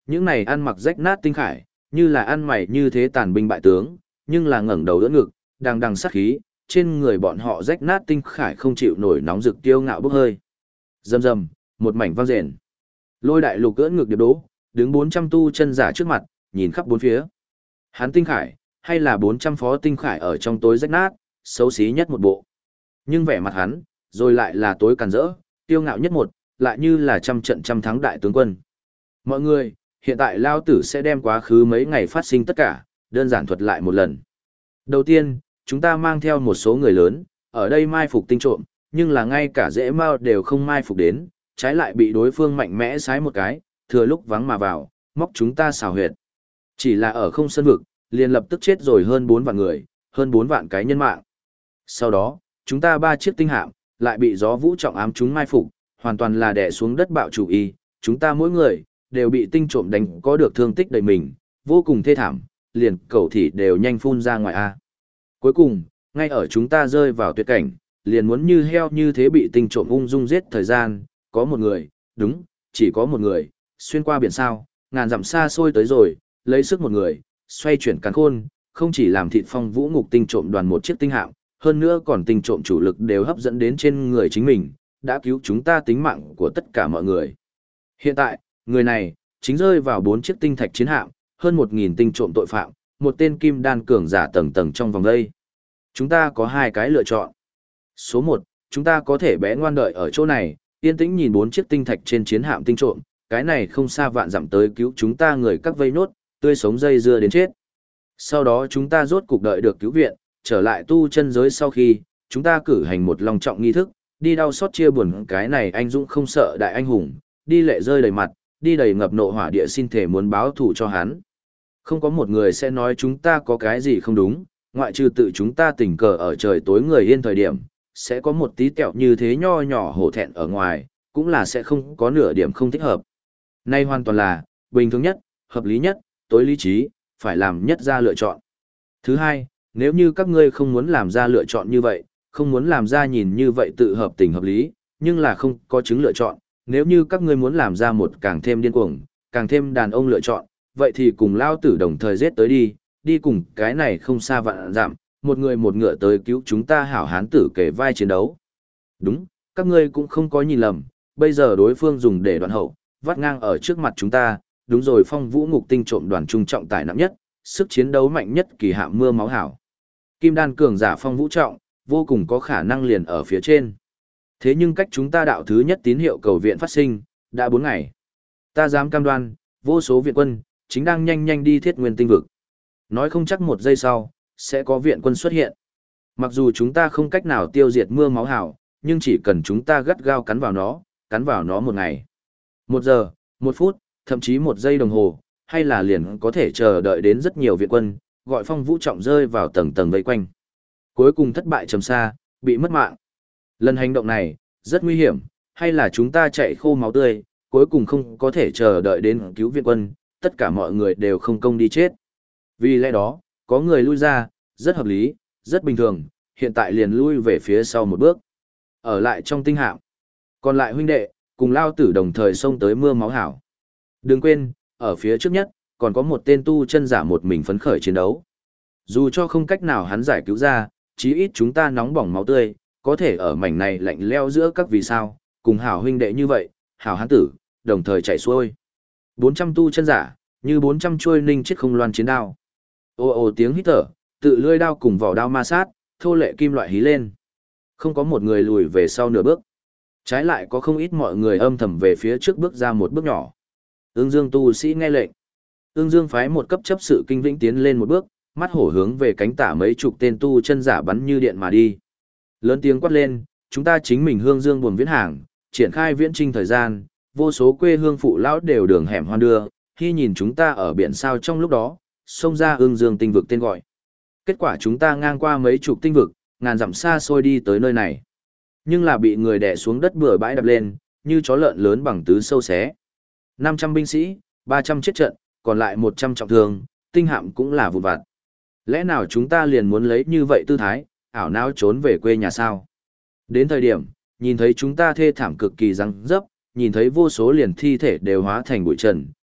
A: Những này ăn mặc rách nát tinh khải, như là ăn mày như thế tàn binh bại tướng, nhưng là ngẩng đầu đỡ ngực, đằng đằng sát khí, trên người bọn họ rách nát tinh khải không chịu nổi nóng rực kiêu ngạo bốc hơi. Rầm rầm, một mảnh vang rền. Lôi đại lục ưỡn ngực điệp đố, đứng 400 tu chân giả trước mặt, nhìn khắp bốn phía. Hắn tinh khải, hay là 400 phó tinh khải ở trong tối rách nát, xấu xí nhất một bộ. Nhưng vẻ mặt hắn, rồi lại là tối càn rỡ, kiêu ngạo nhất một, lại như là trăm trận trăm thắng đại tướng quân. Mọi người, hiện tại Lao Tử sẽ đem quá khứ mấy ngày phát sinh tất cả, đơn giản thuật lại một lần. Đầu tiên, chúng ta mang theo một số người lớn, ở đây mai phục tinh trộm, nhưng là ngay cả dễ mau đều không mai phục đến, trái lại bị đối phương mạnh mẽ sái một cái, thừa lúc vắng mà vào, móc chúng ta xào huyệt. Chỉ là ở không sân vực, liền lập tức chết rồi hơn 4 vạn người, hơn 4 vạn cái nhân mạng. Sau đó, chúng ta 3 chiếc tinh hạm, lại bị gió vũ trọng ám chúng mai phục, hoàn toàn là đè xuống đất bạo chủ y, chúng ta mỗi người, đều bị tinh trộm đánh có được thương tích đầy mình, vô cùng thê thảm, liền cẩu thỉ đều nhanh phun ra ngoài A. Cuối cùng, ngay ở chúng ta rơi vào tuyệt cảnh, liền muốn như heo như thế bị tinh trộm ung dung giết thời gian, có một người, đúng, chỉ có một người, xuyên qua biển sao, ngàn dặm xa xôi tới rồi, lấy sức một người, xoay chuyển càn khôn, không chỉ làm thịt phong vũ ngục tinh trộm đoàn một chiếc tinh hạm, hơn nữa còn tinh trộm chủ lực đều hấp dẫn đến trên người chính mình, đã cứu chúng ta tính mạng của tất cả mọi người. Hiện tại, người này, chính rơi vào 4 chiếc tinh thạch chiến hạm, hơn 1.000 tinh trộm tội phạm, một tên kim đan cường giả tầng tầng trong vòng đây. Chúng ta có 2 cái lựa chọn. Số 1, chúng ta có thể bé ngoan đợi ở chỗ này, yên tĩnh nhìn 4 chiếc tinh thạch trên chiến hạm tinh trộm, cái này không xa vạn dặm tới cứu chúng ta người các vây nốt, tươi sống dây dưa đến chết. Sau đó chúng ta rốt cục đợi được cứu viện, trở lại tu chân giới sau khi, chúng ta cử hành một long trọng nghi thức, đi đau xót chia buồn cái này anh dũng không sợ đại anh hùng, đi lệ rơi đầy mặt, đi đầy ngập nộ hỏa địa xin thể muốn báo thù cho hắn. Không có một người sẽ nói chúng ta có cái gì không đúng, ngoại trừ tự chúng ta tình cờ ở trời tối người yên thời điểm, sẽ có một tí kẹo như thế nho nhỏ hổ thẹn ở ngoài, cũng là sẽ không có nửa điểm không thích hợp. Nay hoàn toàn là, bình thường nhất, hợp lý nhất, tối lý trí, phải làm nhất ra lựa chọn. Thứ hai, nếu như các ngươi không muốn làm ra lựa chọn như vậy, không muốn làm ra nhìn như vậy tự hợp tình hợp lý, nhưng là không có chứng lựa chọn, nếu như các ngươi muốn làm ra một càng thêm điên cuồng, càng thêm đàn ông lựa chọn, vậy thì cùng lao tử đồng thời giết tới đi, đi cùng cái này không xa vạn dặm, một người một ngựa tới cứu chúng ta hảo hán tử kể vai chiến đấu. Đúng, các ngươi cũng không có nhìn lầm, bây giờ đối phương dùng để đoạn hậu, vắt ngang ở trước mặt chúng ta, đúng rồi phong vũ ngục tinh trộm đoàn trung trọng tài nặng nhất, sức chiến đấu mạnh nhất kỳ hạm mưa máu hảo. Kim đan cường giả phong vũ trọng, vô cùng có khả năng liền ở phía trên. Thế nhưng cách chúng ta đạo thứ nhất tín hiệu cầu viện phát sinh, đã 4 ngày. Ta dám cam đoan, vô số viện quân, chính đang nhanh nhanh đi thiết nguyên tinh vực. Nói không chắc 1 giây sau, sẽ có viện quân xuất hiện. Mặc dù chúng ta không cách nào tiêu diệt mưa máu hảo, nhưng chỉ cần chúng ta gắt gao cắn vào nó 1 ngày. 1 giờ, 1 phút, thậm chí 1 giây đồng hồ, hay là liền có thể chờ đợi đến rất nhiều viện quân, gọi phong vũ trọng rơi vào tầng tầng vây quanh. Cuối cùng thất bại trầm xa, bị mất mạng. Lần hành động này, rất nguy hiểm, hay là chúng ta chạy khô máu tươi, cuối cùng không có thể chờ đợi đến cứu viện quân, tất cả mọi người đều không công đi chết. Vì lẽ đó, có người lui ra, rất hợp lý, rất bình thường, hiện tại liền lui về phía sau một bước. Ở lại trong tinh hạm. Còn lại huynh đệ, cùng lao tử đồng thời xông tới mưa máu hảo. Đừng quên, ở phía trước nhất, còn có một tên tu chân giả một mình phấn khởi chiến đấu. Dù cho không cách nào hắn giải cứu ra, chí ít chúng ta nóng bỏng máu tươi, có thể ở mảnh này lạnh leo giữa các vì sao, cùng hảo huynh đệ như vậy, hảo hán tử, đồng thời chạy xuôi. 400 tu chân giả, như 400 chuôi ninh chiếc không loan chiến đao. Ồ ồ tiếng hít thở, tự lưỡi đao cùng vỏ đao ma sát, thô lệ kim loại hí lên. Không có một người lùi về sau nửa bước. Trái lại có không ít mọi người âm thầm về phía trước bước ra một bước nhỏ. Ưng Dương tu sĩ nghe lệnh. Ưng Dương phái một cấp chấp sự kinh vĩnh tiến lên một bước, mắt hổ hướng về cánh tả mấy chục tên tu chân giả bắn như điện mà đi. Lớn tiếng quát lên, chúng ta chính mình Hương Dương buồn viễn hàng, triển khai viễn trinh thời gian, vô số quê hương phụ lão đều đường hẻm hoan đưa, khi nhìn chúng ta ở biển sao trong lúc đó, xông ra Ưng Dương tinh vực tên gọi. Kết quả chúng ta ngang qua mấy chục tinh vực, ngàn dặm xa xôi đi tới nơi này. Nhưng là bị người đè xuống đất bừa bãi đập lên, như chó lợn lớn bằng tứ sâu xé. 500 binh sĩ, 300 chết trận, còn lại 100 trọng thương, tinh hạm cũng là vụn vặt. Lẽ nào chúng ta liền muốn lấy như vậy tư thái, ảo não trốn về quê nhà sao? Đến thời điểm, nhìn thấy chúng ta thê thảm cực kỳ răng dấp, nhìn thấy vô số liền thi thể đều hóa thành bụi trần,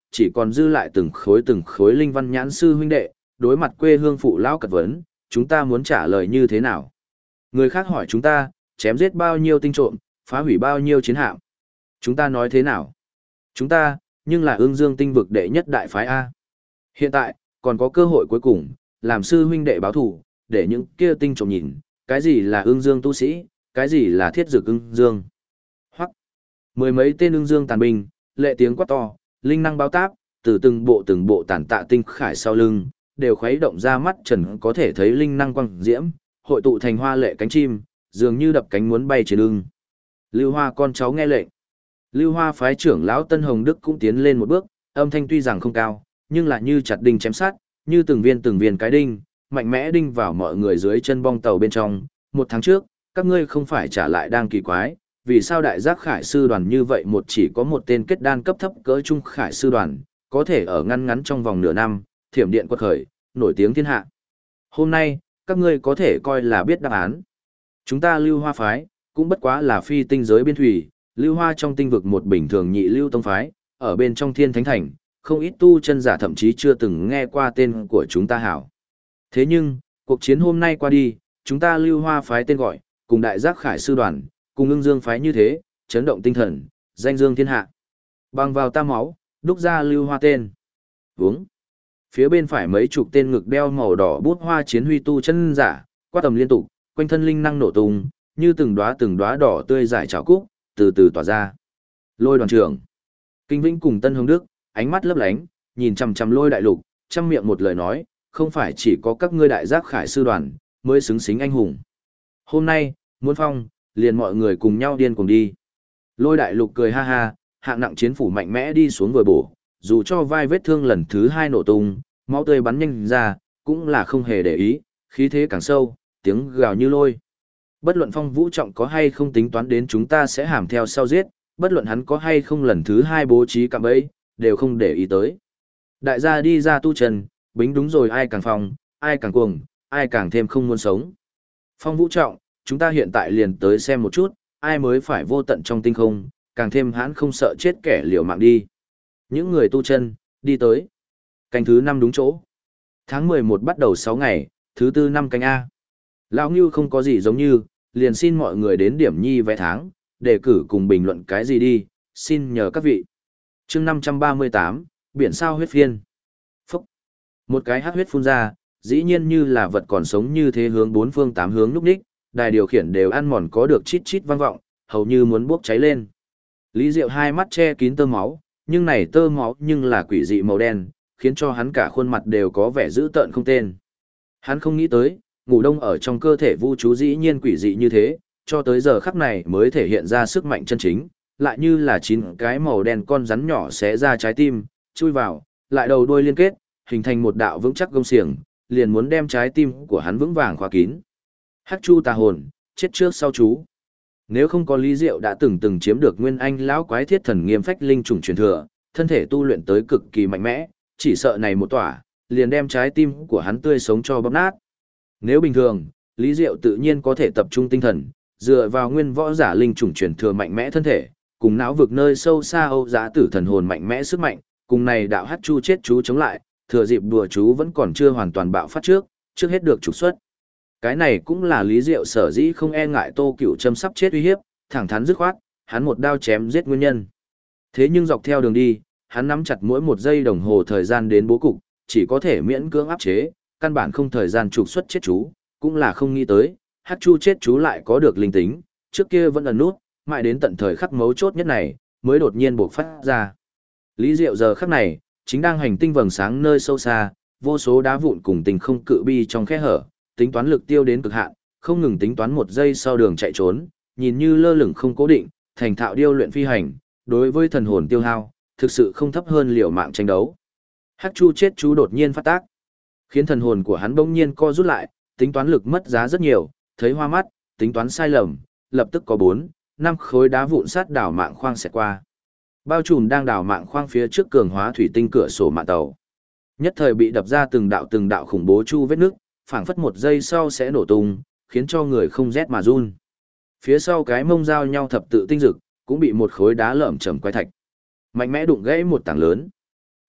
A: chỉ còn dư lại từng khối linh văn nhãn sư huynh đệ, đối mặt quê hương phụ lão cật vấn, chúng ta muốn trả lời như thế nào? Người khác hỏi chúng ta, chém giết bao nhiêu tinh trộm, phá hủy bao nhiêu chiến hạm. Chúng ta nói thế nào? Chúng ta, nhưng là Ưng Dương tinh vực đệ nhất đại phái A. Hiện tại, còn có cơ hội cuối cùng, làm sư huynh đệ báo thủ, để những kia tinh trộm nhìn, cái gì là Ưng Dương tu sĩ, cái gì là thiết dược Ưng Dương. Hoặc, mười mấy tên Ưng Dương tàn binh, lệ tiếng quát to, linh năng báo táp, từ từng bộ tàn tạ tinh khải sau lưng, đều khuấy động ra mắt trần có thể thấy linh năng quang diễm, hội tụ thành hoa lệ cánh chim, dường như đập cánh muốn bay trên ưng. Lưu Hoa con cháu nghe lệnh. Lưu Hoa phái trưởng lão Tân Hồng Đức cũng tiến lên một bước, âm thanh tuy rằng không cao, nhưng lại như chặt đinh chém sát, như từng viên cái đinh, mạnh mẽ đinh vào mọi người dưới chân bong tàu bên trong. Một tháng trước, các ngươi không phải trả lại đang kỳ quái, vì sao đại giác khải sư đoàn như vậy chỉ có một tên kết đan cấp thấp cỡ trung khải sư đoàn, có thể ở ngắn trong vòng nửa năm, thiểm điện quật khởi, nổi tiếng thiên hạ. Hôm nay, các ngươi có thể coi là biết đáp án. Chúng ta Lưu Hoa phái, cũng bất quá là phi tinh giới biên thủy, Lưu Hoa trong tinh vực một bình thường nhị lưu tông phái, ở bên trong Thiên Thánh Thành, không ít tu chân giả thậm chí chưa từng nghe qua tên của chúng ta hảo. Thế nhưng, cuộc chiến hôm nay qua đi, chúng ta Lưu Hoa phái tên gọi, cùng đại giác khải sư đoàn, cùng Ưng Dương phái như thế, chấn động tinh thần, danh dương thiên hạ. Bằng vào ta máu, đúc ra Lưu Hoa tên. Uống. Phía bên phải mấy chục tên ngực đeo màu đỏ bút hoa chiến huy tu chân giả, quát tầm liên tục, quanh thân linh năng nổ tung, như từng đóa đỏ tươi giải trào cúc, từ từ tỏa ra. Lôi đoàn trưởng. Kinh Vĩnh cùng Tân Hồng Đức, ánh mắt lấp lánh, nhìn chằm chằm Lôi đại lục, trăm miệng một lời nói, không phải chỉ có các ngươi đại giác khải sư đoàn, mới xứng xính anh hùng. Hôm nay, muốn phong, liền mọi người cùng nhau điên cùng đi. Lôi đại lục cười ha ha, hạng nặng chiến phủ mạnh mẽ đi xuống vừa bổ, dù cho vai vết thương lần thứ 2 nổ tung, máu tươi bắn nhanh ra, cũng là không hề để ý, khí thế càng sâu, tiếng gào như lôi. Bất luận Phong Vũ Trọng có hay không tính toán đến chúng ta sẽ hàm theo sau giết, bất luận hắn có hay không lần thứ 2 bố trí cạm bẫy, đều không để ý tới. Đại gia đi ra tu chân, bính đúng rồi ai càng phong, ai càng cuồng, ai càng thêm không muốn sống. Phong Vũ Trọng, chúng ta hiện tại liền tới xem một chút, ai mới phải vô tận trong tinh không, càng thêm hãn không sợ chết kẻ liều mạng đi. Những người tu chân, đi tới. Canh thứ 5 đúng chỗ. Tháng 11 bắt đầu 6 ngày, thứ 4 năm canh A. Lão Ngưu không có gì giống như, liền xin mọi người đến điểm nhi vẽ tháng, đề cử cùng bình luận cái gì đi, xin nhờ các vị. chương 538, biển sao huyết phiên. Phúc. Một cái hắc huyết phun ra, dĩ nhiên như là vật còn sống như thế hướng 4 phương 8 hướng núp đích, đài điều khiển đều ăn mòn có được chít chít vang vọng, hầu như muốn bốc cháy lên. Lý Diệu hai mắt che kín tơ máu, nhưng này tơ máu nhưng là quỷ dị màu đen, khiến cho hắn cả khuôn mặt đều có vẻ dữ tợn không tên. Hắn không nghĩ tới, ngủ đông ở trong cơ thể vu chú dĩ nhiên quỷ dị như thế, cho tới giờ khắc này mới thể hiện ra sức mạnh chân chính, lại như là 9 cái màu đen con rắn nhỏ xé ra trái tim, chui vào, lại đầu đuôi liên kết, hình thành một đạo vững chắc gông xiềng, liền muốn đem trái tim của hắn vững vàng khóa kín. Hắc Chu tà hồn, chết trước sau chú. Nếu không có Lý Diệu đã từng chiếm được Nguyên Anh lão quái thiết thần nghiêm phách linh trùng truyền thừa, thân thể tu luyện tới cực kỳ mạnh mẽ, chỉ sợ này một tỏa, liền đem trái tim của hắn tươi sống cho bóp nát. Nếu bình thường, Lý Diệu tự nhiên có thể tập trung tinh thần, dựa vào nguyên võ giả linh trùng truyền thừa mạnh mẽ thân thể, cùng não vực nơi sâu xa Âu Giá Tử thần hồn mạnh mẽ sức mạnh, cùng này đạo Hắc Chu chết chú chống lại, thừa dịp đùa chú vẫn còn chưa hoàn toàn bạo phát trước hết được trục xuất. Cái này cũng là Lý Diệu sở dĩ không e ngại Tô Cửu Trâm sắp chết uy hiếp, thẳng thắn dứt khoát, hắn một đao chém giết nguyên nhân. Thế nhưng dọc theo đường đi, hắn nắm chặt mỗi một giây đồng hồ thời gian đến bố cục, chỉ có thể miễn cưỡng áp chế, căn bản không thời gian trục xuất chết chú, cũng là không nghĩ tới, Hắc Chu chết chú lại có được linh tính, trước kia vẫn ẩn nút, mãi đến tận thời khắc mấu chốt nhất này, mới đột nhiên bộc phát ra. Lý Diệu giờ khắc này, chính đang hành tinh vầng sáng nơi sâu xa, vô số đá vụn cùng tình không cự bi trong khe hở, tính toán lực tiêu đến cực hạn, không ngừng tính toán một giây sau đường chạy trốn, nhìn như lơ lửng không cố định, thành thạo điêu luyện phi hành, đối với thần hồn tiêu hao, thực sự không thấp hơn liều mạng tranh đấu. Hắc Chu chết chú đột nhiên phát tác, khiến thần hồn của hắn bỗng nhiên co rút lại, tính toán lực mất giá rất nhiều, thấy hoa mắt, tính toán sai lầm, lập tức có 4-5 khối đá vụn sát đảo mạng khoang xẹt qua. Bao trùm đang đảo mạng khoang phía trước cường hóa thủy tinh cửa sổ mạng tàu. Nhất thời bị đập ra từng đạo khủng bố chu vết nước, phảng phất một giây sau sẽ nổ tung, khiến cho người không rét mà run. Phía sau cái mông giao nhau thập tự tinh dực, cũng bị một khối đá lởm chởm quái thạch mạnh mẽ đụng gãy một tảng lớn.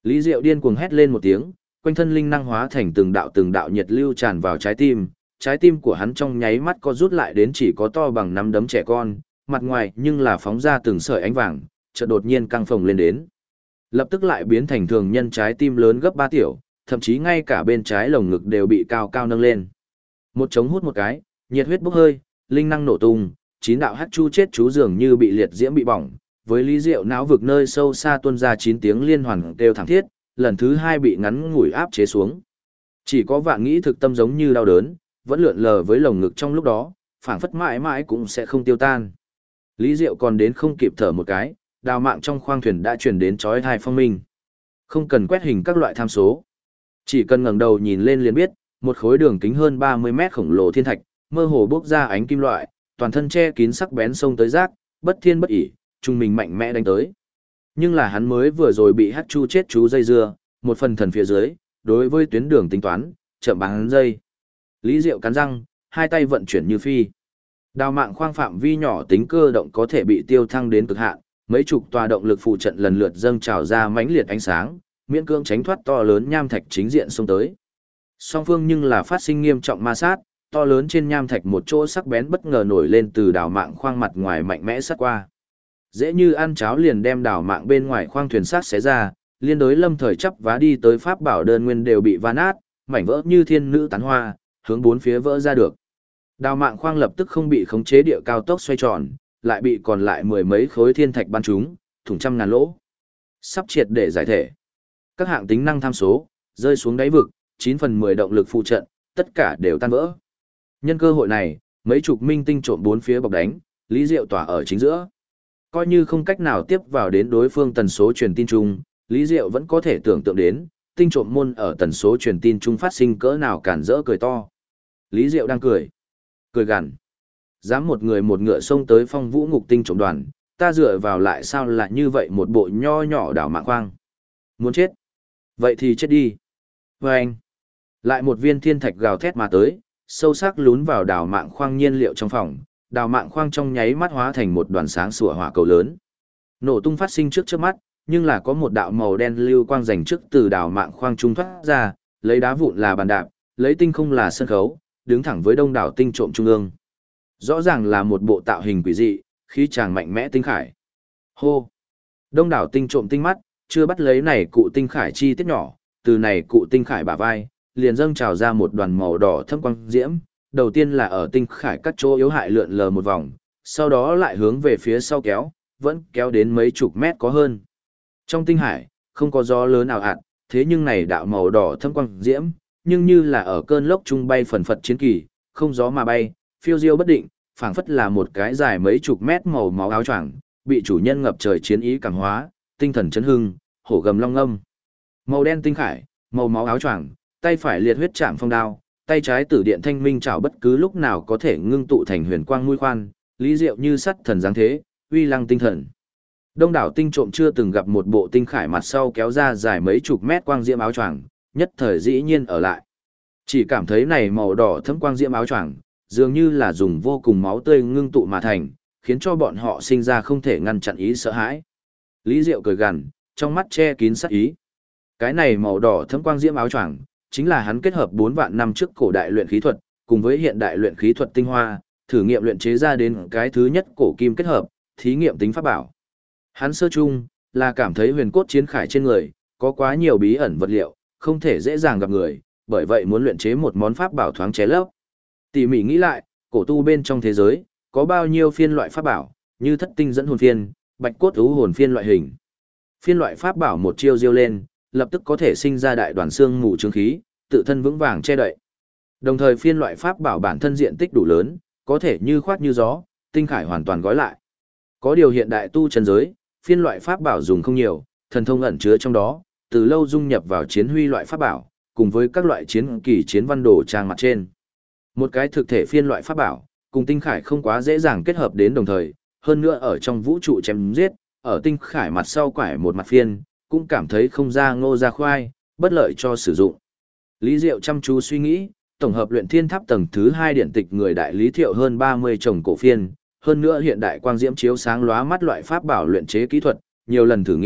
A: Lý Diệu điên cuồng hét lên một tiếng, quanh thân linh năng hóa thành từng đạo nhiệt lưu tràn vào trái tim của hắn trong nháy mắt co rút lại đến chỉ có to bằng nắm đấm trẻ con, mặt ngoài nhưng là phóng ra từng sợi ánh vàng, chợt đột nhiên căng phồng lên đến. Lập tức lại biến thành thường nhân trái tim lớn gấp 3 tiểu, thậm chí ngay cả bên trái lồng ngực đều bị cao cao nâng lên. Một trống hút một cái, nhiệt huyết bốc hơi, linh năng nổ tung, 9 đạo hắc chu chết chú dường như bị liệt diễm bị bỏng, với Lý Diệu não vực nơi sâu xa tuôn ra 9 tiếng liên hoàn kêu thảm thiết, lần thứ 2 bị ngắn ngủi áp chế xuống. Chỉ có Vạn Nghĩ thực tâm giống như đau đớn, vẫn lượn lờ với lồng ngực trong lúc đó, phảng phất mãi mãi cũng sẽ không tiêu tan. Lý Diệu còn đến không kịp thở một cái, đào mạng trong khoang thuyền đã truyền đến chói tai phong minh. Không cần quét hình các loại tham số, chỉ cần ngẩng đầu nhìn lên liền biết, một khối đường kính hơn 30 mét khổng lồ thiên thạch, mơ hồ bốc ra ánh kim loại, toàn thân che kín sắc bén sông tới rác, bất thiên bất ỷ, trung mình mạnh mẽ đánh tới. Nhưng là hắn mới vừa rồi bị hắc chu chết chú dây dưa, một phần thần phía dưới, đối với tuyến đường tính toán, chậm bán dây. Lý Diệu cắn răng, hai tay vận chuyển như phi. Đào mạng khoang phạm vi nhỏ tính cơ động có thể bị tiêu thăng đến cực hạn, mấy chục tòa động lực phụ trận lần lượt dâng trào ra mãnh liệt ánh sáng, miễn cưỡng tránh thoát to lớn nham thạch chính diện xông tới. Song phương nhưng là phát sinh nghiêm trọng ma sát, to lớn trên nham thạch một chỗ sắc bén bất ngờ nổi lên từ đào mạng khoang mặt ngoài mạnh mẽ sát qua. Dễ như ăn cháo liền đem đào mạng bên ngoài khoang thuyền sát xé ra, liên đối lâm thời chắp vá đi tới pháp bảo đơn nguyên đều bị va nát, mảnh vỡ như thiên nữ tán hoa, hướng bốn phía vỡ ra được. Đào mạng khoang lập tức không bị khống chế địa cao tốc xoay tròn, lại bị còn lại mười mấy khối thiên thạch bắn trúng, thủng trăm ngàn lỗ. Sắp triệt để giải thể. Các hạng tính năng tham số, rơi xuống đáy vực, 9/10 động lực phụ trận, tất cả đều tan vỡ. Nhân cơ hội này, mấy chục minh tinh trộm bốn phía bọc đánh, Lý Diệu tỏa ở chính giữa. Coi như không cách nào tiếp vào đến đối phương tần số truyền tin chung, Lý Diệu vẫn có thể tưởng tượng đến, tinh trộm môn ở tần số truyền tin chung phát sinh cỡ nào cản rỡ cười to. Lý Diệu đang cười. Cười gằn. Dám một người một ngựa xông tới Phong Vũ Ngục tinh trộm đoàn, ta dựa vào lại sao lại như vậy một bộ nho nhỏ đảo mạng khoang. Muốn chết. Vậy thì chết đi. Và anh. Lại một viên thiên thạch gào thét mà tới, sâu sắc lún vào đảo mạng khoang nhiên liệu trong phòng, đảo mạng khoang trong nháy mắt hóa thành một đoàn sáng sủa hỏa cầu lớn. Nổ tung phát sinh trước mắt, nhưng là có một đạo màu đen lưu quang dành trước từ đảo mạng khoang trung thoát ra, lấy đá vụn là bàn đạp, lấy tinh không là sân khấu, đứng thẳng với đông đảo tinh trộm trung ương. Rõ ràng là một bộ tạo hình quỷ dị, khí tràng mạnh mẽ tinh khải. Hô! Đông đảo tinh trộm tinh mắt, chưa bắt lấy này cụ tinh khải chi tiết nhỏ, từ này cụ tinh khải bả vai, liền dâng trào ra một đoàn màu đỏ thâm quang diễm, đầu tiên là ở tinh khải các chỗ yếu hại lượn lờ một vòng, sau đó lại hướng về phía sau kéo, vẫn kéo đến mấy chục mét có hơn. Trong tinh hải, không có gió lớn nào ạt, thế nhưng này đạo màu đỏ thâm quang diễm, nhưng như là ở cơn lốc trung bay phần phật chiến kỳ, không gió mà bay, phiêu diêu bất định, phảng phất là một cái dài mấy chục mét màu máu áo choàng, bị chủ nhân ngập trời chiến ý cảm hóa, tinh thần chấn hưng, hổ gầm long ngâm. Màu đen tinh khải, màu máu áo choàng, tay phải liệt huyết chạm phong đao, tay trái tử điện thanh minh chảo bất cứ lúc nào có thể ngưng tụ thành huyền quang mũi khoan, Lý Diệu như sắt thần dáng thế, uy lăng tinh thần. Đông đảo tinh trộm chưa từng gặp một bộ tinh khải mặt sau kéo ra dài mấy chục mét quang diễm áo choàng, nhất thời dĩ nhiên ở lại. Chỉ cảm thấy này màu đỏ thẫm quang diễm áo choàng, dường như là dùng vô cùng máu tươi ngưng tụ mà thành, khiến cho bọn họ sinh ra không thể ngăn chặn ý sợ hãi. Lý Diệu cười gằn, trong mắt che kín sát ý. Cái này màu đỏ thẫm quang diễm áo choàng, chính là hắn kết hợp 4 vạn năm trước cổ đại luyện khí thuật, cùng với hiện đại luyện khí thuật tinh hoa, thử nghiệm luyện chế ra đến cái thứ nhất cổ kim kết hợp, thí nghiệm tính pháp bảo. Hắn sơ chung, là cảm thấy huyền cốt chiến khải trên người, có quá nhiều bí ẩn vật liệu, không thể dễ dàng gặp người, bởi vậy muốn luyện chế một món pháp bảo thoáng ché lấp. Tỉ mỉ nghĩ lại, cổ tu bên trong thế giới, có bao nhiêu phiên loại pháp bảo, như thất tinh dẫn hồn phiên, bạch cốt ú hồn phiên loại hình. Phiên loại pháp bảo một chiêu diêu lên, lập tức có thể sinh ra đại đoàn xương mù trướng khí, tự thân vững vàng che đậy. Đồng thời phiên loại pháp bảo bản thân diện tích đủ lớn, có thể như khoát như gió, tinh khải hoàn toàn gói lại. Có điều hiện đại tu chân giới, phiên loại pháp bảo dùng không nhiều, thần thông ẩn chứa trong đó, từ lâu dung nhập vào chiến huy loại pháp bảo, cùng với các loại chiến kỳ chiến văn đồ trang mặt trên. Một cái thực thể phiên loại pháp bảo, cùng tinh khải không quá dễ dàng kết hợp đến đồng thời, hơn nữa ở trong vũ trụ chém giết, ở tinh khải mặt sau quải một mặt phiên, cũng cảm thấy không ra ngô ra khoai, bất lợi cho sử dụng. Lý Diệu chăm chú suy nghĩ, tổng hợp luyện thiên tháp tầng thứ 2 điện tịch người đại lý thiệu hơn 30 chồng cổ phiên, hơn nữa hiện đại quang diễm chiếu sáng lóa mắt loại pháp bảo luyện chế kỹ thuật, nhiều lần thử nghiệm,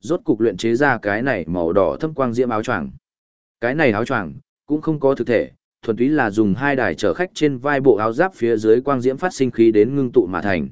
A: rốt cục luyện chế ra cái này màu đỏ thâm quang diễm áo choàng. Cái này áo choàng cũng không có thực thể, thuần túy là dùng hai đài chở khách trên vai bộ áo giáp phía dưới quang diễm phát sinh khí đến ngưng tụ mà thành.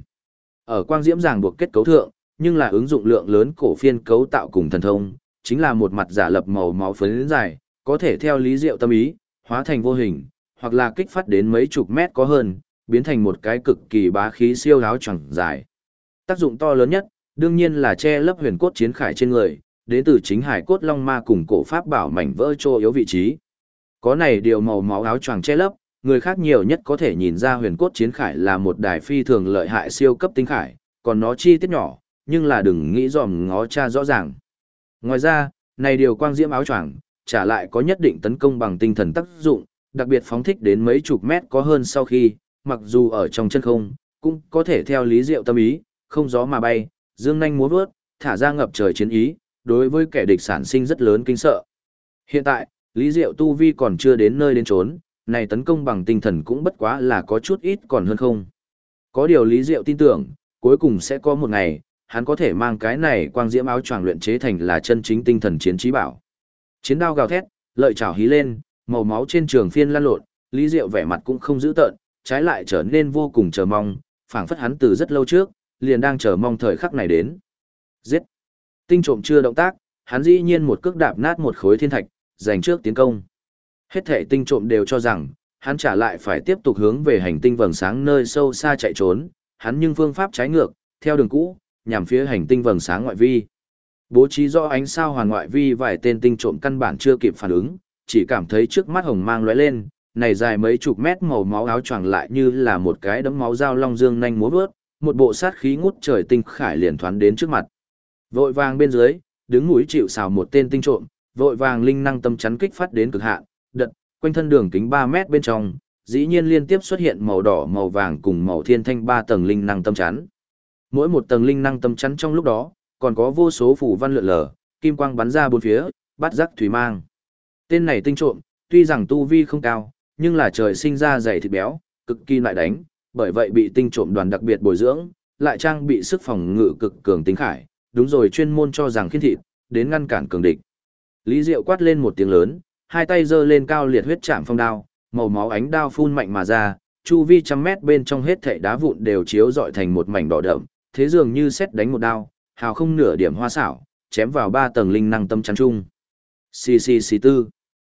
A: Ở quang diễm ràng buộc kết cấu thượng, nhưng là ứng dụng lượng lớn cổ phiên cấu tạo cùng thần thông, chính là một mặt giả lập màu máu phấn dài, có thể theo lý diệu tâm ý, hóa thành vô hình, hoặc là kích phát đến mấy chục mét có hơn, biến thành một cái cực kỳ bá khí siêu áo choàng dài. Tác dụng to lớn nhất, đương nhiên là che lấp huyền cốt chiến khải trên người, đến từ chính hải cốt long ma cùng cổ pháp bảo mảnh vỡ trô yếu vị trí. Có này điều màu máu áo choàng che lấp, người khác nhiều nhất có thể nhìn ra huyền cốt chiến khải là một đài phi thường lợi hại siêu cấp tinh khải, còn nó chi tiết nhỏ, nhưng là đừng nghĩ dòm ngó tra rõ ràng. Ngoài ra, này điều quang diễm áo choàng trả lại có nhất định tấn công bằng tinh thần tác dụng, đặc biệt phóng thích đến mấy chục mét có hơn sau khi, mặc dù ở trong chân không, cũng có thể theo lý diệu tâm ý, không gió mà bay, dương nhanh múa vớt, thả ra ngập trời chiến ý, đối với kẻ địch sản sinh rất lớn kinh sợ. Hiện tại, lý diệu tu vi còn chưa đến nơi đến chốn, này tấn công bằng tinh thần cũng bất quá là có chút ít còn hơn không. Có điều lý diệu tin tưởng, cuối cùng sẽ có một ngày, hắn có thể mang cái này quang diễm áo choàng luyện chế thành là chân chính tinh thần chiến trí bảo. Chiến đao gào thét, lợi chảo hí lên, màu máu trên trường phiên lăn lộn, lý diệu vẻ mặt cũng không dữ tợn, trái lại trở nên vô cùng chờ mong, phảng phất hắn từ rất lâu trước, liền đang chờ mong thời khắc này đến. Giết! Tinh trộm chưa động tác, hắn dĩ nhiên một cước đạp nát một khối thiên thạch, giành trước tiến công. Hết thể tinh trộm đều cho rằng, hắn trả lại phải tiếp tục hướng về hành tinh vầng sáng nơi sâu xa chạy trốn, hắn nhưng phương pháp trái ngược, theo đường cũ, nhằm phía hành tinh vầng sáng ngoại vi. Bố trí do ánh sao hoàn ngoại vi vài tên tinh trộm căn bản chưa kịp phản ứng, chỉ cảm thấy trước mắt hồng mang lóe lên, này dài mấy chục mét màu máu áo choàng lại như là một cái đấm máu dao long dương nhanh múa vớt, một bộ sát khí ngút trời tinh khải liền thoán đến trước mặt. Vội vàng bên dưới, đứng mũi chịu sào một tên tinh trộm, vội vàng linh năng tâm chắn kích phát đến cực hạn, đợt, quanh thân đường kính 3 mét bên trong, dĩ nhiên liên tiếp xuất hiện màu đỏ, màu vàng cùng màu thiên thanh 3 tầng linh năng tâm chắn. Mỗi một tầng linh năng tâm chắn trong lúc đó, còn có vô số phù văn lượn lờ, kim quang bắn ra bốn phía, bắt rắc thủy mang. Tên này tinh trộm, tuy rằng tu vi không cao, nhưng là trời sinh ra dày thịt béo, cực kỳ lại đánh, bởi vậy bị tinh trộm đoàn đặc biệt bồi dưỡng, lại trang bị sức phòng ngự cực cường tinh khải, đúng rồi chuyên môn cho rằng khiên thịt, đến ngăn cản cường địch. Lý Diệu quát lên một tiếng lớn, hai tay giơ lên cao liệt huyết chạm phong đao, màu máu ánh đao phun mạnh mà ra, chu vi trăm mét bên trong hết thảy đá vụn đều chiếu rọi thành một mảnh đỏ đậm, thế dường như sét đánh một đao, hào không nửa điểm hoa xảo, chém vào 3 tầng linh năng tâm chắn chung. Xì xì xì tư.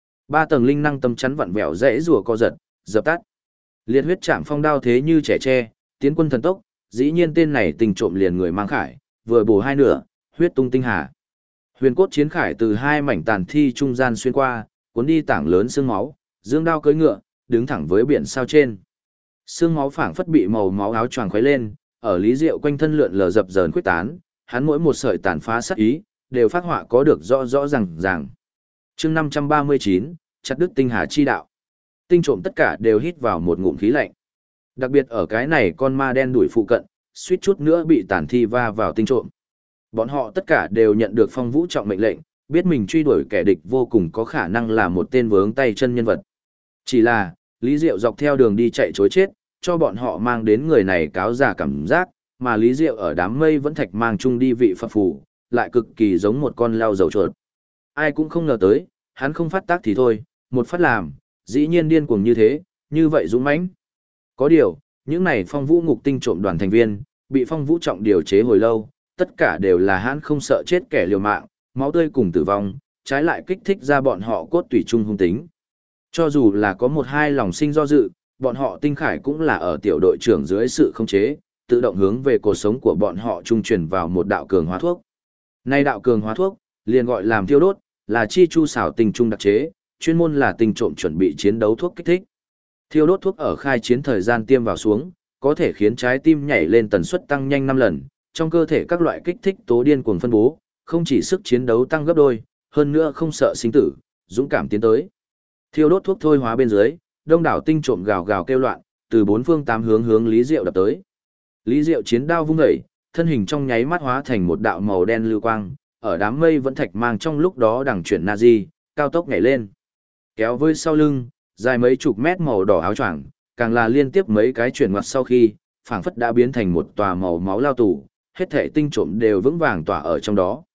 A: 3 tầng linh năng tâm chắn vặn vẹo rẽ rùa co giật, dập tắt. Liệt huyết chạm phong đao thế như trẻ tre, tiến quân thần tốc, dĩ nhiên tên này tình trộm liền người mang khải, vừa bổ hai nửa, huyết tung tinh hà. Huyền cốt chiến khải từ hai mảnh tàn thi trung gian xuyên qua, cuốn đi tảng lớn xương máu, dương đao cưỡi ngựa, đứng thẳng với biển sao trên. Xương máu phảng phất bị màu máu áo choàng khuấy lên, ở Lý Diệu quanh thân lượn lờ dập dờn quyết tán, hắn mỗi một sợi tàn phá sát ý, đều phát họa có được rõ rõ ràng. Chương 539, chặt đứt tinh hà chi đạo. Tinh trộm tất cả đều hít vào một ngụm khí lạnh. Đặc biệt ở cái này con ma đen đuổi phụ cận, suýt chút nữa bị tàn thi va vào tinh trộm. Bọn họ tất cả đều nhận được Phong Vũ trọng mệnh lệnh, biết mình truy đuổi kẻ địch vô cùng có khả năng là một tên vướng tay chân nhân vật. Chỉ là, Lý Diệu dọc theo đường đi chạy chối chết, cho bọn họ mang đến người này cáo giả cảm giác, mà Lý Diệu ở đám mây vẫn thạch mang chung đi vị phật phù, lại cực kỳ giống một con leo dầu chuột. Ai cũng không ngờ tới, hắn không phát tác thì thôi, một phát làm, dĩ nhiên điên cuồng như thế, như vậy dũng mãnh. Có điều, những này Phong Vũ ngục tinh trộm đoàn thành viên, bị Phong Vũ trọng điều chế hồi lâu, tất cả đều là hắn không sợ chết kẻ liều mạng, máu tươi cùng tử vong, trái lại kích thích ra bọn họ cốt tủy trung hung tính. Cho dù là có một hai lòng sinh do dự, bọn họ tinh khải cũng là ở tiểu đội trưởng dưới sự khống chế, tự động hướng về cuộc sống của bọn họ trung truyền vào một đạo cường hóa thuốc. Nay đạo cường hóa thuốc, liền gọi làm thiêu đốt, là chi chu xảo tinh trung đặc chế, chuyên môn là tinh trộm chuẩn bị chiến đấu thuốc kích thích. Thiêu đốt thuốc ở khai chiến thời gian tiêm vào xuống, có thể khiến trái tim nhảy lên tần suất tăng nhanh 5 lần, trong cơ thể các loại kích thích tố điên cuồng phân bố, không chỉ sức chiến đấu tăng gấp đôi, hơn nữa không sợ sinh tử, dũng cảm tiến tới. Thiêu đốt thuốc thôi hóa bên dưới, đông đảo tinh trộm gào gào kêu loạn, từ bốn phương tám hướng hướng Lý Diệu đập tới. Lý Diệu chiến đao vung dậy, thân hình trong nháy mắt hóa thành một đạo màu đen lưu quang, ở đám mây vẫn thạch mang trong lúc đó đằng chuyển Nazi, cao tốc nhảy lên. Kéo với sau lưng, dài mấy chục mét màu đỏ áo choàng, càng là liên tiếp mấy cái chuyển ngoặt sau khi, phảng phất đã biến thành một tòa màu máu lao tù, hết thảy tinh trộm đều vững vàng tỏa ở trong đó.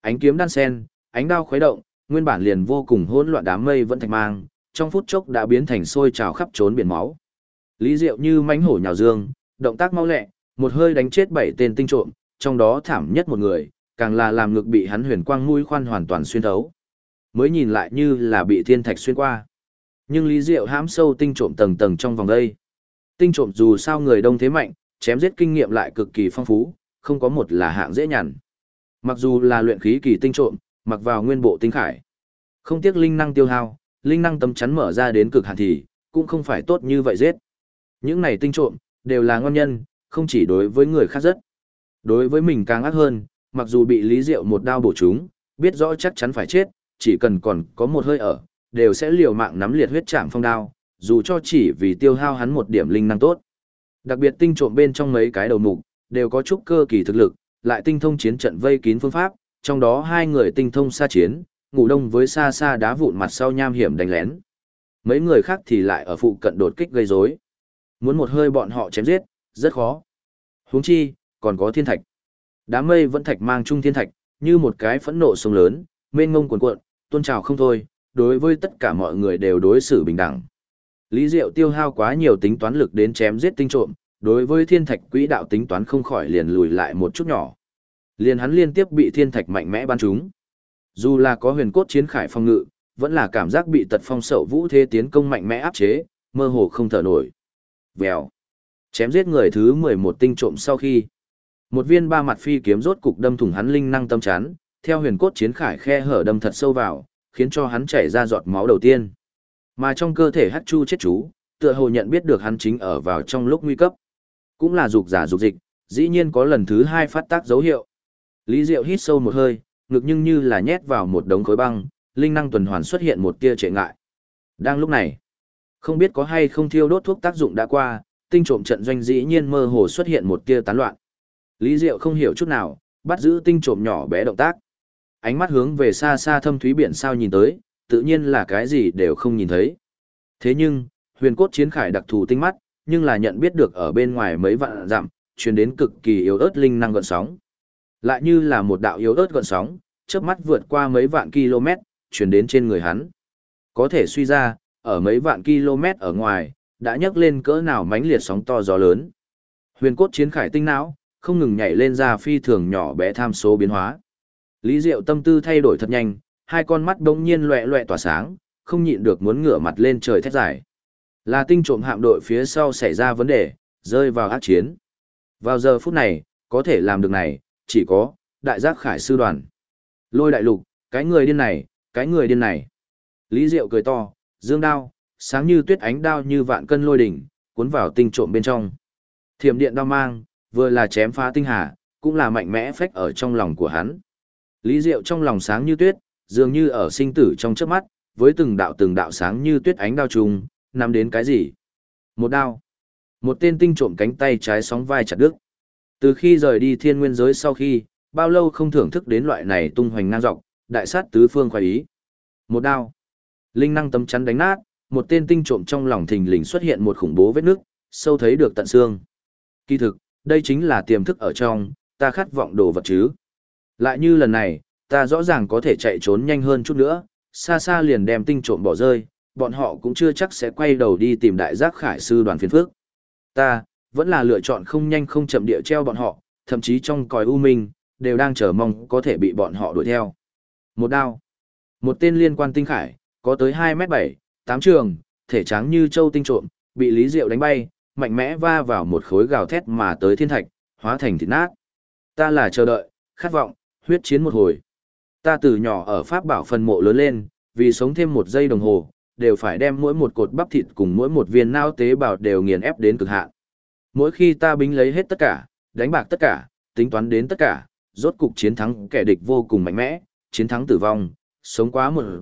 A: Ánh kiếm đan sen, ánh đao khuấy động, nguyên bản liền vô cùng hỗn loạn đám mây vẫn thạch mang, trong phút chốc đã biến thành sôi trào khắp trốn biển máu. Lý Diệu như mãnh hổ nhào dương, động tác mau lẹ, một hơi đánh chết 7 tên tinh trộm, trong đó thảm nhất một người, càng là làm ngực bị hắn huyền quang mũi khoan hoàn toàn xuyên thấu. Mới nhìn lại như là bị thiên thạch xuyên qua. Nhưng Lý Diệu hãm sâu tinh trộm tầng tầng trong vòng đây. Tinh trộm dù sao người đông thế mạnh, chém giết kinh nghiệm lại cực kỳ phong phú, không có một là hạng dễ nhằn. Mặc dù là luyện khí kỳ tinh trộm, mặc vào nguyên bộ tinh khải. Không tiếc linh năng tiêu hao, linh năng tấm chắn mở ra đến cực hạn thì, cũng không phải tốt như vậy giết. Những này tinh trộm, đều là ngon nhân, không chỉ đối với người khác rất. Đối với mình càng ác hơn, mặc dù bị Lý Diệu một đao bổ trúng, biết rõ chắc chắn phải chết, chỉ cần còn có một hơi ở, đều sẽ liều mạng nắm liệt huyết trảm phong đao, dù cho chỉ vì tiêu hao hắn một điểm linh năng tốt. Đặc biệt tinh trộm bên trong mấy cái đầu mục, đều có chút cơ kỳ thực lực, lại tinh thông chiến trận vây kín phương pháp, trong đó 2 người tinh thông xa chiến, ngủ đông với xa xa đá vụn mặt sau nham hiểm đánh lén. Mấy người khác thì lại ở phụ cận đột kích gây rối. Muốn một hơi bọn họ chém giết, rất khó. Huống chi, còn có thiên thạch. Đám mây vẫn thạch mang chung thiên thạch, như một cái phẫn nộ sông lớn, mênh mông cuồn cuộn, tuôn trào không thôi, đối với tất cả mọi người đều đối xử bình đẳng. Lý Diệu tiêu hao quá nhiều tính toán lực đến chém giết tinh trộm, đối với thiên thạch quỹ đạo tính toán không khỏi liền lùi lại một chút nhỏ. Liền hắn liên tiếp bị thiên thạch mạnh mẽ bắn trúng. Dù là có huyền cốt chiến khải phong ngự, vẫn là cảm giác bị tật phong sậu vũ thế tiến công mạnh mẽ áp chế, mơ hồ không thở nổi. Vèo. Chém giết người thứ 11 tinh trộm sau khi, một viên ba mặt phi kiếm rốt cục đâm thủng hắn linh năng tâm chắn, theo huyền cốt chiến khải khe hở đâm thật sâu vào, khiến cho hắn chảy ra giọt máu đầu tiên. Mà trong cơ thể Hắc Chu chết chú, tựa hồ nhận biết được hắn chính ở vào trong lúc nguy cấp. Cũng là dục giả dục dịch, dĩ nhiên có lần thứ 2 phát tác dấu hiệu. Lý Diệu hít sâu một hơi, ngực nhưng như là nhét vào một đống khối băng, linh năng tuần hoàn xuất hiện một tia trệ ngại. Đang lúc này, không biết có hay không thiêu đốt thuốc tác dụng đã qua, tinh trộm trận doanh dĩ nhiên mơ hồ xuất hiện một tia tán loạn. Lý Diệu không hiểu chút nào, bắt giữ tinh trộm nhỏ bé động tác. Ánh mắt hướng về xa xa thâm thúy biển sao nhìn tới, tự nhiên là cái gì đều không nhìn thấy. Thế nhưng, huyền cốt chiến khải đặc thù tinh mắt, nhưng là nhận biết được ở bên ngoài mấy vạn dặm, truyền đến cực kỳ yếu ớt linh năng gợn sóng. Lại như là một đạo yếu ớt gợn sóng, chớp mắt vượt qua mấy vạn km, truyền đến trên người hắn. Có thể suy ra, ở mấy vạn km ở ngoài, đã nhấc lên cỡ nào mãnh liệt sóng to gió lớn. Huyền cốt chiến khải tinh não, không ngừng nhảy lên ra phi thường nhỏ bé tham số biến hóa. Lý Diệu tâm tư thay đổi thật nhanh, 2 con mắt bỗng nhiên loẹt loẹt tỏa sáng, không nhịn được muốn ngửa mặt lên trời thét giải. Là tinh trộm hạm đội phía sau xảy ra vấn đề, rơi vào ác chiến. Vào giờ phút này, có thể làm được này, chỉ có đại giác khải sư đoàn. Lôi đại lục, cái người điên này, cái người điên này. Lý Diệu cười to, dương đao, sáng như tuyết ánh đao như vạn cân lôi đỉnh, cuốn vào tinh trộm bên trong. Thiểm điện đao mang, vừa là chém phá tinh hà, cũng là mạnh mẽ phách ở trong lòng của hắn. Lý Diệu trong lòng sáng như tuyết, dường như ở sinh tử trong chớp mắt, với từng đạo sáng như tuyết ánh đao trùng, nắm đến cái gì? Một đao. Một tên tinh trộm cánh tay trái sóng vai chặt đứt. Từ khi rời đi thiên nguyên giới sau khi, bao lâu không thưởng thức đến loại này tung hoành ngang dọc, đại sát tứ phương khoái ý. Một đao. Linh năng tấm chắn đánh nát, một tên tinh trộm trong lòng thình lình xuất hiện một khủng bố vết nước, sâu thấy được tận xương. Kỳ thực, đây chính là tiềm thức ở trong, ta khát vọng đồ vật chứ. Lại như lần này, ta rõ ràng có thể chạy trốn nhanh hơn chút nữa, xa xa liền đem tinh trộm bỏ rơi, bọn họ cũng chưa chắc sẽ quay đầu đi tìm đại giác khải sư đoàn phiền phước. Ta, vẫn là lựa chọn không nhanh không chậm địa treo bọn họ, thậm chí trong còi u minh, đều đang chờ mong có thể bị bọn họ đuổi theo. Một đao. Một tên liên quan tinh khải, có tới 2m7, 8 trường, thể trắng như châu tinh trộm, bị Lý Diệu đánh bay, mạnh mẽ va vào một khối gào thét mà tới thiên thạch, hóa thành thịt nát. Ta là chờ đợi, khát vọng, huyết chiến một hồi. Ta từ nhỏ ở Pháp Bảo phần mộ lớn lên, vì sống thêm 1 giây đồng hồ, đều phải đem mỗi một cột bắp thịt cùng mỗi một viên não tế bào đều nghiền ép đến cực hạn. Mỗi khi ta bính lấy hết tất cả, đánh bạc tất cả, tính toán đến tất cả, rốt cục chiến thắng kẻ địch vô cùng mạnh mẽ, chiến thắng tử vong, sống quá 1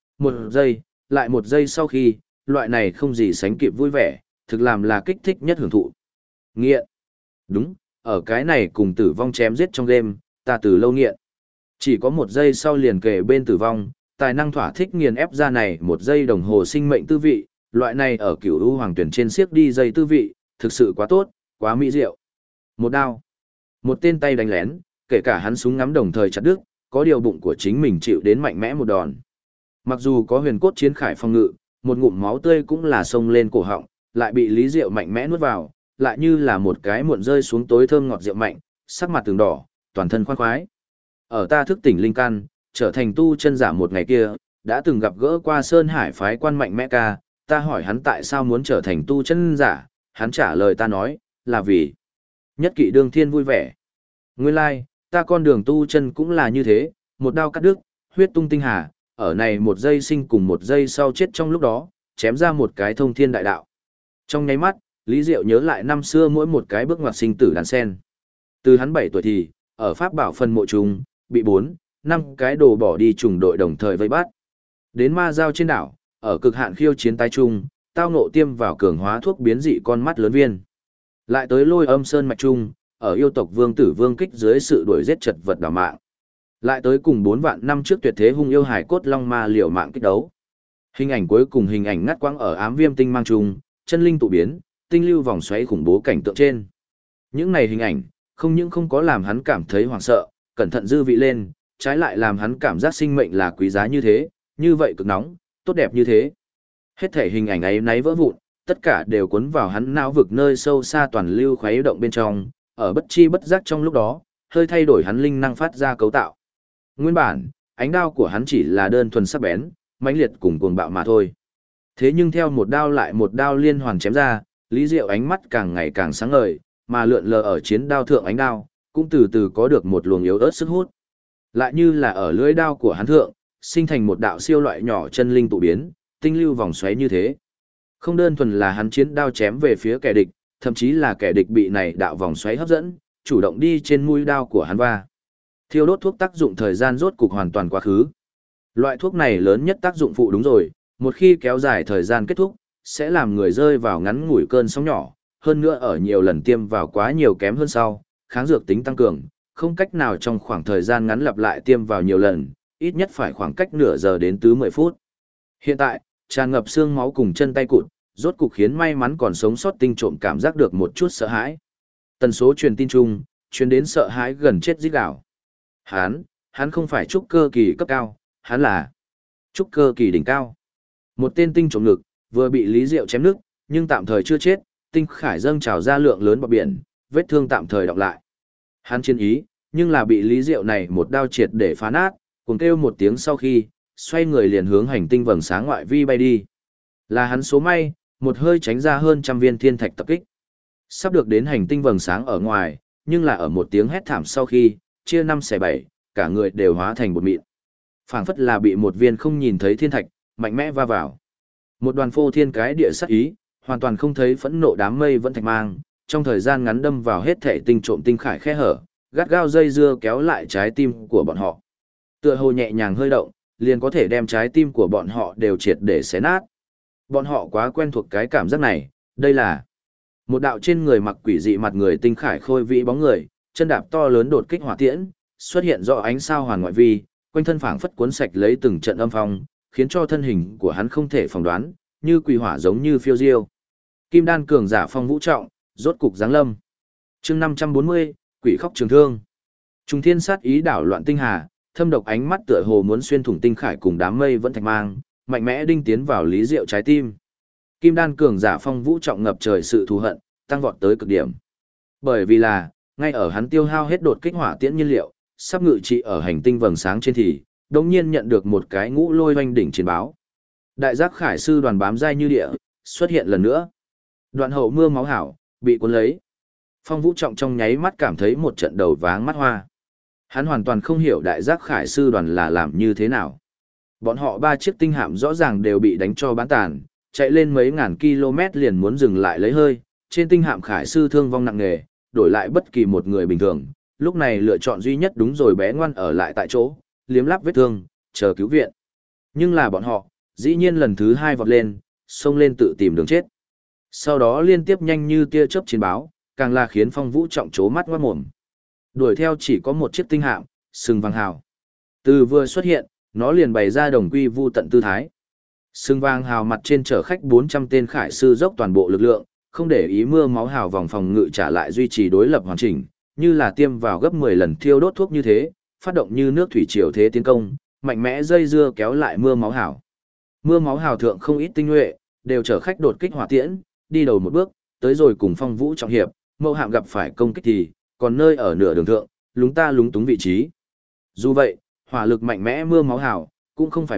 A: giây, lại 1 giây sau khi, loại này không gì sánh kịp vui vẻ, thực làm là kích thích nhất hưởng thụ. Nghiện. Đúng, ở cái này cùng tử vong chém giết trong game, ta từ lâu nghiện. Chỉ có 1 giây sau liền kề bên tử vong, tài năng thỏa thích nghiền ép ra này 1 giây đồng hồ sinh mệnh tư vị, loại này ở cửu u hoàng tuyển trên siếc đi dây tư vị, thực sự quá tốt, quá mỹ diệu. Một đao. Một tên tay đánh lén, kể cả hắn súng ngắm đồng thời chặt đứt, có điều bụng của chính mình chịu đến mạnh mẽ một đòn. Mặc dù có huyền cốt chiến khải phòng ngự, một ngụm máu tươi cũng là xông lên cổ họng, lại bị Lý Diệu mạnh mẽ nuốt vào, lại như là một cái muộn rơi xuống tối thơm ngọt rượu mạnh, sắc mặt từng đỏ, toàn thân khoan khoái. Ở ta thức tỉnh linh căn, trở thành tu chân giả một ngày kia, đã từng gặp gỡ qua Sơn Hải phái quan mạnh mẽ ca, ta hỏi hắn tại sao muốn trở thành tu chân giả, hắn trả lời ta nói, là vì nhất kỵ đương thiên vui vẻ. Nguyên lai, ta con đường tu chân cũng là như thế, một đao cắt đứt, huyết tung tinh hà, ở này một giây sinh cùng một giây sau chết trong lúc đó, chém ra một cái thông thiên đại đạo. Trong nháy mắt, Lý Diệu nhớ lại năm xưa mỗi một cái bước ngoặt sinh tử đàn sen. Từ hắn 7 tuổi thì, ở Pháp Bảo phân mộ trùng, bị 4, 5 cái đồ bỏ đi trùng đội đồng thời vây bắt. Đến ma giao trên đảo, ở cực hạn khiêu chiến tái trung, tao ngộ tiêm vào cường hóa thuốc biến dị con mắt lớn viên. Lại tới Lôi Âm Sơn mạch trung, ở yêu tộc Vương Tử Vương kích dưới sự đuổi giết chật vật đảo mạng. Lại tới cùng 4 vạn năm trước tuyệt thế hung yêu hải cốt long ma liều mạng kích đấu. Hình ảnh cuối cùng hình ảnh ngắt quãng ở ám viêm tinh mang trung, chân linh tụ biến, tinh lưu vòng xoáy khủng bố cảnh tượng trên. Những này hình ảnh, không những không có làm hắn cảm thấy hoảng sợ, cẩn thận dư vị lên, trái lại làm hắn cảm giác sinh mệnh là quý giá như vậy cực nóng, tốt đẹp như thế. Hết thể hình ảnh ấy náy vỡ vụn, tất cả đều cuốn vào hắn não vực nơi sâu xa toàn lưu khuấy động bên trong, ở bất chi bất giác trong lúc đó, hơi thay đổi hắn linh năng phát ra cấu tạo. Nguyên bản, ánh đao của hắn chỉ là đơn thuần sắc bén, mãnh liệt cùng cuồng bạo mà thôi. Thế nhưng theo một đao lại một đao liên hoàn chém ra, Lý Diệu ánh mắt càng ngày càng sáng ngời, mà lượn lờ ở chiến đao thượng ánh đao, cũng từ từ có được một luồng yếu ớt sức hút. Lại như là ở lưỡi đao của hắn thượng, sinh thành một đạo siêu loại nhỏ chân linh tụ biến, tinh lưu vòng xoáy như thế. Không đơn thuần là hắn chiến đao chém về phía kẻ địch, thậm chí là kẻ địch bị này đạo vòng xoáy hấp dẫn, chủ động đi trên mũi đao của hắn va. Thiêu đốt thuốc tác dụng thời gian rốt cục hoàn toàn quá khứ. Loại thuốc này lớn nhất tác dụng phụ đúng rồi, một khi kéo dài thời gian kết thúc, sẽ làm người rơi vào ngắn ngủi cơn sóng nhỏ, hơn nữa ở nhiều lần tiêm vào quá nhiều kém hơn sau, kháng dược tính tăng cường, không cách nào trong khoảng thời gian ngắn lặp lại tiêm vào nhiều lần, ít nhất phải khoảng cách nửa giờ đến 10 phút. Hiện tại, tràn ngập xương máu cùng chân tay cụt, rốt cục khiến may mắn còn sống sót tinh trộm cảm giác được một chút sợ hãi. Tần số truyền tin chung, truyền đến sợ hãi gần chết rít gào. Hắn không phải trúc cơ kỳ cấp cao, hắn là trúc cơ kỳ đỉnh cao. Một tên tinh trộm ngực, vừa bị Lý Diệu chém nứt, nhưng tạm thời chưa chết, tinh khải dâng trào ra lượng lớn bọt biển, vết thương tạm thời đọc lại. Hắn chiến ý, nhưng là bị Lý Diệu này một đao triệt để phá nát, cùng kêu một tiếng sau khi, xoay người liền hướng hành tinh vầng sáng ngoại vi bay đi. Là hắn số may, một hơi tránh ra hơn trăm viên thiên thạch tập kích. Sắp được đến hành tinh vầng sáng ở ngoài, nhưng là ở một tiếng hét thảm sau khi, chia 5/7, cả người đều hóa thành bột mịn. Phảng phất là bị một viên không nhìn thấy thiên thạch, mạnh mẽ va vào. Một đoàn phô thiên cái địa sát ý, hoàn toàn không thấy phẫn nộ đám mây vẫn thạch mang, trong thời gian ngắn đâm vào hết thể tinh trộm tinh khải khe hở, gắt gao dây dưa kéo lại trái tim của bọn họ. Tựa hồ nhẹ nhàng hơi động, liền có thể đem trái tim của bọn họ đều triệt để xé nát. Bọn họ quá quen thuộc cái cảm giác này, đây là một đạo trên người mặc quỷ dị mặt người tinh khải khôi vĩ bóng người, chân đạp to lớn đột kích hỏa tiễn, xuất hiện rõ ánh sao hoàn ngoại vi, quanh thân phảng phất cuốn sạch lấy từng trận âm phong, khiến cho thân hình của hắn không thể phỏng đoán, như quỷ hỏa giống như phiêu diêu. Kim đan cường giả phong vũ trọng, rốt cục giáng lâm. Chương 540, quỷ khóc trường thương. Trung thiên sát ý đảo loạn tinh hà, thâm độc ánh mắt tựa hồ muốn xuyên thủng tinh khải cùng đám mây vẫn thạch mang, mạnh mẽ đinh tiến vào Lý Diệu trái tim. Kim đan cường giả phong vũ trọng ngập trời sự thù hận, tăng vọt tới cực điểm. Bởi vì là, ngay ở hắn tiêu hao hết đột kích hỏa tiễn nhiên liệu, sắp ngự trị ở hành tinh vầng sáng trên thì, đột nhiên nhận được một cái ngũ lôi hoành đỉnh chiến báo. Đại giác khải sư đoàn bám dai như địa, xuất hiện lần nữa. Đoạn hậu mưa máu hảo, bị cuốn lấy. Phong vũ trọng trong nháy mắt cảm thấy một trận đầu váng mắt hoa. Hắn hoàn toàn không hiểu đại giác khải sư đoàn là làm như thế nào. Bọn họ 3 chiếc tinh hạm rõ ràng đều bị đánh cho bán tàn, chạy lên mấy ngàn km liền muốn dừng lại lấy hơi, trên tinh hạm khải sư thương vong nặng nề, đổi lại bất kỳ một người bình thường, lúc này lựa chọn duy nhất đúng rồi bé ngoan ở lại tại chỗ, liếm láp vết thương, chờ cứu viện. Nhưng là bọn họ, dĩ nhiên lần thứ 2 vọt lên, xông lên tự tìm đường chết. Sau đó liên tiếp nhanh như tia chớp chiến báo, càng là khiến phong vũ trọng chố mắt ngoát mồm. Đuổi theo chỉ có một chiếc tinh hạm, sừng vàng hào. Từ vừa xuất hiện, nó liền bày ra đồng quy vu tận tư thái. Sừng vàng hào mặt trên chở khách 400 tên khải sư dốc toàn bộ lực lượng, không để ý mưa máu hào vòng phòng ngự trả lại duy trì đối lập hoàn chỉnh, như là tiêm vào gấp 10 lần thiêu đốt thuốc như thế, phát động như nước thủy triều thế tiến công, mạnh mẽ dây dưa kéo lại mưa máu hào. Mưa máu hào thượng không ít tinh nhuệ, đều chở khách đột kích hỏa tiễn, đi đầu một bước, tới rồi cùng Phong Vũ trọng hiệp, Mậu Hạm gặp phải công kích thì, còn nơi ở nửa đường thượng, lúng ta lúng túng vị trí. Dù vậy, hỏa lực mạnh mẽ mưa máu hào, cũng không phải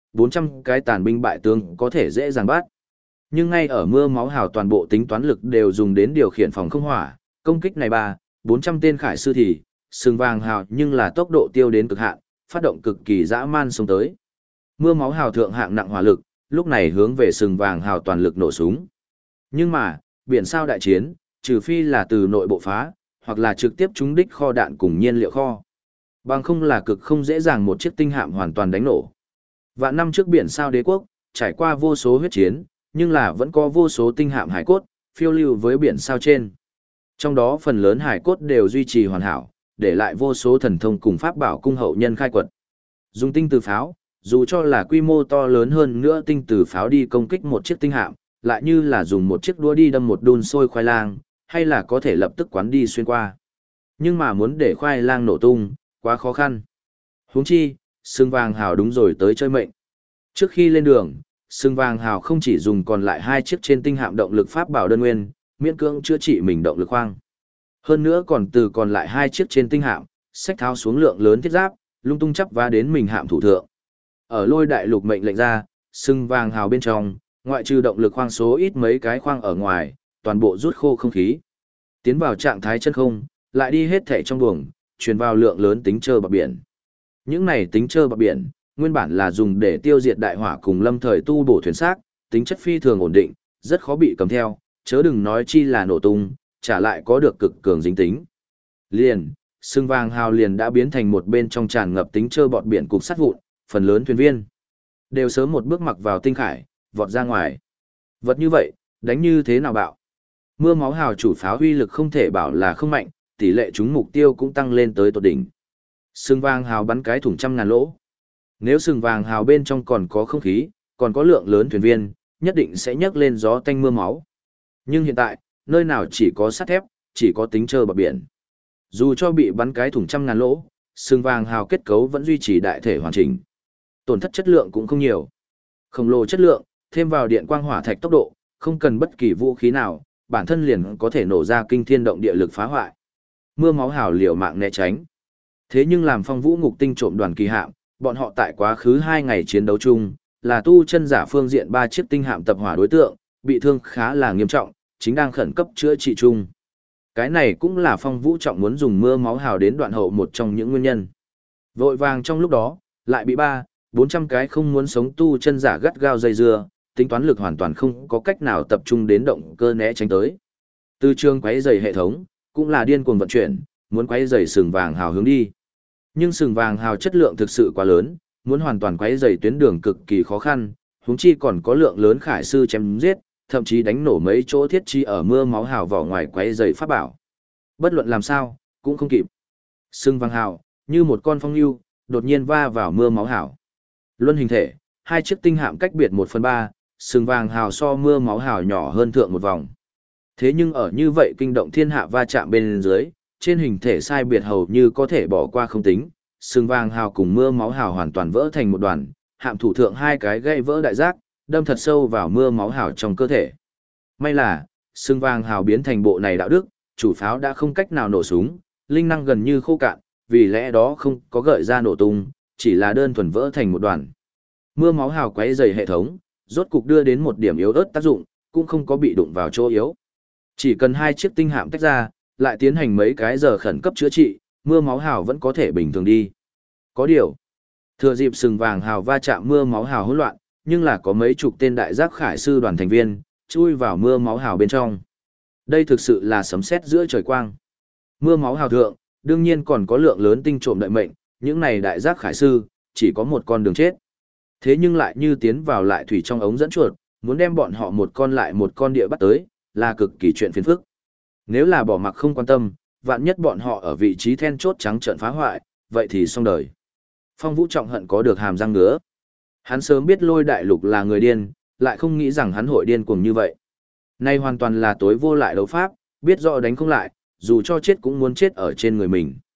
A: 400 cái tàn binh bại tướng có thể dễ dàng bắt. Nhưng ngay ở mưa máu hào toàn bộ tính toán lực đều dùng đến điều khiển phòng không hỏa, công kích này 400 tên khải sư thì, sừng vàng hào nhưng là tốc độ tiêu đến cực hạn, phát động cực kỳ dã man xông tới. Mưa máu hào thượng hạng nặng hỏa lực, lúc này hướng về sừng vàng hào toàn lực nổ súng. Nhưng mà, biển sao đại chiến, trừ phi là từ nội bộ phá, hoặc là trực tiếp trúng đích kho đạn cùng nhiên liệu kho. Bằng không là cực không dễ dàng một chiếc tinh hạm hoàn toàn đánh nổ. Vạn năm trước biển sao đế quốc, trải qua vô số huyết chiến, nhưng là vẫn có vô số tinh hạm hải cốt, phiêu lưu với biển sao trên. Trong đó phần lớn hải cốt đều duy trì hoàn hảo, để lại vô số thần thông cùng pháp bảo cung hậu nhân khai quật. Dùng tinh từ pháo, dù cho là quy mô to lớn hơn nữa tinh từ pháo đi công kích một chiếc tinh hạm, lại như là dùng một chiếc đũa đi đâm một đun sôi khoai lang, hay là có thể lập tức quán đi xuyên qua. Nhưng mà muốn để khoai lang nổ tung, quá khó khăn. Huống chi, sừng vàng hào đúng rồi tới chơi mệnh. Trước khi lên đường, sừng vàng hào không chỉ dùng còn lại 2 chiếc trên tinh hạm động lực pháp bảo đơn nguyên, miễn cưỡng chữa trị mình động lực khoang. Hơn nữa còn từ còn lại 2 chiếc trên tinh hạm, xách tháo xuống lượng lớn thiết giáp, lung tung chắp vá đến mình hạm thủ thượng. Ở Lôi đại lục mệnh lệnh ra, sừng vàng hào bên trong, ngoại trừ động lực khoang số ít mấy cái khoang ở ngoài, toàn bộ rút khô không khí. Tiến vào trạng thái chân không, lại đi hết thể trong buồng, truyền vào lượng lớn tính trơ bạc biển. Những này tính trơ bạc biển, nguyên bản là dùng để tiêu diệt đại hỏa cùng lâm thời tu bổ thuyền xác, tính chất phi thường ổn định, rất khó bị cầm theo, chớ đừng nói chi là nổ tung, trả lại có được cực cường dính tính. Liền, sừng vàng hào liền đã biến thành một bên trong tràn ngập tính trơ bọt biển cục sắt vụn, phần lớn thuyền viên đều sớm một bước mặc vào tinh khải, vọt ra ngoài. Vật như vậy, đánh như thế nào bạo? Mưa máu hào chủ pháo uy lực không thể bảo là không mạnh, tỷ lệ trúng mục tiêu cũng tăng lên tới tột đỉnh. Sừng vàng hào bắn cái thủng trăm ngàn lỗ. Nếu sừng vàng hào bên trong còn có không khí, còn có lượng lớn thuyền viên, nhất định sẽ nhấc lên gió tanh mưa máu. Nhưng hiện tại, nơi nào chỉ có sắt thép, chỉ có tính trơ bạc biển. Dù cho bị bắn cái thủng trăm ngàn lỗ, sừng vàng hào kết cấu vẫn duy trì đại thể hoàn chỉnh. Tổn thất chất lượng cũng không nhiều. Khổng lồ chất lượng, thêm vào điện quang hỏa thạch tốc độ, không cần bất kỳ vũ khí nào, bản thân liền có thể nổ ra kinh thiên động địa lực phá hoại. Mưa máu hào liều mạng né tránh. Thế nhưng làm Phong Vũ Ngục Tinh trộm đoàn kỳ hạm, bọn họ tại quá khứ 2 ngày chiến đấu chung, là tu chân giả phương diện 3 chiếc tinh hạm tập hỏa đối tượng, bị thương khá là nghiêm trọng, chính đang khẩn cấp chữa trị chung. Cái này cũng là Phong Vũ Trọng muốn dùng mưa máu hào đến đoạn hậu một trong những nguyên nhân. Vội vàng trong lúc đó, lại bị 400 cái không muốn sống tu chân giả gắt gao dây dưa, tính toán lực hoàn toàn không có cách nào tập trung đến động cơ né tránh tới. Từ trường quấy rầy hệ thống, cũng là điên cuồng vận chuyển, muốn quấy rầy sừng vàng hào hướng đi. Nhưng sừng vàng hào chất lượng thực sự quá lớn, muốn hoàn toàn quấy rầy tuyến đường cực kỳ khó khăn, huống chi còn có lượng lớn khải sư chém giết, thậm chí đánh nổ mấy chỗ thiết chi ở mưa máu hào vỏ ngoài quấy rầy pháp bảo. Bất luận làm sao, cũng không kịp. Sừng vàng hào, như một con phong lưu, đột nhiên va vào mưa máu hào. Luân hình thể, 2 chiếc tinh hạm cách biệt 1/3, sừng vàng hào so mưa máu hào nhỏ hơn thượng một vòng. Thế nhưng ở như vậy kinh động thiên hạ va chạm bên dưới, trên hình thể sai biệt hầu như có thể bỏ qua không tính, sừng vàng hào cùng mưa máu hào hoàn toàn vỡ thành một đoàn, hạm thủ thượng 2 cái gây vỡ đại giác, đâm thật sâu vào mưa máu hào trong cơ thể. May là, sừng vàng hào biến thành bộ này đạo đức, chủ pháo đã không cách nào nổ súng, linh năng gần như khô cạn, vì lẽ đó không có gợi ra nổ tung, chỉ là đơn thuần vỡ thành một đoàn. Mưa máu hào quấy dày hệ thống, rốt cục đưa đến một điểm yếu ớt tác dụng, cũng không có bị đụng vào chỗ yếu. Chỉ cần 2 chiếc tinh hạm tách ra, lại tiến hành mấy cái giờ khẩn cấp chữa trị, mưa máu hào vẫn có thể bình thường đi. Có điều, thừa dịp sừng vàng hào va chạm mưa máu hào hỗn loạn, nhưng là có mấy chục tên đại giác khải sư đoàn thành viên, chui vào mưa máu hào bên trong. Đây thực sự là sấm sét giữa trời quang. Mưa máu hào thượng, đương nhiên còn có lượng lớn tinh trộm đợi mệnh, những này đại giác khải sư, chỉ có một con đường chết. Thế nhưng lại như tiến vào lại thủy trong ống dẫn chuột, muốn đem bọn họ một con lại một con địa bắt tới, là cực kỳ chuyện phiền phức. Nếu là bỏ mặc không quan tâm, vạn nhất bọn họ ở vị trí then chốt trắng trợn phá hoại, vậy thì xong đời. Phong Vũ Trọng hận có được hàm răng ngứa. Hắn sớm biết Lôi Đại Lục là người điên, lại không nghĩ rằng hắn hội điên cuồng như vậy. Nay hoàn toàn là tối vô lại đấu pháp, biết rõ đánh không lại, dù cho chết cũng muốn chết ở trên người mình.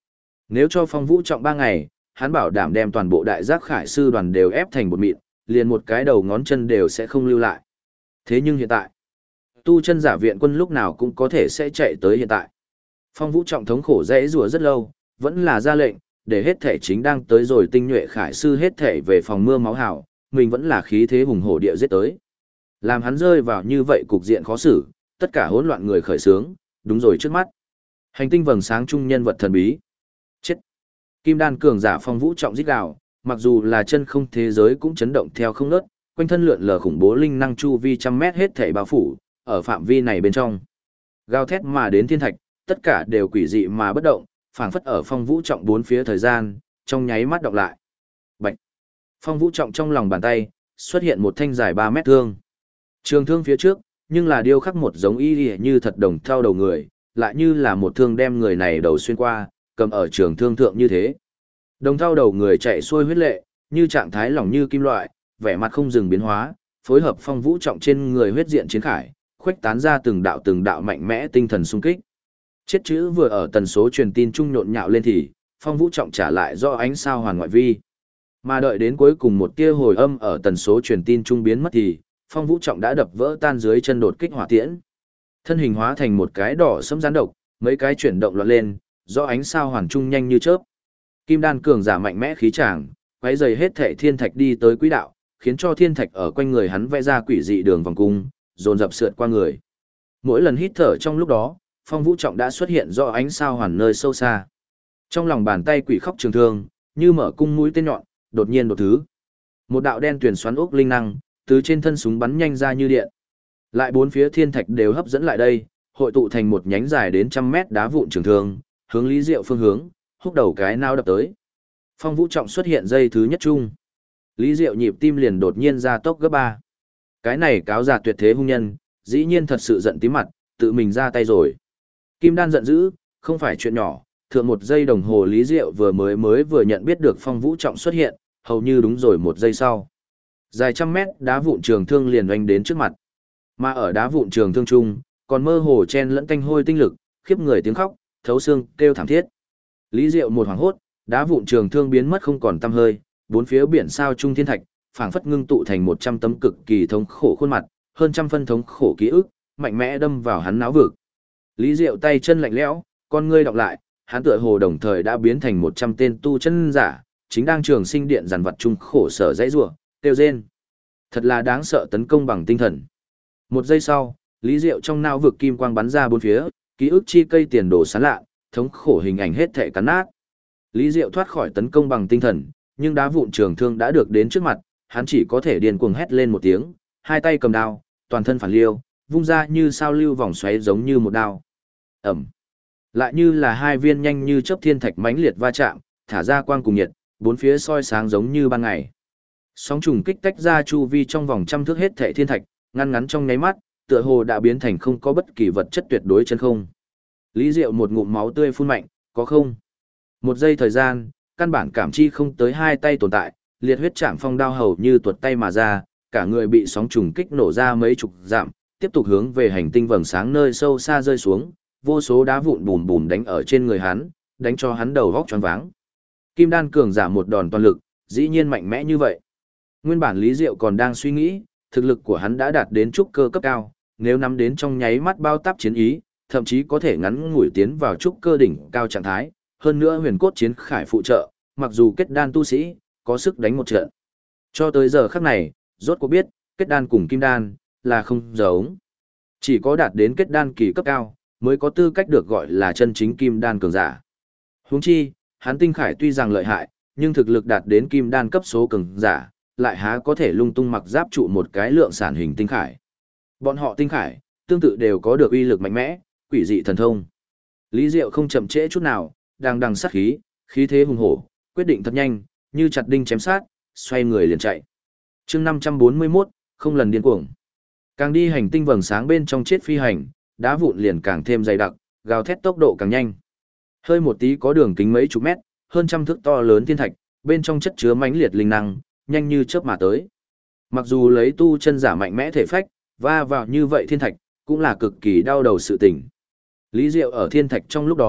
A: Nếu cho Phong Vũ Trọng 3 ngày, hắn bảo đảm đem toàn bộ đại giác khải sư đoàn đều ép thành bột mịn, liền một cái đầu ngón chân đều sẽ không lưu lại. Thế nhưng hiện tại, tu chân giả viện quân lúc nào cũng có thể sẽ chạy tới hiện tại. Phong Vũ Trọng thống khổ dãy rùa rất lâu, vẫn là ra lệnh, để hết thể chính đang tới rồi tinh nhuệ khải sư hết thể về phòng mưa máu hảo, mình vẫn là khí thế hùng hổ địa giết tới. Làm hắn rơi vào như vậy cục diện khó xử, tất cả hỗn loạn người khởi sướng, đúng rồi trước mắt. Hành tinh vầng sáng trung nhân vật thần bí. Chết. Kim đan cường giả Phong Vũ Trọng rít gào, mặc dù là chân không thế giới cũng chấn động theo không ngớt, quanh thân lượn lờ khủng bố linh năng chu vi trăm mét hết thảy bao phủ, ở phạm vi này bên trong. Gào thét mà đến thiên thạch, tất cả đều quỷ dị mà bất động, phảng phất ở Phong Vũ Trọng bốn phía thời gian, trong nháy mắt đọc lại. Bạch. Phong Vũ Trọng trong lòng bàn tay, xuất hiện một thanh dài 3 mét thương. Trường thương phía trước, nhưng là điêu khắc một giống y như thật đồng thau đầu người, lại như là một thương đem người này đầu xuyên qua, cầm ở trường thương thượng như thế. Đồng thau đầu người chạy xuôi huyết lệ, như trạng thái lỏng như kim loại, vẻ mặt không dừng biến hóa, phối hợp Phong Vũ Trọng trên người huyết diện chiến khải, khuếch tán ra từng đạo mạnh mẽ tinh thần xung kích. Chết chữ vừa ở tần số truyền tin trung nhộn nhạo lên thì, Phong Vũ Trọng trả lại do ánh sao hoàn ngoại vi. Mà đợi đến cuối cùng một tia hồi âm ở tần số truyền tin trung biến mất thì, Phong Vũ Trọng đã đập vỡ tan dưới chân đột kích hỏa tiễn. Thân hình hóa thành một cái đỏ sẫm rắn độc, mấy cái chuyển động loạn lên, do ánh sao hoàn trung nhanh như chớp. Kim đan cường giả mạnh mẽ khí tràng, quấy dày hết thảy thiên thạch đi tới quỹ đạo, khiến cho thiên thạch ở quanh người hắn vẽ ra quỷ dị đường vòng cung, dồn dập sượt qua người. Mỗi lần hít thở trong lúc đó, Phong Vũ Trọng đã xuất hiện do ánh sao hoàn nơi sâu xa. Trong lòng bàn tay quỷ khóc trường thương, như mở cung mũi tên nhọn, đột nhiên đột thứ. Một đạo đen tuyền xoắn ốc linh năng, từ trên thân súng bắn nhanh ra như điện. Lại bốn phía thiên thạch đều hấp dẫn lại đây, hội tụ thành một nhánh dài đến trăm mét đá vụn trường thương, hướng Lý Diệu phương hướng, húc đầu cái nao đập tới. Phong Vũ Trọng xuất hiện dây thứ nhất chung. Lý Diệu nhịp tim liền đột nhiên ra tốc gấp 3. Cái này cáo già tuyệt thế hung nhân, dĩ nhiên thật sự giận tím mặt, tự mình ra tay rồi. Kim đan giận dữ, không phải chuyện nhỏ, thượng một giây đồng hồ Lý Diệu vừa nhận biết được Phong Vũ Trọng xuất hiện, hầu như đúng rồi một giây sau. Dài trăm mét đá vụn trường thương liền oanh đến trước mặt. Mà ở đá vụn trường thương trung, còn mơ hồ chen lẫn tanh hôi tinh lực, khiếp người tiếng khóc, thấu xương, kêu thảm thiết. Lý Diệu một hoảng hốt, đá vụn trường thương biến mất không còn tăm hơi, bốn phía biển sao trung thiên thạch, phảng phất ngưng tụ thành 100 tấm cực kỳ thống khổ khuôn mặt, hơn trăm phân thống khổ ký ức, mạnh mẽ đâm vào hắn não vực. Lý Diệu tay chân lạnh lẽo, con ngươi đọc lại, hắn tựa hồ đồng thời đã biến thành 100 tên tu chân giả, chính đang trường sinh điện giàn vật chung khổ sở dãy rủa, kêu rên. Thật là đáng sợ tấn công bằng tinh thần. Một giây sau, Lý Diệu trong não vực kim quang bắn ra bốn phía, ký ức chi cây tiền đồ sáng lạ, thống khổ hình ảnh hết thảy cắn nát. Lý Diệu thoát khỏi tấn công bằng tinh thần, nhưng đá vụn trường thương đã được đến trước mặt, hắn chỉ có thể điên cuồng hét lên một tiếng, hai tay cầm đao, toàn thân phản liêu, vung ra như sao lưu vòng xoáy giống như một đao. Ẩm. Lại như là hai viên nhanh như chớp thiên thạch mãnh liệt va chạm, thả ra quang cùng nhiệt, bốn phía soi sáng giống như ban ngày. Sóng trùng kích tách ra chu vi trong vòng trăm thước hết thảy thiên thạch, ngăn ngắn trong nháy mắt, tựa hồ đã biến thành không có bất kỳ vật chất tuyệt đối chân không. Lý Diệu một ngụm máu tươi phun mạnh, có không? Một giây thời gian, căn bản cảm chi không tới hai tay tồn tại, liệt huyết chạm phong đao hầu như tuột tay mà ra, cả người bị sóng trùng kích nổ ra mấy chục dặm, tiếp tục hướng về hành tinh vầng sáng nơi sâu xa rơi xuống, vô số đá vụn bùn bùn đánh ở trên người hắn, đánh cho hắn đầu vóc choáng váng. Kim đan cường giả một đòn toàn lực, dĩ nhiên mạnh mẽ như vậy. Nguyên bản Lý Diệu còn đang suy nghĩ, thực lực của hắn đã đạt đến trúc cơ cấp cao, nếu nắm đến trong nháy mắt bao táp chiến ý, thậm chí có thể ngắn ngủi tiến vào trúc cơ đỉnh cao trạng thái, hơn nữa huyền cốt chiến khải phụ trợ, mặc dù kết đan tu sĩ, có sức đánh một trận. Cho tới giờ khắc này, rốt cuộc biết, kết đan cùng kim đan, là không giống. Chỉ có đạt đến kết đan kỳ cấp cao, mới có tư cách được gọi là chân chính kim đan cường giả. Huống chi, hắn tinh khải tuy rằng lợi hại, nhưng thực lực đạt đến kim đan cấp số cường giả, lại há có thể lung tung mặc giáp trụ một cái lượng sản hình tinh khải. Bọn họ tinh khải, tương tự đều có được uy lực mạnh mẽ, quỷ dị thần thông. Lý Diệu không chậm trễ chút nào, đang đằng sát khí, khí thế hùng hổ, quyết định thật nhanh, như chặt đinh chém sát, xoay người liền chạy. Chương 541, không lần điên cuồng. Càng đi hành tinh vầng sáng bên trong chết phi hành, đá vụn liền càng thêm dày đặc, gào thét tốc độ càng nhanh. Hơi một tí có đường kính mấy chục mét, hơn trăm thước to lớn thiên thạch, bên trong chất chứa mãnh liệt linh năng, nhanh như chớp mà tới. Mặc dù lấy tu chân giả mạnh mẽ thể phách, va vào như vậy thiên thạch, cũng là cực kỳ đau đầu sự tình. Lý Diệu ở thiên thạch trong lúc đó,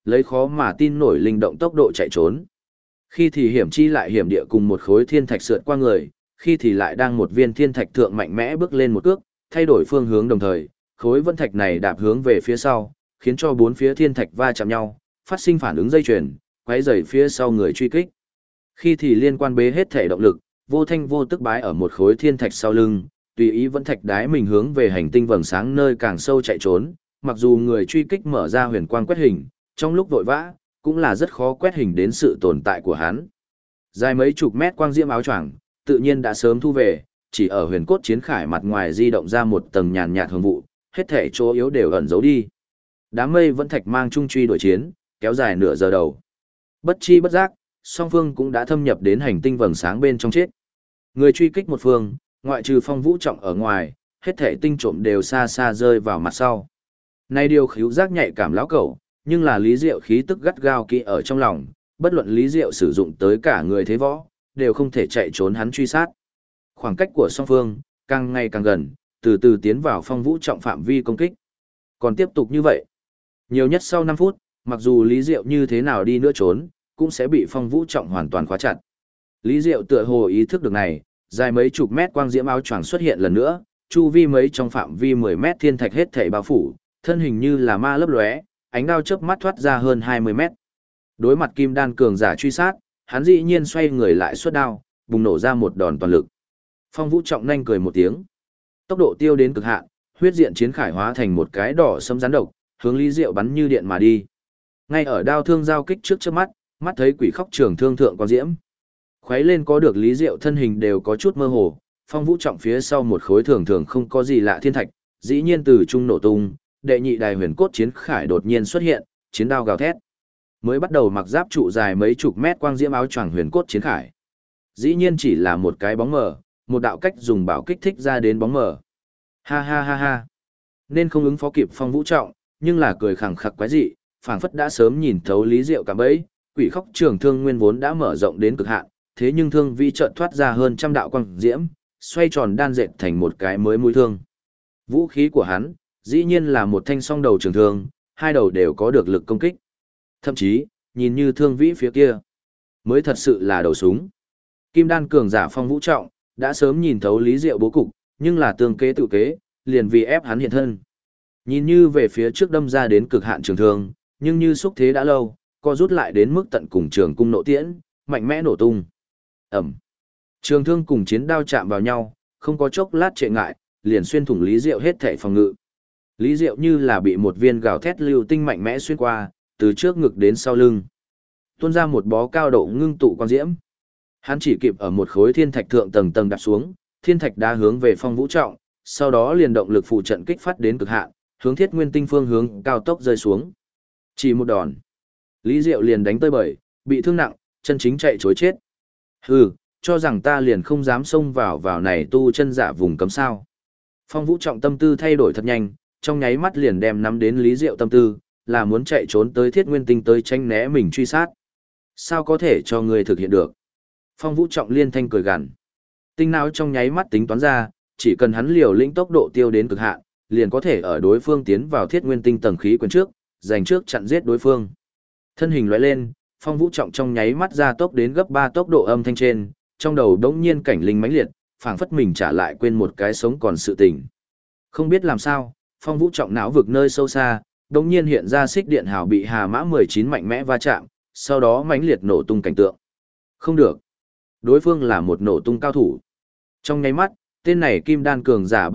A: lấy khó mà tin nổi linh động tốc độ chạy trốn. Khi thì hiểm chi lại hiểm địa cùng một khối thiên thạch sượt qua người, khi thì lại đang một viên thiên thạch thượng mạnh mẽ bước lên một cước, thay đổi phương hướng đồng thời, khối vân thạch này đạp hướng về phía sau, khiến cho bốn phía thiên thạch va chạm nhau, phát sinh phản ứng dây chuyền, quấy rầy phía sau người truy kích. Khi thì liên quan bế hết thể động lực, vô thanh vô tức bái ở một khối thiên thạch sau lưng, tùy ý vẫn thạch đái mình hướng về hành tinh vầng sáng nơi càng sâu chạy trốn, mặc dù người truy kích mở ra huyền quang quét hình, trong lúc vội vã, cũng là rất khó quét hình đến sự tồn tại của hắn. Dài mấy chục mét quang diễm áo choàng, tự nhiên đã sớm thu về, chỉ ở huyền cốt chiến khải mặt ngoài di động ra một tầng nhàn nhạt hồng vụ, hết thể chỗ yếu đều ẩn giấu đi. Đám mây vẫn thạch mang trung truy đuổi chiến, kéo dài nửa giờ đầu. Bất chi bất giác, song phương cũng đã thâm nhập đến hành tinh vầng sáng bên trong chết. Người truy kích một phương, ngoại trừ Phong Vũ Trọng ở ngoài, hết thể tinh trộm đều xa xa rơi vào mặt sau. Nay điều khíu giác nhạy cảm lão cẩu, nhưng là Lý Diệu khí tức gắt gao kỹ ở trong lòng, bất luận Lý Diệu sử dụng tới cả người thế võ, đều không thể chạy trốn hắn truy sát. Khoảng cách của song phương, càng ngày càng gần, từ từ tiến vào Phong Vũ Trọng phạm vi công kích. Còn tiếp tục như vậy, nhiều nhất sau 5 phút, mặc dù Lý Diệu như thế nào đi nữa trốn, cũng sẽ bị Phong Vũ Trọng hoàn toàn khóa chặt. Lý Diệu tựa hồ ý thức được này, dài mấy chục mét quang diễm áo choàng xuất hiện lần nữa, chu vi mấy trong phạm vi 10 mét thiên thạch hết thảy bao phủ, thân hình như là ma lấp lóe, ánh đao chớp mắt thoát ra hơn 20 mét. Đối mặt kim đan cường giả truy sát, hắn dĩ nhiên xoay người lại xuất đao, bùng nổ ra một đòn toàn lực. Phong Vũ Trọng nhanh cười một tiếng. Tốc độ tiêu đến cực hạn, huyết diện chiến khải hóa thành một cái đỏ sẫm rắn độc, hướng Lý Diệu bắn như điện mà đi. Ngay ở đao thương giao kích trước mắt, mắt thấy quỷ khóc trường thương thượng quang diễm. Khuấy lên có được Lý Diệu thân hình đều có chút mơ hồ, Phong Vũ Trọng phía sau một khối thường thường không có gì lạ thiên thạch, dĩ nhiên từ trung nổ tung, đệ nhị đài huyền cốt chiến khải đột nhiên xuất hiện, chiến đao gào thét. Mới bắt đầu mặc giáp trụ dài mấy chục mét quang diễm áo choàng huyền cốt chiến khải. Dĩ nhiên chỉ là một cái bóng mờ, một đạo cách dùng bảo kích thích ra đến bóng mờ. Ha ha ha ha. Nên không ứng phó kịp Phong Vũ Trọng, nhưng là cười khẳng khặc quái dị, phảng phất đã sớm nhìn thấu Lý Diệu cả bấy, quỷ khóc trường thương nguyên vốn đã mở rộng đến cực hạn, thế nhưng thương vi chợt thoát ra hơn trăm đạo quang diễm, xoay tròn đan dệt thành một cái mới mũi thương. Vũ khí của hắn, dĩ nhiên là một thanh song đầu trường thương, hai đầu đều có được lực công kích. Thậm chí, nhìn như thương vĩ phía kia, mới thật sự là đầu súng. Kim đan cường giả Phong Vũ Trọng, đã sớm nhìn thấu Lý Diệu bố cục, nhưng là tương kế tự kế, liền vì ép hắn hiện thân. Nhìn như về phía trước đâm ra đến cực hạn trường thương, nhưng như xúc thế đã lâu, co rút lại đến mức tận cùng trường cung nộ tiễn, mạnh mẽ nổ tung. Ẩm. Trường thương cùng chiến đao chạm vào nhau, không có chốc lát trệ ngại, liền xuyên thủng Lý Diệu hết thể phòng ngự. Lý Diệu như là bị một viên gào thét lưu tinh mạnh mẽ xuyên qua, từ trước ngực đến sau lưng. Tuôn ra một bó cao độ ngưng tụ quang diễm. Hắn chỉ kịp ở một khối thiên thạch thượng tầng tầng đạp xuống, thiên thạch đá hướng về Phong Vũ Trọng, sau đó liền động lực phụ trận kích phát đến cực hạn, hướng Thiết Nguyên Tinh phương hướng cao tốc rơi xuống. Chỉ một đòn, Lý Diệu liền đánh tơi bời, bị thương nặng, chân chính chạy trối chết. Hừ, cho rằng ta liền không dám xông vào này tu chân giả vùng cấm sao. Phong Vũ Trọng tâm tư thay đổi thật nhanh, trong nháy mắt liền đem nắm đến Lý Diệu tâm tư, là muốn chạy trốn tới Thiết Nguyên Tinh tới tranh né mình truy sát. Sao có thể cho người thực hiện được? Phong Vũ Trọng liên thanh cười gằn. Tinh não trong nháy mắt tính toán ra, chỉ cần hắn liều lĩnh tốc độ tiêu đến cực hạn, liền có thể ở đối phương tiến vào Thiết Nguyên Tinh tầng khí quyển trước, giành trước chặn giết đối phương. Thân hình lóe lên, Phong Vũ Trọng trong nháy mắt ra tốc đến gấp 3 tốc độ âm thanh trên, trong đầu đống nhiên cảnh linh mãnh liệt, phảng phất mình trả lại quên một cái sống còn sự tình. Không biết làm sao, Phong Vũ Trọng não vực nơi sâu xa, đống nhiên hiện ra xích điện hào bị Hà Mã 19 mạnh mẽ va chạm, sau đó mãnh liệt nổ tung cảnh tượng. Không được. Đối phương là một nổ tung cao thủ. Trong nháy mắt, tên này kim đan cường giả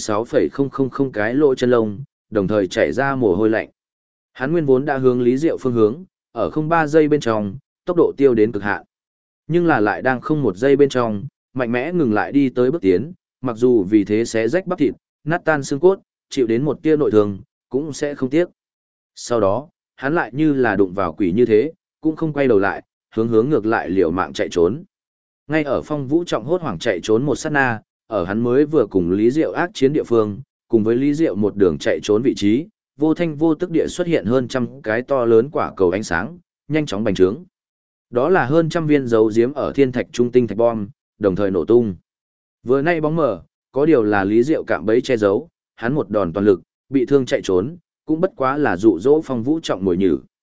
A: 36,000 cái lỗ chân lông, đồng thời chảy ra mồ hôi lạnh. Hắn nguyên vốn đã hướng Lý Diệu phương hướng, ở không 3 giây bên trong, tốc độ tiêu đến cực hạn. Nhưng là lại đang không 1 giây bên trong, mạnh mẽ ngừng lại đi tới bước tiến, mặc dù vì thế sẽ rách bắp thịt, nát tan xương cốt, chịu đến một tia nội thương, cũng sẽ không tiếc. Sau đó, hắn lại như là đụng vào quỷ như thế, cũng không quay đầu lại, hướng ngược lại liều mạng chạy trốn. Ngay ở Phong Vũ Trọng hốt hoảng chạy trốn một sát na, ở hắn mới vừa cùng Lý Diệu ác chiến địa phương, cùng với Lý Diệu một đường chạy trốn vị trí, vô thanh vô tức địa xuất hiện hơn trăm cái to lớn quả cầu ánh sáng, nhanh chóng bành trướng. Đó là hơn trăm viên dấu giếm ở thiên thạch trung tinh thạch bom, đồng thời nổ tung. Vừa nay bóng mờ, có điều là Lý Diệu cạm bẫy che giấu, hắn một đòn toàn lực, bị thương chạy trốn, cũng bất quá là dụ dỗ Phong Vũ Trọng mồi nhử.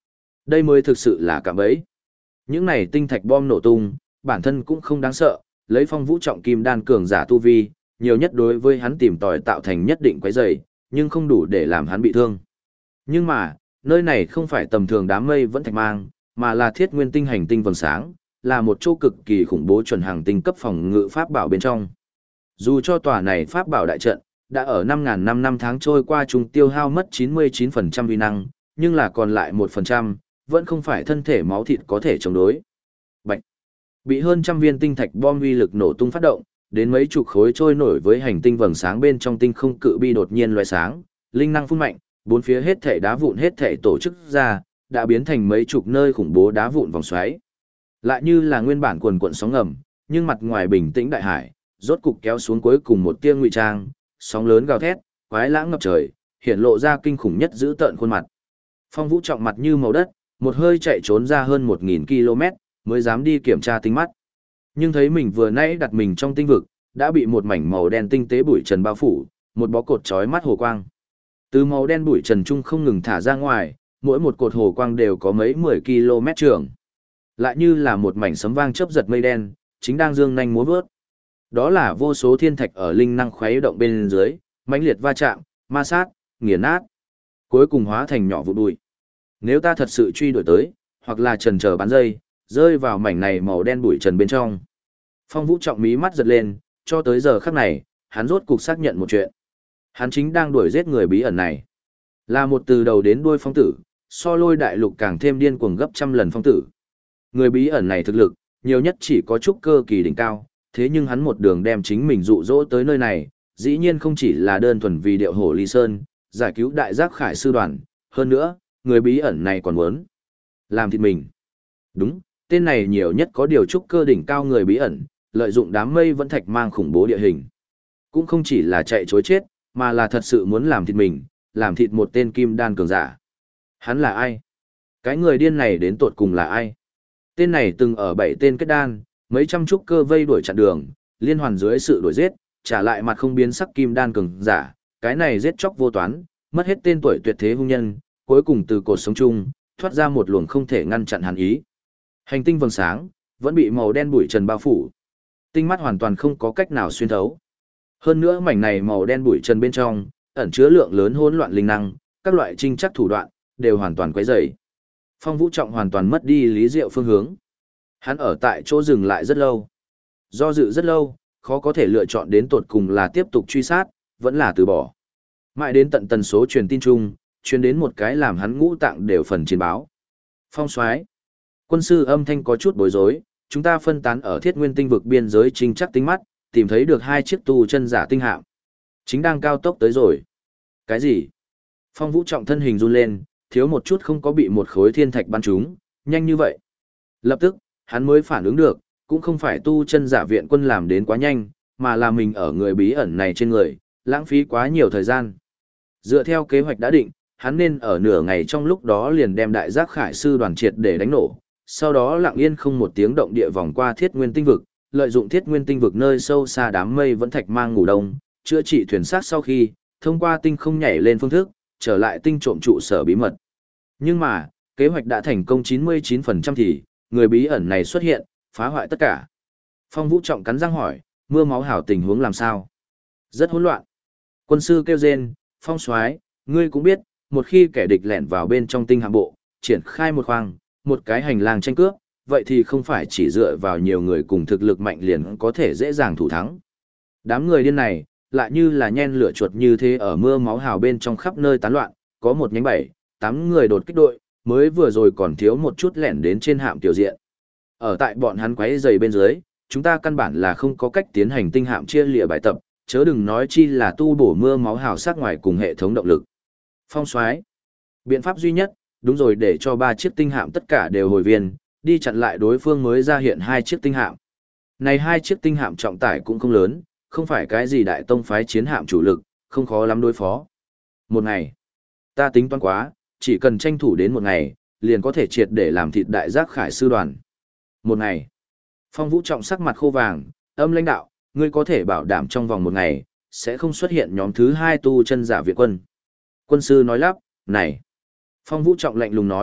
A: Đây mới thực sự là cạm bẫy. Những này tinh thạch bom nổ tung, bản thân cũng không đáng sợ, lấy Phong Vũ trọng kim đan cường giả tu vi, nhiều nhất đối với hắn tìm tòi tạo thành nhất định quấy rầy, nhưng không đủ để làm hắn bị thương. Nhưng mà, nơi này không phải tầm thường đám mây vẫn thạch mang, mà là thiết nguyên tinh hành tinh vầng sáng, là một chỗ cực kỳ khủng bố chuẩn hàng tinh cấp phòng ngự pháp bảo bên trong. Dù cho tòa này pháp bảo đại trận đã ở 5.000 năm tháng trôi qua chúng tiêu hao mất 99% uy năng, nhưng là còn lại 1%, vẫn không phải thân thể máu thịt có thể chống đối. Bạch. Bị hơn trăm viên tinh thạch bom uy lực nổ tung phát động, đến mấy chục khối trôi nổi với hành tinh vầng sáng bên trong tinh không cự bi đột nhiên lóe sáng, linh năng phun mạnh, bốn phía hết thảy đá vụn hết thảy tổ chức ra, đã biến thành mấy chục nơi khủng bố đá vụn vòng xoáy. Lại như là nguyên bản quần cuộn sóng ngầm, nhưng mặt ngoài bình tĩnh đại hải, rốt cục kéo xuống cuối cùng một tia ngụy trang, sóng lớn gào thét, quái lãng ngập trời, hiện lộ ra kinh khủng nhất dữ tợn khuôn mặt. Phong Vũ trọng mặt như màu đất, một hơi chạy trốn ra hơn 1.000 km, mới dám đi kiểm tra tinh mắt. Nhưng thấy mình vừa nãy đặt mình trong tinh vực, đã bị một mảnh màu đen tinh tế bụi trần bao phủ, một bó cột chói mắt hồ quang. Từ màu đen bụi trần trung không ngừng thả ra ngoài, mỗi một cột hồ quang đều có mấy 10 km trường. Lại như là một mảnh sấm vang chớp giật mây đen, chính đang dương nhanh múa vớt. Đó là vô số thiên thạch ở linh năng khuấy động bên dưới, mãnh liệt va chạm, ma sát, nghiền nát, cuối cùng hóa thành nhỏ vụn bụi. Nếu ta thật sự truy đuổi tới, hoặc là chần chờ bán dây, rơi vào mảnh này màu đen bụi trần bên trong. Phong Vũ trọng mí mắt giật lên, cho tới giờ khắc này, hắn rốt cục xác nhận một chuyện. Hắn chính đang đuổi giết người bí ẩn này. Là một từ đầu đến đuôi phong tử, so Lôi đại lục càng thêm điên cuồng gấp trăm lần phong tử. Người bí ẩn này thực lực, nhiều nhất chỉ có chút cơ kỳ đỉnh cao, thế nhưng hắn một đường đem chính mình dụ dỗ tới nơi này, dĩ nhiên không chỉ là đơn thuần vì điệu hổ ly sơn, giải cứu đại giác khải sư đoàn, hơn nữa, người bí ẩn này còn muốn làm thịt mình. Đúng, tên này nhiều nhất có điều trúc cơ đỉnh cao người bí ẩn, lợi dụng đám mây vẫn thạch mang khủng bố địa hình. Cũng không chỉ là chạy chối chết, mà là thật sự muốn làm thịt mình, làm thịt một tên kim đan cường giả. Hắn là ai? Cái người điên này đến tột cùng là ai? Tên này từng ở 7 tên kết đan, mấy trăm trúc cơ vây đuổi chặn đường, liên hoàn dưới sự đuổi giết, trả lại mặt không biến sắc kim đan cường giả, cái này giết chóc vô toán, mất hết tên tuổi tuyệt thế hung nhân, cuối cùng từ cột sống chung, thoát ra một luồng không thể ngăn chặn hắn ý. Hành tinh vầng sáng, vẫn bị màu đen bụi trần bao phủ. Tinh mắt hoàn toàn không có cách nào xuyên thấu. Hơn nữa mảnh này màu đen bụi trần bên trong, ẩn chứa lượng lớn hỗn loạn linh năng, các loại trinh chắc thủ đoạn, đều hoàn toàn quấy rầy. Phong Vũ trọng hoàn toàn mất đi lý diệu phương hướng. Hắn ở tại chỗ dừng lại rất lâu. Do dự rất lâu, khó có thể lựa chọn đến tột cùng là tiếp tục truy sát, vẫn là từ bỏ. Mãi đến tận tần số truyền tin chung, truyền đến một cái làm hắn ngũ tạng đều phần chiến báo. Phong soái, quân sư âm thanh có chút bối rối, chúng ta phân tán ở thiết nguyên tinh vực biên giới trinh chắc tinh mắt, tìm thấy được 2 chiếc tu chân giả tinh hạm. Chính đang cao tốc tới rồi. Cái gì? Phong Vũ trọng thân hình run lên, thiếu một chút không có bị một khối thiên thạch bắn trúng, nhanh như vậy. Lập tức, hắn mới phản ứng được, cũng không phải tu chân giả viện quân làm đến quá nhanh, mà là mình ở người bí ẩn này trên người, lãng phí quá nhiều thời gian. Dựa theo kế hoạch đã định, hắn nên ở nửa ngày trong lúc đó liền đem đại giác khải sư đoàn triệt để đánh nổ, sau đó lặng yên không một tiếng động địa vòng qua thiết nguyên tinh vực, lợi dụng thiết nguyên tinh vực nơi sâu xa đám mây vẫn thạch mang ngủ đông, chữa trị thuyền xác sau khi, thông qua tinh không nhảy lên phương thức, trở lại tinh trộm trụ sở bí mật. Nhưng mà, kế hoạch đã thành công 99% thì, người bí ẩn này xuất hiện, phá hoại tất cả. Phong Vũ trọng cắn răng hỏi, mưa máu hảo tình huống làm sao? Rất hỗn loạn. Quân sư kêu rên, Phong soái, ngươi cũng biết, một khi kẻ địch lẻn vào bên trong tinh hạm bộ, triển khai một khoang, một cái hành lang tranh cướp, vậy thì không phải chỉ dựa vào nhiều người cùng thực lực mạnh liền có thể dễ dàng thủ thắng. Đám người điên này, lại như là nhen lửa chuột như thế ở mưa máu hào bên trong khắp nơi tán loạn, có một nhánh 7, 8 người đột kích đội, mới vừa rồi còn thiếu một chút lẻn đến trên hạm tiểu diện. Ở tại bọn hắn quấy giày bên dưới, chúng ta căn bản là không có cách tiến hành tinh hạm chia lìa bài tập, chớ đừng nói chi là tu bổ mưa máu hào sát ngoài cùng hệ thống động lực. Phong soái, biện pháp duy nhất, đúng rồi, để cho 3 chiếc tinh hạm tất cả đều hồi viên, đi chặn lại đối phương mới ra hiện 2 chiếc tinh hạm. Này 2 chiếc tinh hạm trọng tải cũng không lớn, không phải cái gì đại tông phái chiến hạm chủ lực, không khó lắm đối phó. Một ngày, ta tính toán quá, chỉ cần tranh thủ đến một ngày, liền có thể triệt để làm thịt đại giác khải sư đoàn. Một ngày, Phong Vũ trọng sắc mặt khô vàng, âm lãnh đạo, ngươi có thể bảo đảm trong vòng một ngày, sẽ không xuất hiện nhóm thứ 2 tu chân giả viện quân. Quân sư nói lắp, này. Phong Vũ trọng lạnh lùng nói,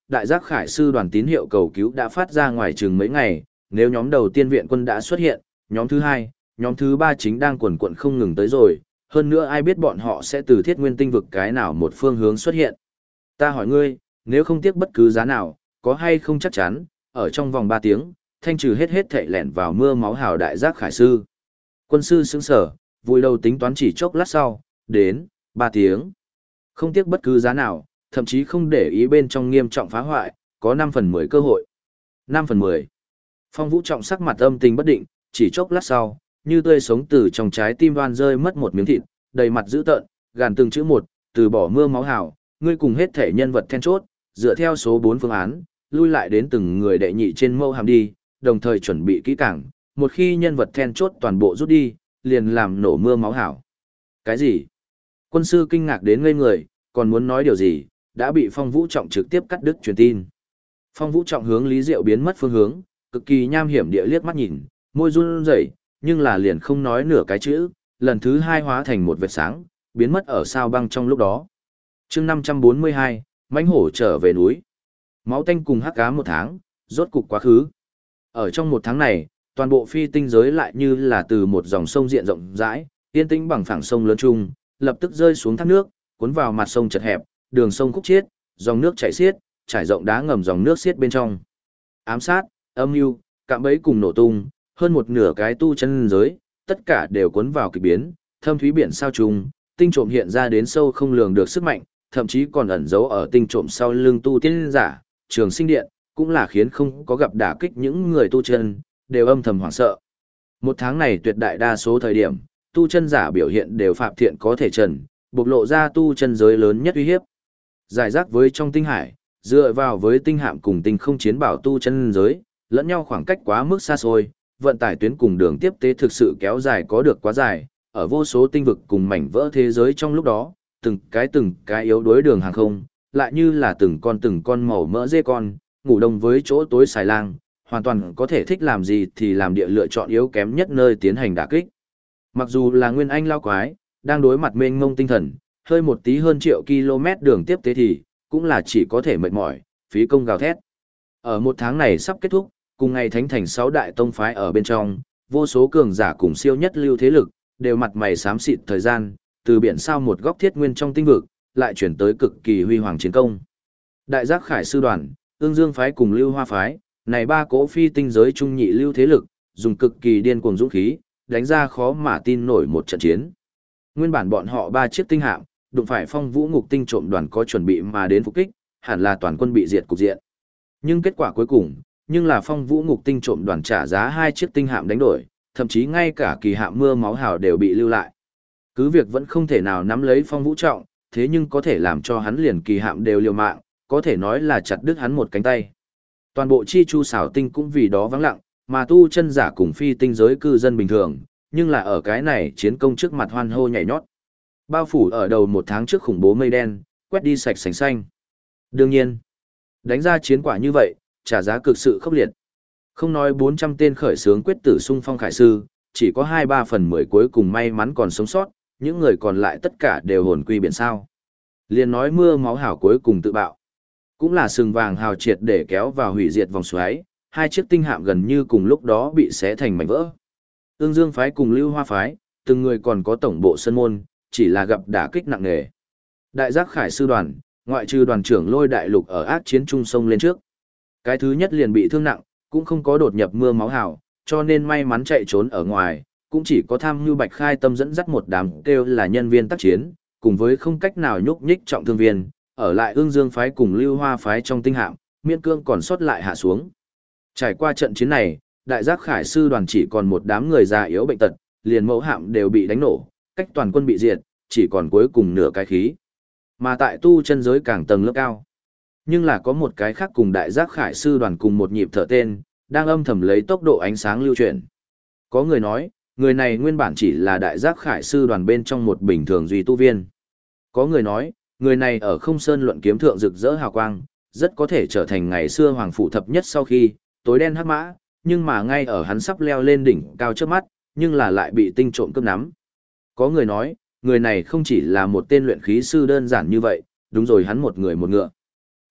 A: đại giác khải sư đoàn tín hiệu cầu cứu đã phát ra ngoài chừng mấy ngày, nếu nhóm đầu tiên viện quân đã xuất hiện, nhóm thứ hai, nhóm thứ ba chính đang quần quận không ngừng tới rồi, hơn nữa ai biết bọn họ sẽ từ thiết nguyên tinh vực cái nào một phương hướng xuất hiện. Ta hỏi ngươi, nếu không tiếc bất cứ giá nào, có hay không chắc chắn, ở trong vòng 3 tiếng, thanh trừ hết thảy lẻn vào mưa máu hào đại giác khải sư. Quân sư sững sở, vùi đầu tính toán chỉ chốc lát sau, đến, 3 tiếng. Không tiếc bất cứ giá nào, thậm chí không để ý bên trong nghiêm trọng phá hoại, có 5/10 cơ hội. 5/10. Phong Vũ Trọng sắc mặt âm tình bất định, chỉ chốc lát sau, như tươi sống từ trong trái tim đoan rơi mất một miếng thịt, đầy mặt dữ tợn, gàn từng chữ một, từ bỏ mưa máu hào, ngươi cùng hết thể nhân vật then chốt, dựa theo số 4 phương án, lui lại đến từng người đệ nhị trên mâu hàm đi, đồng thời chuẩn bị kỹ càng, một khi nhân vật then chốt toàn bộ rút đi, liền làm nổ mưa máu hảo. Cái gì? Quân sư kinh ngạc đến ngây người, còn muốn nói điều gì, đã bị Phong Vũ Trọng trực tiếp cắt đứt truyền tin. Phong Vũ Trọng hướng Lý Diệu biến mất phương hướng, cực kỳ nham hiểm địa liếc mắt nhìn, môi run rẩy, nhưng là liền không nói nửa cái chữ, lần thứ hai hóa thành một vệt sáng, biến mất ở sao băng trong lúc đó. Chương 542, mãnh hổ trở về núi. Máu tanh cùng hắc ám một tháng, rốt cục quá khứ. Ở trong một tháng này, toàn bộ phi tinh giới lại như là từ một dòng sông diện rộng rãi, yên tĩnh bằng phẳng sông lớn chung, lập tức rơi xuống thác nước, cuốn vào mặt sông chật hẹp, đường sông khúc chiết, dòng nước chảy xiết, trải rộng đá ngầm dòng nước xiết bên trong. Ám sát, âm mưu, cạm bẫy cùng nổ tung, hơn một nửa cái tu chân giới, tất cả đều cuốn vào kỳ biến, thâm thúy biển sao trùng, tinh trộm hiện ra đến sâu không lường được sức mạnh, thậm chí còn ẩn giấu ở tinh trộm sau lưng tu tiên giả, trường sinh điện, cũng là khiến không có gặp đả kích những người tu chân, đều âm thầm hoảng sợ. Một tháng này tuyệt đại đa số thời điểm, tu chân giả biểu hiện đều phạm thiện có thể trần, bộc lộ ra tu chân giới lớn nhất uy hiếp. Giải rác với trong tinh hải, dựa vào với tinh hạm cùng tinh không chiến bảo tu chân giới, lẫn nhau khoảng cách quá mức xa xôi, vận tải tuyến cùng đường tiếp tế thực sự kéo dài có được quá dài, ở vô số tinh vực cùng mảnh vỡ thế giới trong lúc đó, từng cái yếu đuối đường hàng không, lại như là từng con màu mỡ dê con, ngủ đông với chỗ tối xài lang, hoàn toàn có thể thích làm gì thì làm địa lựa chọn yếu kém nhất nơi tiến hành đả kích. Mặc dù là Nguyên Anh lao quái, đang đối mặt mênh mông tinh thần, hơi một tí hơn triệu km đường tiếp tế thì, cũng là chỉ có thể mệt mỏi, phí công gào thét. Ở một tháng này sắp kết thúc, cùng ngày thánh thành 6 đại tông phái ở bên trong, vô số cường giả cùng siêu nhất lưu thế lực, đều mặt mày xám xịt thời gian, từ biển sao một góc thiết nguyên trong tinh vực, lại chuyển tới cực kỳ huy hoàng chiến công. Đại giác khải sư đoàn, ương dương phái cùng lưu hoa phái, này ba cỗ phi tinh giới trung nhị lưu thế lực, dùng cực kỳ điên cuồng dũng khí, đánh ra khó mà tin nổi một trận chiến. Nguyên bản bọn họ 3 chiếc tinh hạm, đụng phải Phong Vũ Ngục tinh trộm đoàn có chuẩn bị mà đến phục kích, hẳn là toàn quân bị diệt cục diện. Nhưng kết quả cuối cùng, nhưng là Phong Vũ Ngục tinh trộm đoàn trả giá 2 chiếc tinh hạm đánh đổi, thậm chí ngay cả kỳ hạm mưa máu hào đều bị lưu lại. Cứ việc vẫn không thể nào nắm lấy Phong Vũ Trọng, thế nhưng có thể làm cho hắn liền kỳ hạm đều liều mạng, có thể nói là chặt đứt hắn một cánh tay. Toàn bộ chi chu xảo tinh cũng vì đó vắng lặng, mà tu chân giả cùng phi tinh giới cư dân bình thường, nhưng là ở cái này chiến công trước mặt hoan hô nhảy nhót. Bao phủ ở đầu một tháng trước khủng bố mây đen, quét đi sạch sành xanh. Đương nhiên, đánh ra chiến quả như vậy, trả giá cực sự khốc liệt. Không nói 400 tên khởi xướng quyết tử xung phong khải sư, chỉ có 2/3/10 cuối cùng may mắn còn sống sót, những người còn lại tất cả đều hồn quy biển sao. Liền nói mưa máu hảo cuối cùng tự bạo. Cũng là sừng vàng hào triệt để kéo vào hủy diệt vòng xoáy, 2 chiếc tinh hạm gần như cùng lúc đó bị xé thành mảnh vỡ. Ương Dương phái cùng Lưu Hoa phái, từng người còn có tổng bộ sân môn, chỉ là gặp đả kích nặng nề. Đại giác khải sư đoàn, ngoại trừ đoàn trưởng Lôi Đại Lục ở ác chiến trung sông lên trước. Cái thứ nhất liền bị thương nặng, cũng không có đột nhập mưa máu hào, cho nên may mắn chạy trốn ở ngoài, cũng chỉ có tham như Bạch Khai Tâm dẫn dắt một đám kêu là nhân viên tác chiến, cùng với không cách nào nhúc nhích trọng thương viên, ở lại Ương Dương phái cùng Lưu Hoa phái trong tinh hạm, miễn cương còn sót lại hạ xuống. Trải qua trận chiến này, đại giác khải sư đoàn chỉ còn một đám người già yếu bệnh tật, liền mẫu hạm đều bị đánh nổ, cách toàn quân bị diệt, chỉ còn cuối cùng nửa cái khí. Mà tại tu chân giới càng tầng lớp cao. Nhưng là có một cái khác cùng đại giác khải sư đoàn cùng một nhịp thở tên, đang âm thầm lấy tốc độ ánh sáng lưu truyền. Có người nói, người này nguyên bản chỉ là đại giác khải sư đoàn bên trong một bình thường duy tu viên. Có người nói, người này ở không sơn luận kiếm thượng rực rỡ hào quang, rất có thể trở thành ngày xưa hoàng phủ thập nhất sau khi, tối đen hắc mã, nhưng mà ngay ở hắn sắp leo lên đỉnh cao trước mắt, nhưng là lại bị tinh trộm cướp nắm. Có người nói, người này không chỉ là một tên luyện khí sư đơn giản như vậy, đúng rồi hắn một người một ngựa.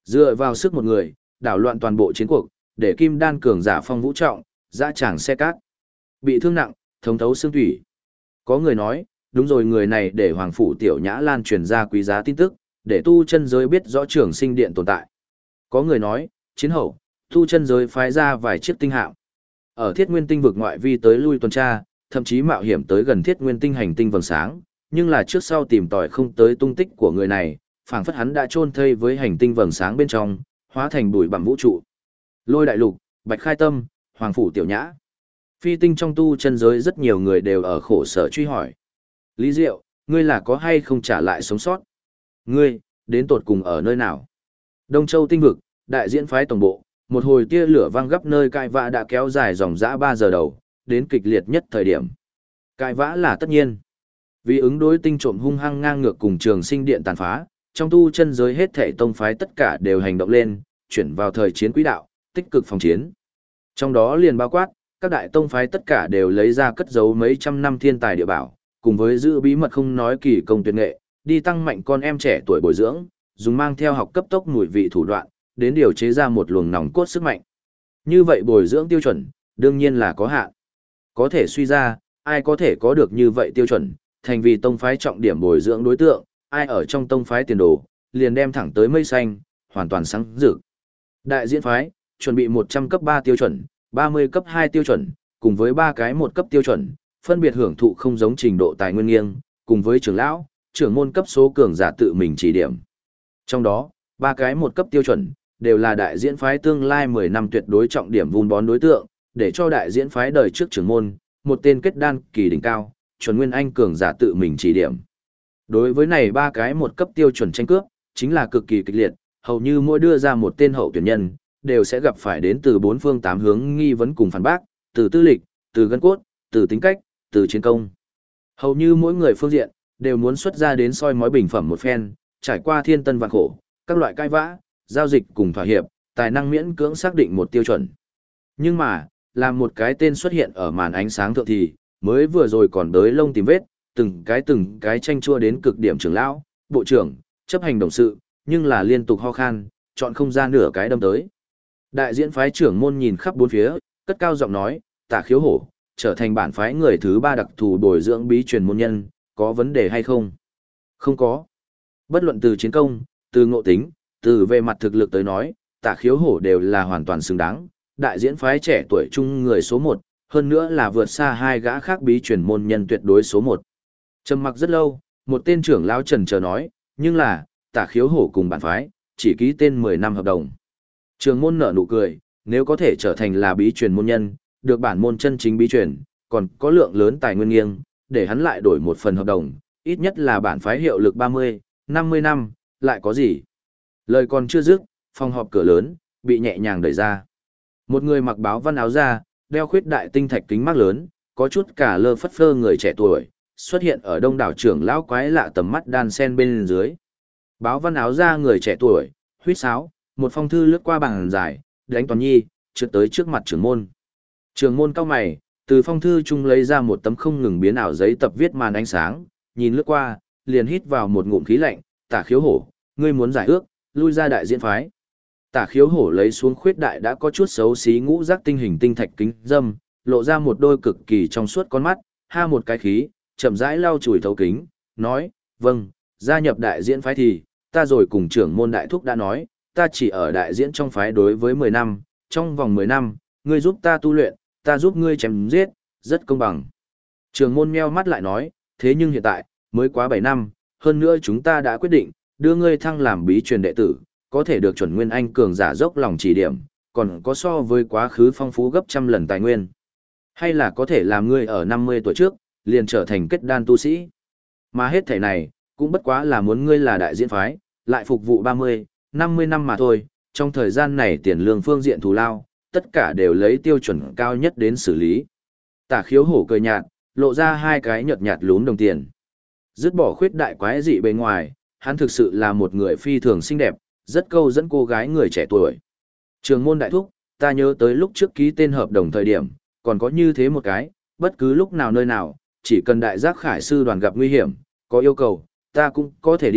A: Dựa vào sức một người, đảo loạn toàn bộ chiến cuộc, để kim đan cường giả phong vũ trọng, dã tràng xe cát. Bị thương nặng, thống thấu xương thủy. Có người nói, đúng rồi, người này để Hoàng Phủ Tiểu Nhã lan truyền ra quý giá tin tức, để tu chân giới biết rõ Trường Sinh Điện tồn tại. Có người nói, chiến hậu, tu chân giới phái ra vài chiếc tinh hạm. Ở Thiết Nguyên Tinh vực ngoại vi tới lui tuần tra, thậm chí mạo hiểm tới gần Thiết Nguyên Tinh hành tinh vầng sáng, nhưng là trước sau tìm tòi không tới tung tích của người này, phảng phất hắn đã chôn thây với hành tinh vầng sáng bên trong, hóa thành bụi bặm vũ trụ. Lôi Đại Lục, Bạch Khai Tâm, Hoàng Phủ Tiểu Nhã. Phi tinh trong tu chân giới rất nhiều người đều ở khổ sở truy hỏi. Lý Diệu, ngươi là có hay không trả lại sống sót? Ngươi, đến tột cùng ở nơi nào? Đông Châu Tinh vực, đại diễn phái tổng bộ, một hồi tia lửa vang gấp nơi cãi vã đã kéo dài dòng dã 3 giờ đầu, đến kịch liệt nhất thời điểm. Cãi vã là tất nhiên. Vì ứng đối tinh trộm hung hăng ngang ngược cùng Trường Sinh Điện tàn phá, trong tu chân giới hết thảy tông phái tất cả đều hành động lên, chuyển vào thời chiến quỹ đạo, tích cực phòng chiến. Trong đó liền bao quát, các đại tông phái tất cả đều lấy ra cất giấu mấy trăm năm thiên tài địa bảo, cùng với giữ bí mật không nói kỳ công tuyệt nghệ, đi tăng mạnh con em trẻ tuổi bồi dưỡng, dùng mang theo học cấp tốc mùi vị thủ đoạn, đến điều chế ra một luồng nòng cốt sức mạnh. Như vậy bồi dưỡng tiêu chuẩn, đương nhiên là có hạn. Có thể suy ra, ai có thể có được như vậy tiêu chuẩn, thành vì tông phái trọng điểm bồi dưỡng đối tượng, ai ở trong tông phái tiền đồ, liền đem thẳng tới mây xanh, hoàn toàn sáng rực. Đại diễn phái, chuẩn bị 100 cấp 3 tiêu chuẩn, 30 cấp 2 tiêu chuẩn, cùng với 3 cái 1 cấp tiêu chuẩn, phân biệt hưởng thụ không giống trình độ tài nguyên nghiêng, cùng với trưởng lão, trưởng môn cấp số cường giả tự mình chỉ điểm. Trong đó, 3 cái 1 cấp tiêu chuẩn, đều là đại diễn phái tương lai 10 năm tuyệt đối trọng điểm vun bón đối tượng, để cho đại diễn phái đời trước trưởng môn, một tên kết đan kỳ đỉnh cao, chuẩn nguyên anh cường giả tự mình chỉ điểm. Đối với này 3 cái 1 cấp tiêu chuẩn tranh cướp, chính là cực kỳ kịch liệt, hầu như mỗi đưa ra một tên hậu tuyển nhân, đều sẽ gặp phải đến từ 4 phương 8 hướng nghi vấn cùng phản bác, từ tư lịch, từ gân cốt, từ tính cách, từ chiến công. Hầu như mỗi người phương diện, đều muốn xuất ra đến soi mói bình phẩm một phen, trải qua thiên tân vạn khổ, các loại cãi vã, giao dịch cùng thỏa hiệp, tài năng miễn cưỡng xác định một tiêu chuẩn. Nhưng mà, làm một cái tên xuất hiện ở màn ánh sáng thượng thì, mới vừa rồi còn đới lông tìm vết, từng cái tranh chua đến cực điểm trưởng lão, bộ trưởng, chấp hành đồng sự, nhưng là liên tục ho khan, chọn không ra nửa cái đâm tới. Đại diễn phái trưởng môn nhìn khắp bốn phía, cất cao giọng nói, Tả Khiếu Hổ, trở thành bản phái người thứ 3 đặc thù bồi dưỡng bí truyền môn nhân, có vấn đề hay không? Không có. Bất luận từ chiến công, từ ngộ tính, từ về mặt thực lực tới nói, Tả Khiếu Hổ đều là hoàn toàn xứng đáng, đại diễn phái trẻ tuổi trung người số 1, hơn nữa là vượt xa 2 gã khác bí truyền môn nhân tuyệt đối số 1. Trầm mặc rất lâu, một tên trưởng lão trần chờ nói, nhưng là, Tả Khiếu Hổ cùng bản phái, chỉ ký tên 10 năm hợp đồng. Trường môn nở nụ cười, nếu có thể trở thành là bí truyền môn nhân, được bản môn chân chính bí truyền, còn có lượng lớn tài nguyên nghiêng, để hắn lại đổi một phần hợp đồng, ít nhất là bản phái hiệu lực 30, 50 năm, lại có gì? Lời còn chưa dứt, phòng họp cửa lớn, bị nhẹ nhàng đẩy ra. Một người mặc báo văn áo da, đeo khuyết đại tinh thạch kính mắt lớn, có chút cả lơ phất phơ người trẻ tuổi, xuất hiện ở đông đảo trưởng lão quái lạ tầm mắt đan sen bên dưới. Báo văn áo da người trẻ tuổi, huýt sáo, một phong thư lướt qua bàn dài, đánh toàn nhi, trượt tới trước mặt trưởng môn. Trưởng môn cao mày, từ phong thư chung lấy ra một tấm không ngừng biến ảo giấy tập viết màn ánh sáng, nhìn lướt qua, liền hít vào một ngụm khí lạnh, Tả Khiếu Hổ, ngươi muốn giải ước, lui ra đại diễn phái. Tả Khiếu Hổ lấy xuống khuyết đại đã có chút xấu xí ngũ giác tinh hình tinh thạch kính dâm, lộ ra một đôi cực kỳ trong suốt con mắt, ha một cái khí, chậm rãi lau chùi thấu kính, nói, vâng, gia nhập đại diễn phái thì, ta rồi cùng trưởng môn đại thúc đã nói, ta chỉ ở đại diễn trong phái đối với 10 năm, trong vòng 10 năm, ngươi giúp ta tu luyện, ta giúp ngươi chém giết, rất công bằng. Trưởng môn meo mắt lại nói, thế nhưng hiện tại, mới quá 7 năm, hơn nữa chúng ta đã quyết định, đưa ngươi thăng làm bí truyền đệ tử, có thể được chuẩn nguyên anh cường giả dốc lòng chỉ điểm, còn có so với quá khứ phong phú gấp trăm lần tài nguyên. Hay là có thể làm ngươi ở 50 tuổi trước, liền trở thành kết đan tu sĩ. Mà hết thể này, cũng bất quá là muốn ngươi là đại diễn phái, lại phục vụ 30, 50 năm mà thôi, trong thời gian này tiền lương phương diện thù lao, tất cả đều lấy tiêu chuẩn cao nhất đến xử lý. Tả Khiếu Hổ cười nhạt, lộ ra hai cái nhợt nhạt lúm đồng tiền. Dứt bỏ khuyết đại quái dị bề ngoài, hắn thực sự là một người phi thường xinh đẹp, rất câu dẫn cô gái người trẻ tuổi. Trường môn đại thúc, ta nhớ tới lúc trước ký tên hợp đồng thời điểm, còn có như thế một cái, bất cứ lúc nào nơi nào, chỉ cần đại giác khải sư đoàn gặp nguy hiểm, có yêu cầu, ta cũng có thể đi,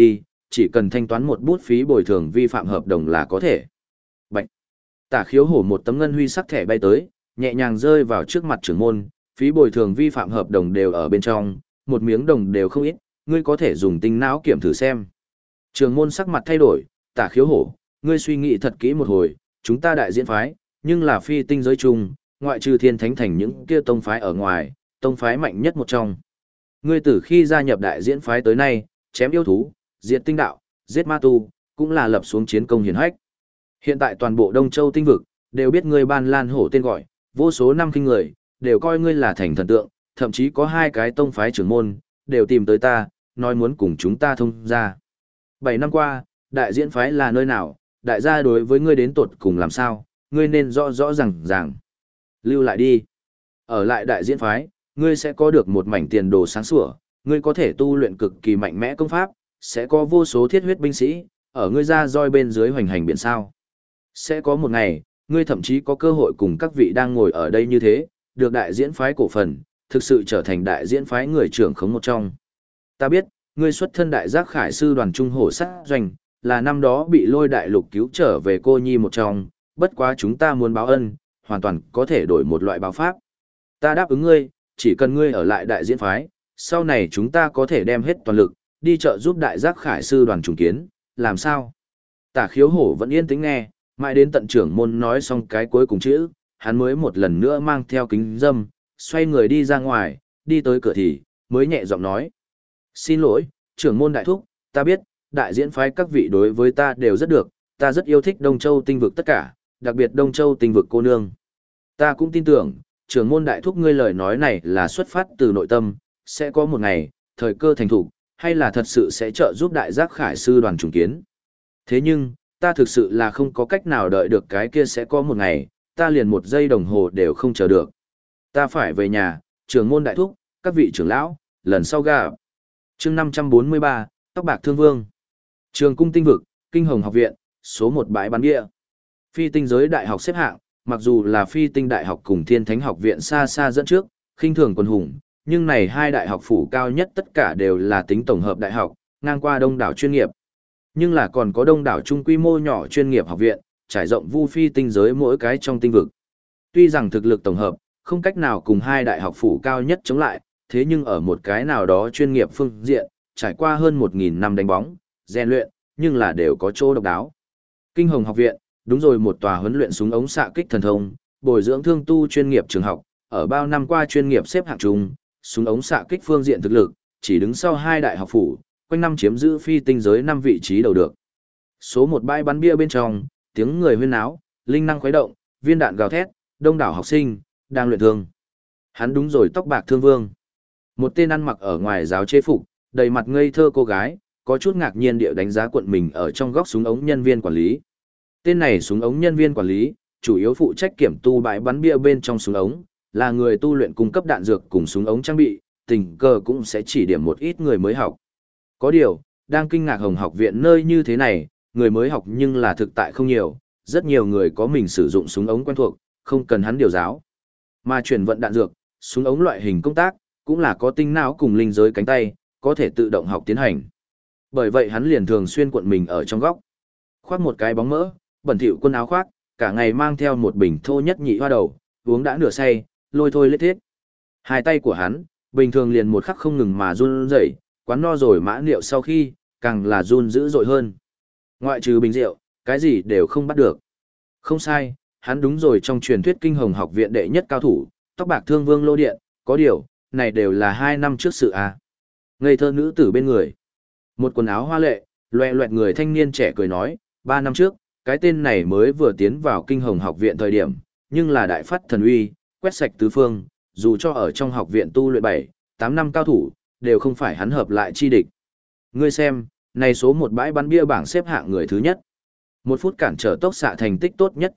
A: chỉ cần thanh toán một bút phí bồi thường vi phạm hợp đồng là có thể. Bạch. Tả Khiếu Hổ một tấm ngân huy sắc thẻ bay tới, nhẹ nhàng rơi vào trước mặt trưởng môn, phí bồi thường vi phạm hợp đồng đều ở bên trong, một miếng đồng đều không ít, ngươi có thể dùng tinh não kiểm thử xem. Trưởng môn sắc mặt thay đổi, Tả Khiếu Hổ, ngươi suy nghĩ thật kỹ một hồi, chúng ta đại diễn phái, nhưng là phi tinh giới chung, ngoại trừ Thiên Thánh Thành những kia tông phái ở ngoài, tông phái mạnh nhất một trong. Ngươi từ khi gia nhập đại diễn phái tới nay, chém yêu thú, diệt tinh đạo, giết ma tu, cũng là lập xuống chiến công hiển hách. Hiện tại toàn bộ Đông Châu tinh vực, đều biết ngươi Ban Lan Hổ tên gọi, vô số năm kinh người, đều coi ngươi là thành thần tượng, thậm chí có 2 cái tông phái trưởng môn, đều tìm tới ta, nói muốn cùng chúng ta thông ra. 7 năm qua, đại diễn phái là nơi nào, đại gia đối với ngươi đến tột cùng làm sao, ngươi nên rõ rõ ràng. Lưu lại đi. Ở lại đại diễn phái, ngươi sẽ có được một mảnh tiền đồ sáng sủa, ngươi có thể tu luyện cực kỳ mạnh mẽ công pháp, sẽ có vô số thiết huyết binh sĩ, ở ngươi ra roi bên dưới hoành hành biển sao. Sẽ có một ngày, ngươi thậm chí có cơ hội cùng các vị đang ngồi ở đây như thế, được đại diễn phái cổ phần, thực sự trở thành đại diễn phái người trưởng khống một trong. Ta biết, ngươi xuất thân đại giác khải sư đoàn trung hổ sát doanh, là năm đó bị Lôi đại lục cứu trở về cô nhi một trong, bất quá chúng ta muốn báo ân, hoàn toàn có thể đổi một loại báo pháp. Ta đáp ứng ngươi, chỉ cần ngươi ở lại đại diễn phái, sau này chúng ta có thể đem hết toàn lực, đi chợ giúp đại giác khải sư đoàn trùng kiến, làm sao? Tả Khiếu Hổ vẫn yên tĩnh nghe, mãi đến tận trưởng môn nói xong cái cuối cùng chữ, hắn mới một lần nữa mang theo kính dâm, xoay người đi ra ngoài, đi tới cửa thì, mới nhẹ giọng nói. Xin lỗi, trưởng môn đại thúc, ta biết, đại diễn phái các vị đối với ta đều rất được, ta rất yêu thích Đông Châu tinh vực tất cả, đặc biệt Đông Châu tinh vực cô nương. Ta cũng tin tưởng, trưởng môn đại thúc ngươi lời nói này là xuất phát từ nội tâm, sẽ có một ngày, thời cơ thành thủ, hay là thật sự sẽ trợ giúp đại giác khải sư đoàn trùng kiến. Thế nhưng, ta thực sự là không có cách nào đợi được cái kia sẽ có một ngày, ta liền 1 giây đồng hồ đều không chờ được. Ta phải về nhà, trưởng môn đại thúc, các vị trưởng lão, lần sau gặp. Chương 543, Tóc bạc thương vương. Trường cung tinh vực, Kinh Hồng học viện, số 1 bãi bán bia. Phi tinh giới đại học xếp hạng, mặc dù là phi tinh đại học cùng Thiên Thánh học viện xa xa dẫn trước, khinh thường quân hùng, nhưng này 2 đại học phủ cao nhất tất cả đều là tính tổng hợp đại học, ngang qua đông đảo chuyên nghiệp. Nhưng là còn có đông đảo trung quy mô nhỏ chuyên nghiệp học viện, trải rộng vu phi tinh giới mỗi cái trong tinh vực. Tuy rằng thực lực tổng hợp, không cách nào cùng 2 đại học phủ cao nhất chống lại, thế nhưng ở một cái nào đó chuyên nghiệp phương diện, trải qua hơn 1.000 năm đánh bóng, rèn luyện, nhưng là đều có chỗ độc đáo. Kinh Hồng học viện, đúng rồi, một tòa huấn luyện súng ống xạ kích thần thông, bồi dưỡng thương tu chuyên nghiệp trường học, ở bao năm qua chuyên nghiệp xếp hạng chung, súng ống xạ kích phương diện thực lực, chỉ đứng sau 2 đại học phủ, quanh năm chiếm giữ phi tinh giới 5 vị trí đầu được. Số 1 bãi bắn bia bên trong, tiếng người huyên náo, linh năng khuấy động, viên đạn gào thét, đông đảo học sinh đang luyện thương. Hắn đúng rồi, tóc bạc thương vương. Một tên ăn mặc ở ngoài giáo chế phục, đầy mặt ngây thơ cô gái, có chút ngạc nhiên điệu đánh giá quận mình ở trong góc súng ống nhân viên quản lý. Tên này súng ống nhân viên quản lý, chủ yếu phụ trách kiểm tu bãi bắn bia bên trong súng ống, là người tu luyện cung cấp đạn dược cùng súng ống trang bị, tình cờ cũng sẽ chỉ điểm một ít người mới học. Có điều, đang kinh ngạc Hồng học viện nơi như thế này, người mới học nhưng là thực tại không nhiều, rất nhiều người có mình sử dụng súng ống quen thuộc, không cần hắn điều giáo. Mà chuyển vận đạn dược, súng ống loại hình công tác, cũng là có tinh não cùng linh giới cánh tay, có thể tự động học tiến hành. Bởi vậy hắn liền thường xuyên cuộn mình ở trong góc, khoác một cái bóng mỡ, bẩn thỉu quần áo khoác, cả ngày mang theo một bình thô nhất nhị hoa đầu, uống đã nửa say, lôi thôi lết thiết. Hai tay của hắn, bình thường liền một khắc không ngừng mà run rẩy, quán no rồi mã niệu sau khi, càng là run dữ dội hơn. Ngoại trừ bình rượu, cái gì đều không bắt được. Không sai, hắn đúng rồi, trong truyền thuyết Kinh Hồng học viện đệ nhất cao thủ, tóc bạc thương vương Lô Điện, có điều, này đều là 2 năm trước sự à. Ngây thơ nữ tử bên người. Một quần áo hoa lệ, loẹ loẹt người thanh niên trẻ cười nói, 3 năm trước, cái tên này mới vừa tiến vào Kinh Hồng học viện thời điểm, nhưng là đại phát thần uy, quét sạch tứ phương, dù cho ở trong học viện tu luyện 7, 8 năm cao thủ, đều không phải hắn hợp lại chi địch. Ngươi xem, này số 1 bãi bắn bia bảng xếp hạng người thứ nhất. 1 phút cản trở tốc xạ thành tích tốt nhất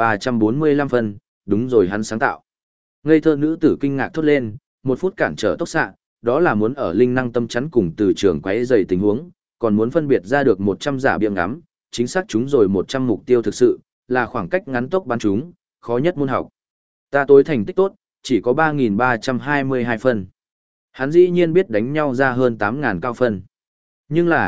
A: 8.345 phân, đúng rồi, hắn sáng tạo. Ngây thơ nữ tử kinh ngạc thốt lên, 1 phút cản trở tốc xạ, đó là muốn ở linh năng tâm chắn cùng từ trường quấy dày tình huống, còn muốn phân biệt ra được 100 giả biếng ngắm, chính xác chúng rồi 100 mục tiêu thực sự, là khoảng cách ngắn tốc bắn chúng, khó nhất môn học. Ta tối thành tích tốt, chỉ có 3.322 phân. Hắn dĩ nhiên biết đánh nhau ra hơn 8.000 cao phân. Nhưng là,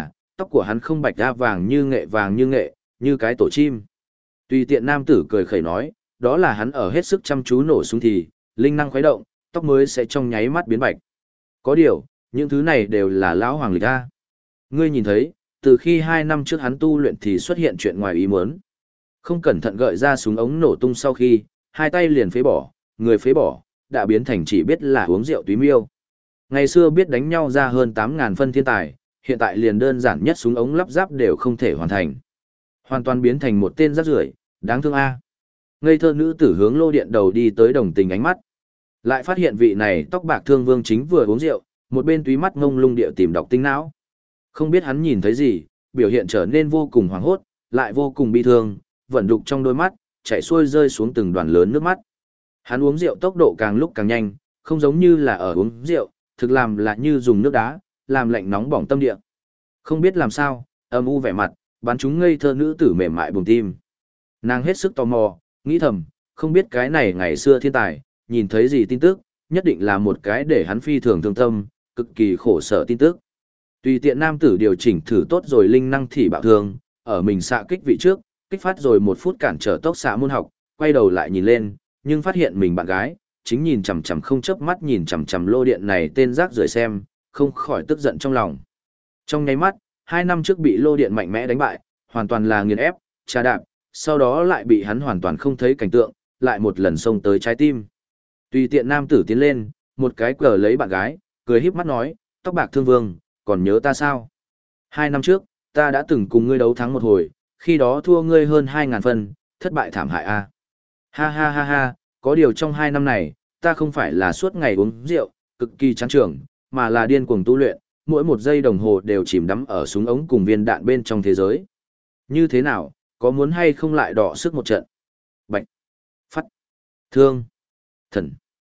A: tóc của hắn không bạch đa vàng như nghệ, như cái tổ chim. Tùy tiện nam tử cười khẩy nói, đó là hắn ở hết sức chăm chú nổ súng thì, linh năng khuấy động, tóc mới sẽ trong nháy mắt biến bạch. Có điều, những thứ này đều là lão hoàng lịch a. Ngươi nhìn thấy, từ khi 2 năm trước hắn tu luyện thì xuất hiện chuyện ngoài ý muốn. Không cẩn thận gợi ra súng ống nổ tung sau khi, hai tay liền phế bỏ, người phế bỏ, đã biến thành chỉ biết là uống rượu túy miêu. Ngày xưa biết đánh nhau ra hơn 8.000 phân thiên tài, hiện tại liền đơn giản nhất súng ống lắp ráp đều không thể hoàn thành. Hoàn toàn biến thành một tên rác rưởi, đáng thương a. Ngây thơ nữ tử hướng lô điện đầu đi tới đồng tình ánh mắt. Lại phát hiện vị này tóc bạc thương vương chính vừa uống rượu, một bên túy mắt ngông lung địa tìm đọc tinh não. Không biết hắn nhìn thấy gì, biểu hiện trở nên vô cùng hoảng hốt, lại vô cùng bi thương, vận đục trong đôi mắt, chảy xuôi rơi xuống từng đoàn lớn nước mắt. Hắn uống rượu tốc độ càng lúc càng nhanh, không giống như là ở uống rượu, thực làm là như dùng nước đá, làm lạnh nóng bỏng tâm địa. Không biết làm sao, âm u vẻ mặt, bắn chúng ngây thơ nữ tử mềm mại buồng tim. Nàng hết sức tò mò, nghĩ thầm, không biết cái này ngày xưa thiên tài, nhìn thấy gì tin tức, nhất định là một cái để hắn phi thường thương tâm, cực kỳ khổ sở tin tức. Tùy tiện nam tử điều chỉnh thử tốt rồi linh năng thị bạo thương, ở mình xạ kích vị trước, kích phát rồi 1 phút cản trở tốc xạ môn học, quay đầu lại nhìn lên, nhưng phát hiện mình bạn gái, chính nhìn chằm chằm không chớp mắt nhìn chằm chằm lô điện này tên rác rưởi xem, không khỏi tức giận trong lòng. Trong nháy mắt, 2 năm trước bị lô điện mạnh mẽ đánh bại, hoàn toàn là nghiền ép, trà đạp, sau đó lại bị hắn hoàn toàn không thấy cảnh tượng, lại một lần xông tới trái tim. Tùy tiện nam tử tiến lên, một cái cờ lấy bạn gái, cười híp mắt nói, tóc bạc thương vương, còn nhớ ta sao? 2 năm trước, ta đã từng cùng ngươi đấu thắng một hồi, khi đó thua ngươi hơn 2.000 phân, thất bại thảm hại a. Ha ha ha ha, có điều trong 2 năm này, ta không phải là suốt ngày uống rượu, cực kỳ chán trường, mà là điên cuồng tu luyện, mỗi 1 giây đồng hồ đều chìm đắm ở súng ống cùng viên đạn bên trong thế giới. Như thế nào, có muốn hay không lại đọ sức một trận? Bạch, phát, thương, thần.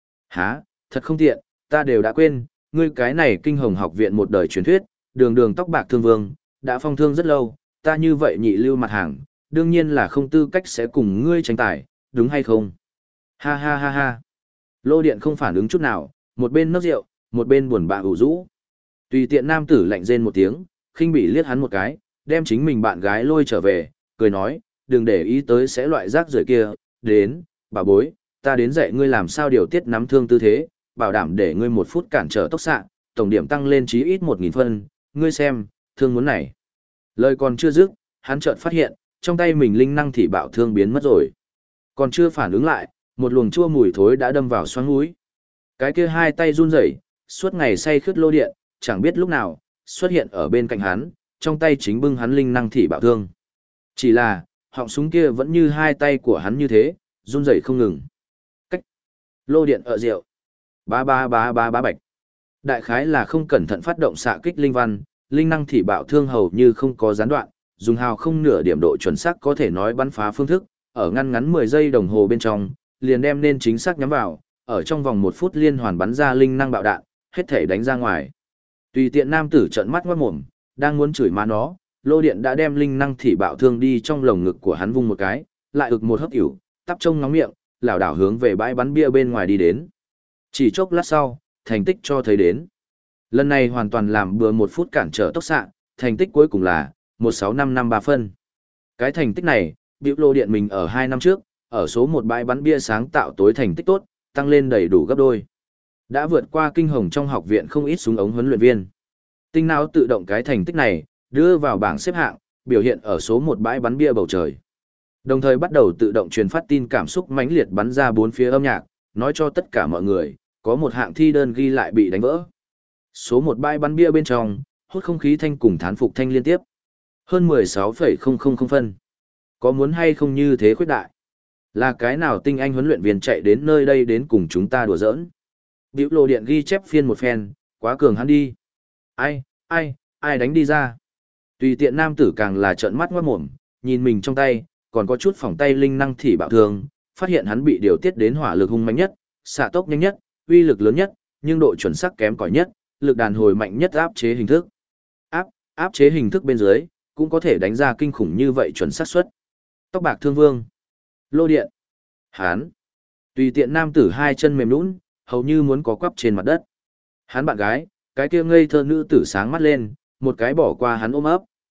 A: Hả, thật không tiện, ta đều đã quên, ngươi cái này kinh hồng học viện một đời truyền thuyết, đường đường tóc bạc thương vương, đã phong thương rất lâu, ta như vậy nhị lưu mặt hàng, đương nhiên là không tư cách sẽ cùng ngươi tranh tài, đúng hay không? Ha ha ha ha. Lô điện không phản ứng chút nào, một bên nốc rượu, một bên buồn bã ủ rũ. Tùy tiện nam tử lạnh rên một tiếng, khinh bỉ liếc hắn một cái, đem chính mình bạn gái lôi trở về, cười nói, đừng để ý tới sẽ loại rác rưởi kia, đến, bà bối, ta đến dạy ngươi làm sao điều tiết nắm thương tư thế, bảo đảm để ngươi 1 phút cản trở tốc xạ, tổng điểm tăng lên chí ít 1.000 phân, ngươi xem, thương muốn này. Lời còn chưa dứt, hắn chợt phát hiện, trong tay mình linh năng thị bạo thương biến mất rồi. Còn chưa phản ứng lại, một luồng chua mùi thối đã đâm vào xoang mũi. Cái kia hai tay run rẩy, suốt ngày say khướt lô điện, chẳng biết lúc nào, xuất hiện ở bên cạnh hắn, trong tay chính bưng hắn linh năng thị bạo thương. Chỉ là, họng súng kia vẫn như hai tay của hắn như thế, run rẩy không ngừng. Cách. Lô điện ở rượu. Bá bạch. Đại khái là không cẩn thận phát động xạ kích linh văn, linh năng thị bạo thương hầu như không có gián đoạn, dùng hào không nửa điểm độ chuẩn xác có thể nói bắn phá phương thức, ở ngăn ngắn 10 giây đồng hồ bên trong, liền đem nên chính xác nhắm vào, ở trong vòng 1 phút liên hoàn bắn ra linh năng bạo đạn, hết thể đánh ra ngoài. Tùy tiện nam tử trợn mắt ngoát mồm, đang muốn chửi má nó, lô điện đã đem linh năng thị bạo thương đi trong lồng ngực của hắn vung một cái, lại ực một hấp yểu, tắp trông ngóng miệng, lảo đảo hướng về bãi bắn bia bên ngoài đi đến. Chỉ chốc lát sau, thành tích cho thấy đến. Lần này hoàn toàn làm bừa 1 phút cản trở tốc xạ, thành tích cuối cùng là 16553 phân. Cái thành tích này, biểu lô điện mình ở 2 năm trước, ở số 1 bãi bắn bia sáng tạo tối thành tích tốt, tăng lên đầy đủ gấp đôi. Đã vượt qua kinh hồng trong học viện không ít súng ống huấn luyện viên. Tinh não tự động cái thành tích này, đưa vào bảng xếp hạng, biểu hiện ở số 1 bãi bắn bia bầu trời. Đồng thời bắt đầu tự động truyền phát tin cảm xúc mãnh liệt bắn ra 4 phía âm nhạc, nói cho tất cả mọi người, có một hạng thi đơn ghi lại bị đánh vỡ. Số 1 bãi bắn bia bên trong, hút không khí thanh cùng thán phục thanh liên tiếp. Hơn 16,000 phân. Có muốn hay không như thế khuyết đại? Là cái nào tinh anh huấn luyện viên chạy đến nơi đây đến cùng chúng ta đùa giỡn? Biểu lô điện ghi chép phiên một phen, quá cường hắn đi. Ai đánh đi ra? Tùy tiện nam tử càng là trợn mắt ngoát mồm, nhìn mình trong tay, còn có chút phỏng tay linh năng thị bạo thương, phát hiện hắn bị điều tiết đến hỏa lực hung mạnh nhất, xạ tốc nhanh nhất, uy lực lớn nhất, nhưng độ chuẩn xác kém cỏi nhất, lực đàn hồi mạnh nhất áp chế hình thức. Áp chế hình thức bên dưới, cũng có thể đánh ra kinh khủng như vậy chuẩn xác suất. Tóc bạc thương vương. Lô điện. Hán. Tùy tiện nam tử hai chân mềm nhũn, hầu như muốn có quắp trên mặt đất. Hắn bạn gái, cái kia ngây thơ nữ tử sáng mắt lên, một cái bỏ qua hắn ôm ấp,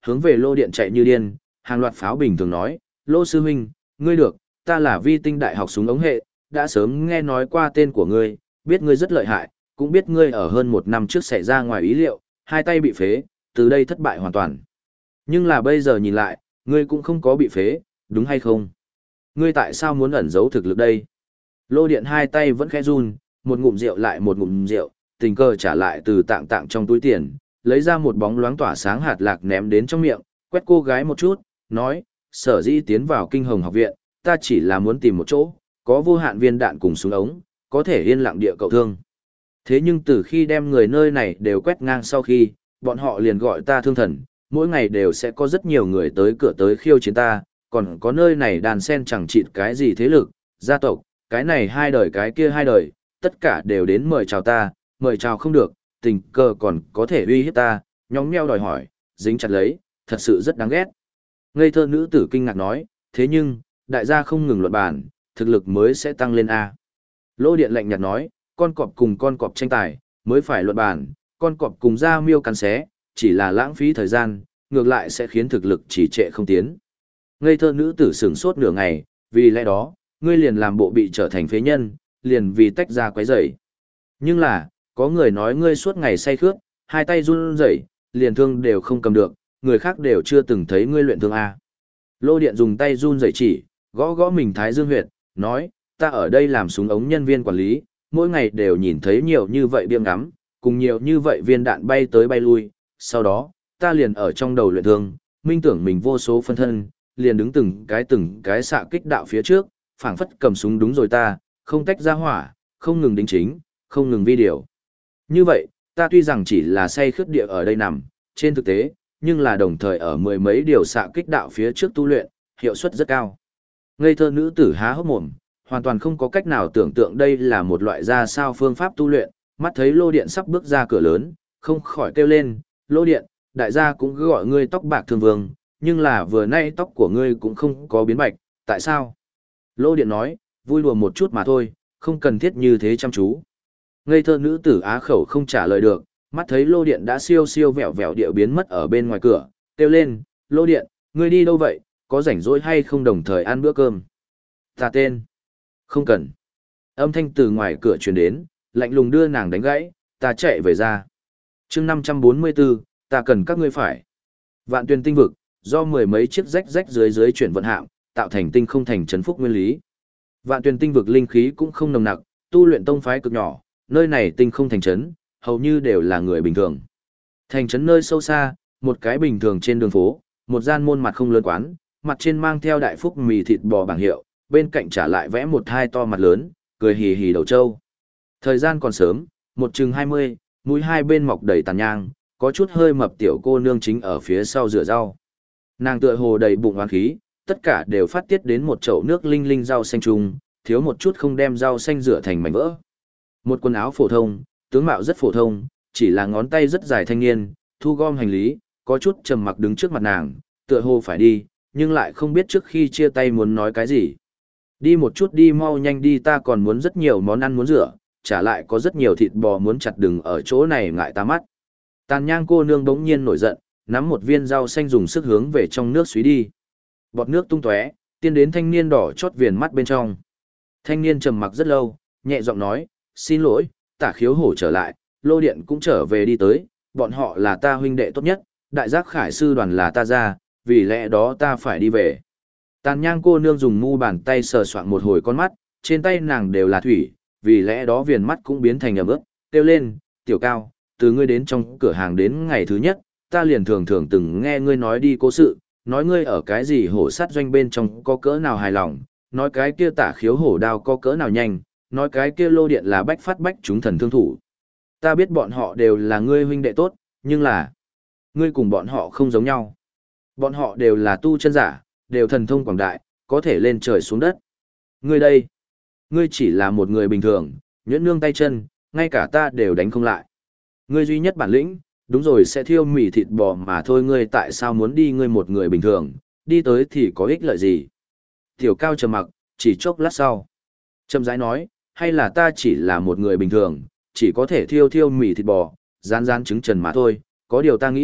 A: hướng về lô điện chạy như điên, hàng loạt pháo bình thường nói, lô sư huynh, ngươi được, ta là vi tinh đại học súng ống hệ, đã sớm nghe nói qua tên của ngươi, biết ngươi rất lợi hại, cũng biết ngươi ở hơn 1 năm trước xảy ra ngoài ý liệu, hai tay bị phế, từ đây thất bại hoàn toàn. Nhưng là bây giờ nhìn lại, ngươi cũng không có bị phế, đúng hay không? Ngươi tại sao muốn ẩn giấu thực lực đây? Lô điện hai tay vẫn khẽ run, một ngụm rượu lại một ngụm rượu, tình cờ trả lại từ tạng tạng trong túi tiền, lấy ra một bóng loáng tỏa sáng hạt lạc ném đến trong miệng, quét cô gái một chút, nói, sở dĩ tiến vào kinh hồng học viện, ta chỉ là muốn tìm một chỗ, có vô hạn viên đạn cùng súng ống, có thể yên lặng địa cậu thương. Thế nhưng từ khi đem người nơi này đều quét ngang sau khi, bọn họ liền gọi ta thương thần, mỗi ngày đều sẽ có rất nhiều người tới cửa tới khiêu chiến ta, còn có nơi này đàn sen chẳng chịt cái gì thế lực, gia tộc, cái này hai đời cái kia hai đời, tất cả đều đến mời chào ta, mời chào không được, tình cờ còn có thể uy hiếp ta, nhóng nheo đòi hỏi, dính chặt lấy, thật sự rất đáng ghét. Ngây thơ nữ tử kinh ngạc nói, thế nhưng, đại gia không ngừng luận bàn, thực lực mới sẽ tăng lên A. Lô điện lạnh nhạt nói, con cọp cùng con cọp tranh tài, mới phải luận bàn, con cọp cùng da miêu cắn xé, chỉ là lãng phí thời gian, ngược lại sẽ khiến thực lực chỉ trệ không tiến. Ngây thơ nữ tử sửng sốt nửa ngày, vì lẽ đó, ngươi liền làm bộ bị trở thành phế nhân, liền vì tách ra quấy rầy. Nhưng là, có người nói ngươi suốt ngày say khướt, hai tay run rẩy, liền thương đều không cầm được, người khác đều chưa từng thấy ngươi luyện thương A. Lô điện dùng tay run rẩy chỉ, gõ gõ mình thái dương huyệt, nói, ta ở đây làm súng ống nhân viên quản lý, mỗi ngày đều nhìn thấy nhiều như vậy biếng ngắm, cùng nhiều như vậy viên đạn bay tới bay lui, sau đó, ta liền ở trong đầu luyện thương, minh tưởng mình vô số phân thân, liền đứng từng cái xạ kích đạo phía trước, phảng phất cầm súng đúng rồi ta, không tách ra hỏa, không ngừng đính chính, không ngừng vi điều. Như vậy, ta tuy rằng chỉ là say khướt địa ở đây nằm, trên thực tế, nhưng là đồng thời ở mười mấy điều xạ kích đạo phía trước tu luyện, hiệu suất rất cao. Ngây thơ nữ tử há hốc mồm, hoàn toàn không có cách nào tưởng tượng đây là một loại ra sao phương pháp tu luyện, mắt thấy lô điện sắp bước ra cửa lớn, không khỏi kêu lên, lô điện, đại gia cũng cứ gọi ngươi tóc bạc thương vương, nhưng là vừa nay tóc của ngươi cũng không có biến bạch, tại sao? Lô điện nói, vui đùa một chút mà thôi, không cần thiết như thế chăm chú. Ngây thơ nữ tử á khẩu không trả lời được, mắt thấy lô điện đã siêu siêu vẹo vẹo địa biến mất ở bên ngoài cửa, kêu lên, lô điện, ngươi đi đâu vậy, có rảnh rỗi hay không đồng thời ăn bữa cơm? Ta tên. Không cần. Âm thanh từ ngoài cửa truyền đến, lạnh lùng đưa nàng đánh gãy, ta chạy về ra. chương 544, ta cần các ngươi phải. Vạn Tuyền tinh vực, do mười mấy chiếc rách rách dưới chuyển vận hạm, tạo thành tinh không thành trấn phúc nguyên lý. Vạn Tuyền tinh vực linh khí cũng không nồng nặc, tu luyện tông phái cực nhỏ, nơi này tinh không thành trấn, hầu như đều là người bình thường. Thành trấn nơi sâu xa, một cái bình thường trên đường phố, một gian môn mặt không lớn quán, mặt trên mang theo đại phúc mì thịt bò bảng hiệu, bên cạnh trả lại vẽ một hai to mặt lớn, cười hì hì đầu trâu. Thời gian còn sớm, một chừng 20, mũi hai bên mọc đầy tàn nhang, có chút hơi mập tiểu cô nương chính ở phía sau rửa rau. Nàng tựa hồ đầy bụng oán khí, tất cả đều phát tiết đến một chậu nước linh linh rau xanh trùng, thiếu một chút không đem rau xanh rửa thành mảnh vỡ. Một quần áo phổ thông, tướng mạo rất phổ thông, chỉ là ngón tay rất dài thanh niên, thu gom hành lý, có chút trầm mặc đứng trước mặt nàng, tựa hồ phải đi, nhưng lại không biết trước khi chia tay muốn nói cái gì. Đi một chút đi, mau nhanh đi, ta còn muốn rất nhiều món ăn muốn rửa, trả lại có rất nhiều thịt bò muốn chặt, đừng ở chỗ này ngại ta mắt. Tàn nhang cô nương bỗng nhiên nổi giận, nắm một viên rau xanh dùng sức hướng về trong nước suý đi. Bọt nước tung tóe, tiên đến thanh niên đỏ chót viền mắt bên trong. Thanh niên trầm mặc rất lâu, nhẹ giọng nói, xin lỗi, Tả Khiếu Hổ trở lại, Lô Điện cũng trở về đi tới, bọn họ là ta huynh đệ tốt nhất, đại giác khải sư đoàn là ta ra, vì lẽ đó ta phải đi về. Tàn nhang cô nương dùng mu bàn tay sờ soạng một hồi con mắt, trên tay nàng đều là thủy, vì lẽ đó viền mắt cũng biến thành ẩm ướt, kêu lên, tiểu cao, từ ngươi đến trong cửa hàng đến ngày thứ nhất, ta liền thường thường từng nghe ngươi nói đi cố sự, nói ngươi ở cái gì hổ sát doanh bên trong có cỡ nào hài lòng, nói cái kia Tả Khiếu Hổ đao có cỡ nào nhanh, nói cái kia Lô Điện là bách phát bách chúng thần thương thủ. Ta biết bọn họ đều là ngươi huynh đệ tốt, nhưng là ngươi cùng bọn họ không giống nhau. Bọn họ đều là tu chân giả, đều thần thông quảng đại, có thể lên trời xuống đất. Ngươi đây, ngươi chỉ là một người bình thường, nhuyễn nương tay chân, ngay cả ta đều đánh không lại. Ngươi duy nhất bản lĩnh, đúng rồi, sẽ thiêu mì thịt bò mà thôi, ngươi tại sao muốn đi, ngươi một người bình thường, đi tới thì có ích lợi gì? Tiểu Cao trầm mặc, chỉ chốc lát sau. Trầm rãi nói, hay là ta chỉ là một người bình thường, chỉ có thể thiêu mì thịt bò, rán trứng trần mà thôi, có điều ta nghĩ,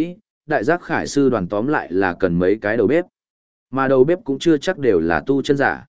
A: đại giác khải sư đoàn tóm lại là cần mấy cái đầu bếp. Mà đầu bếp cũng chưa chắc đều là tu chân giả.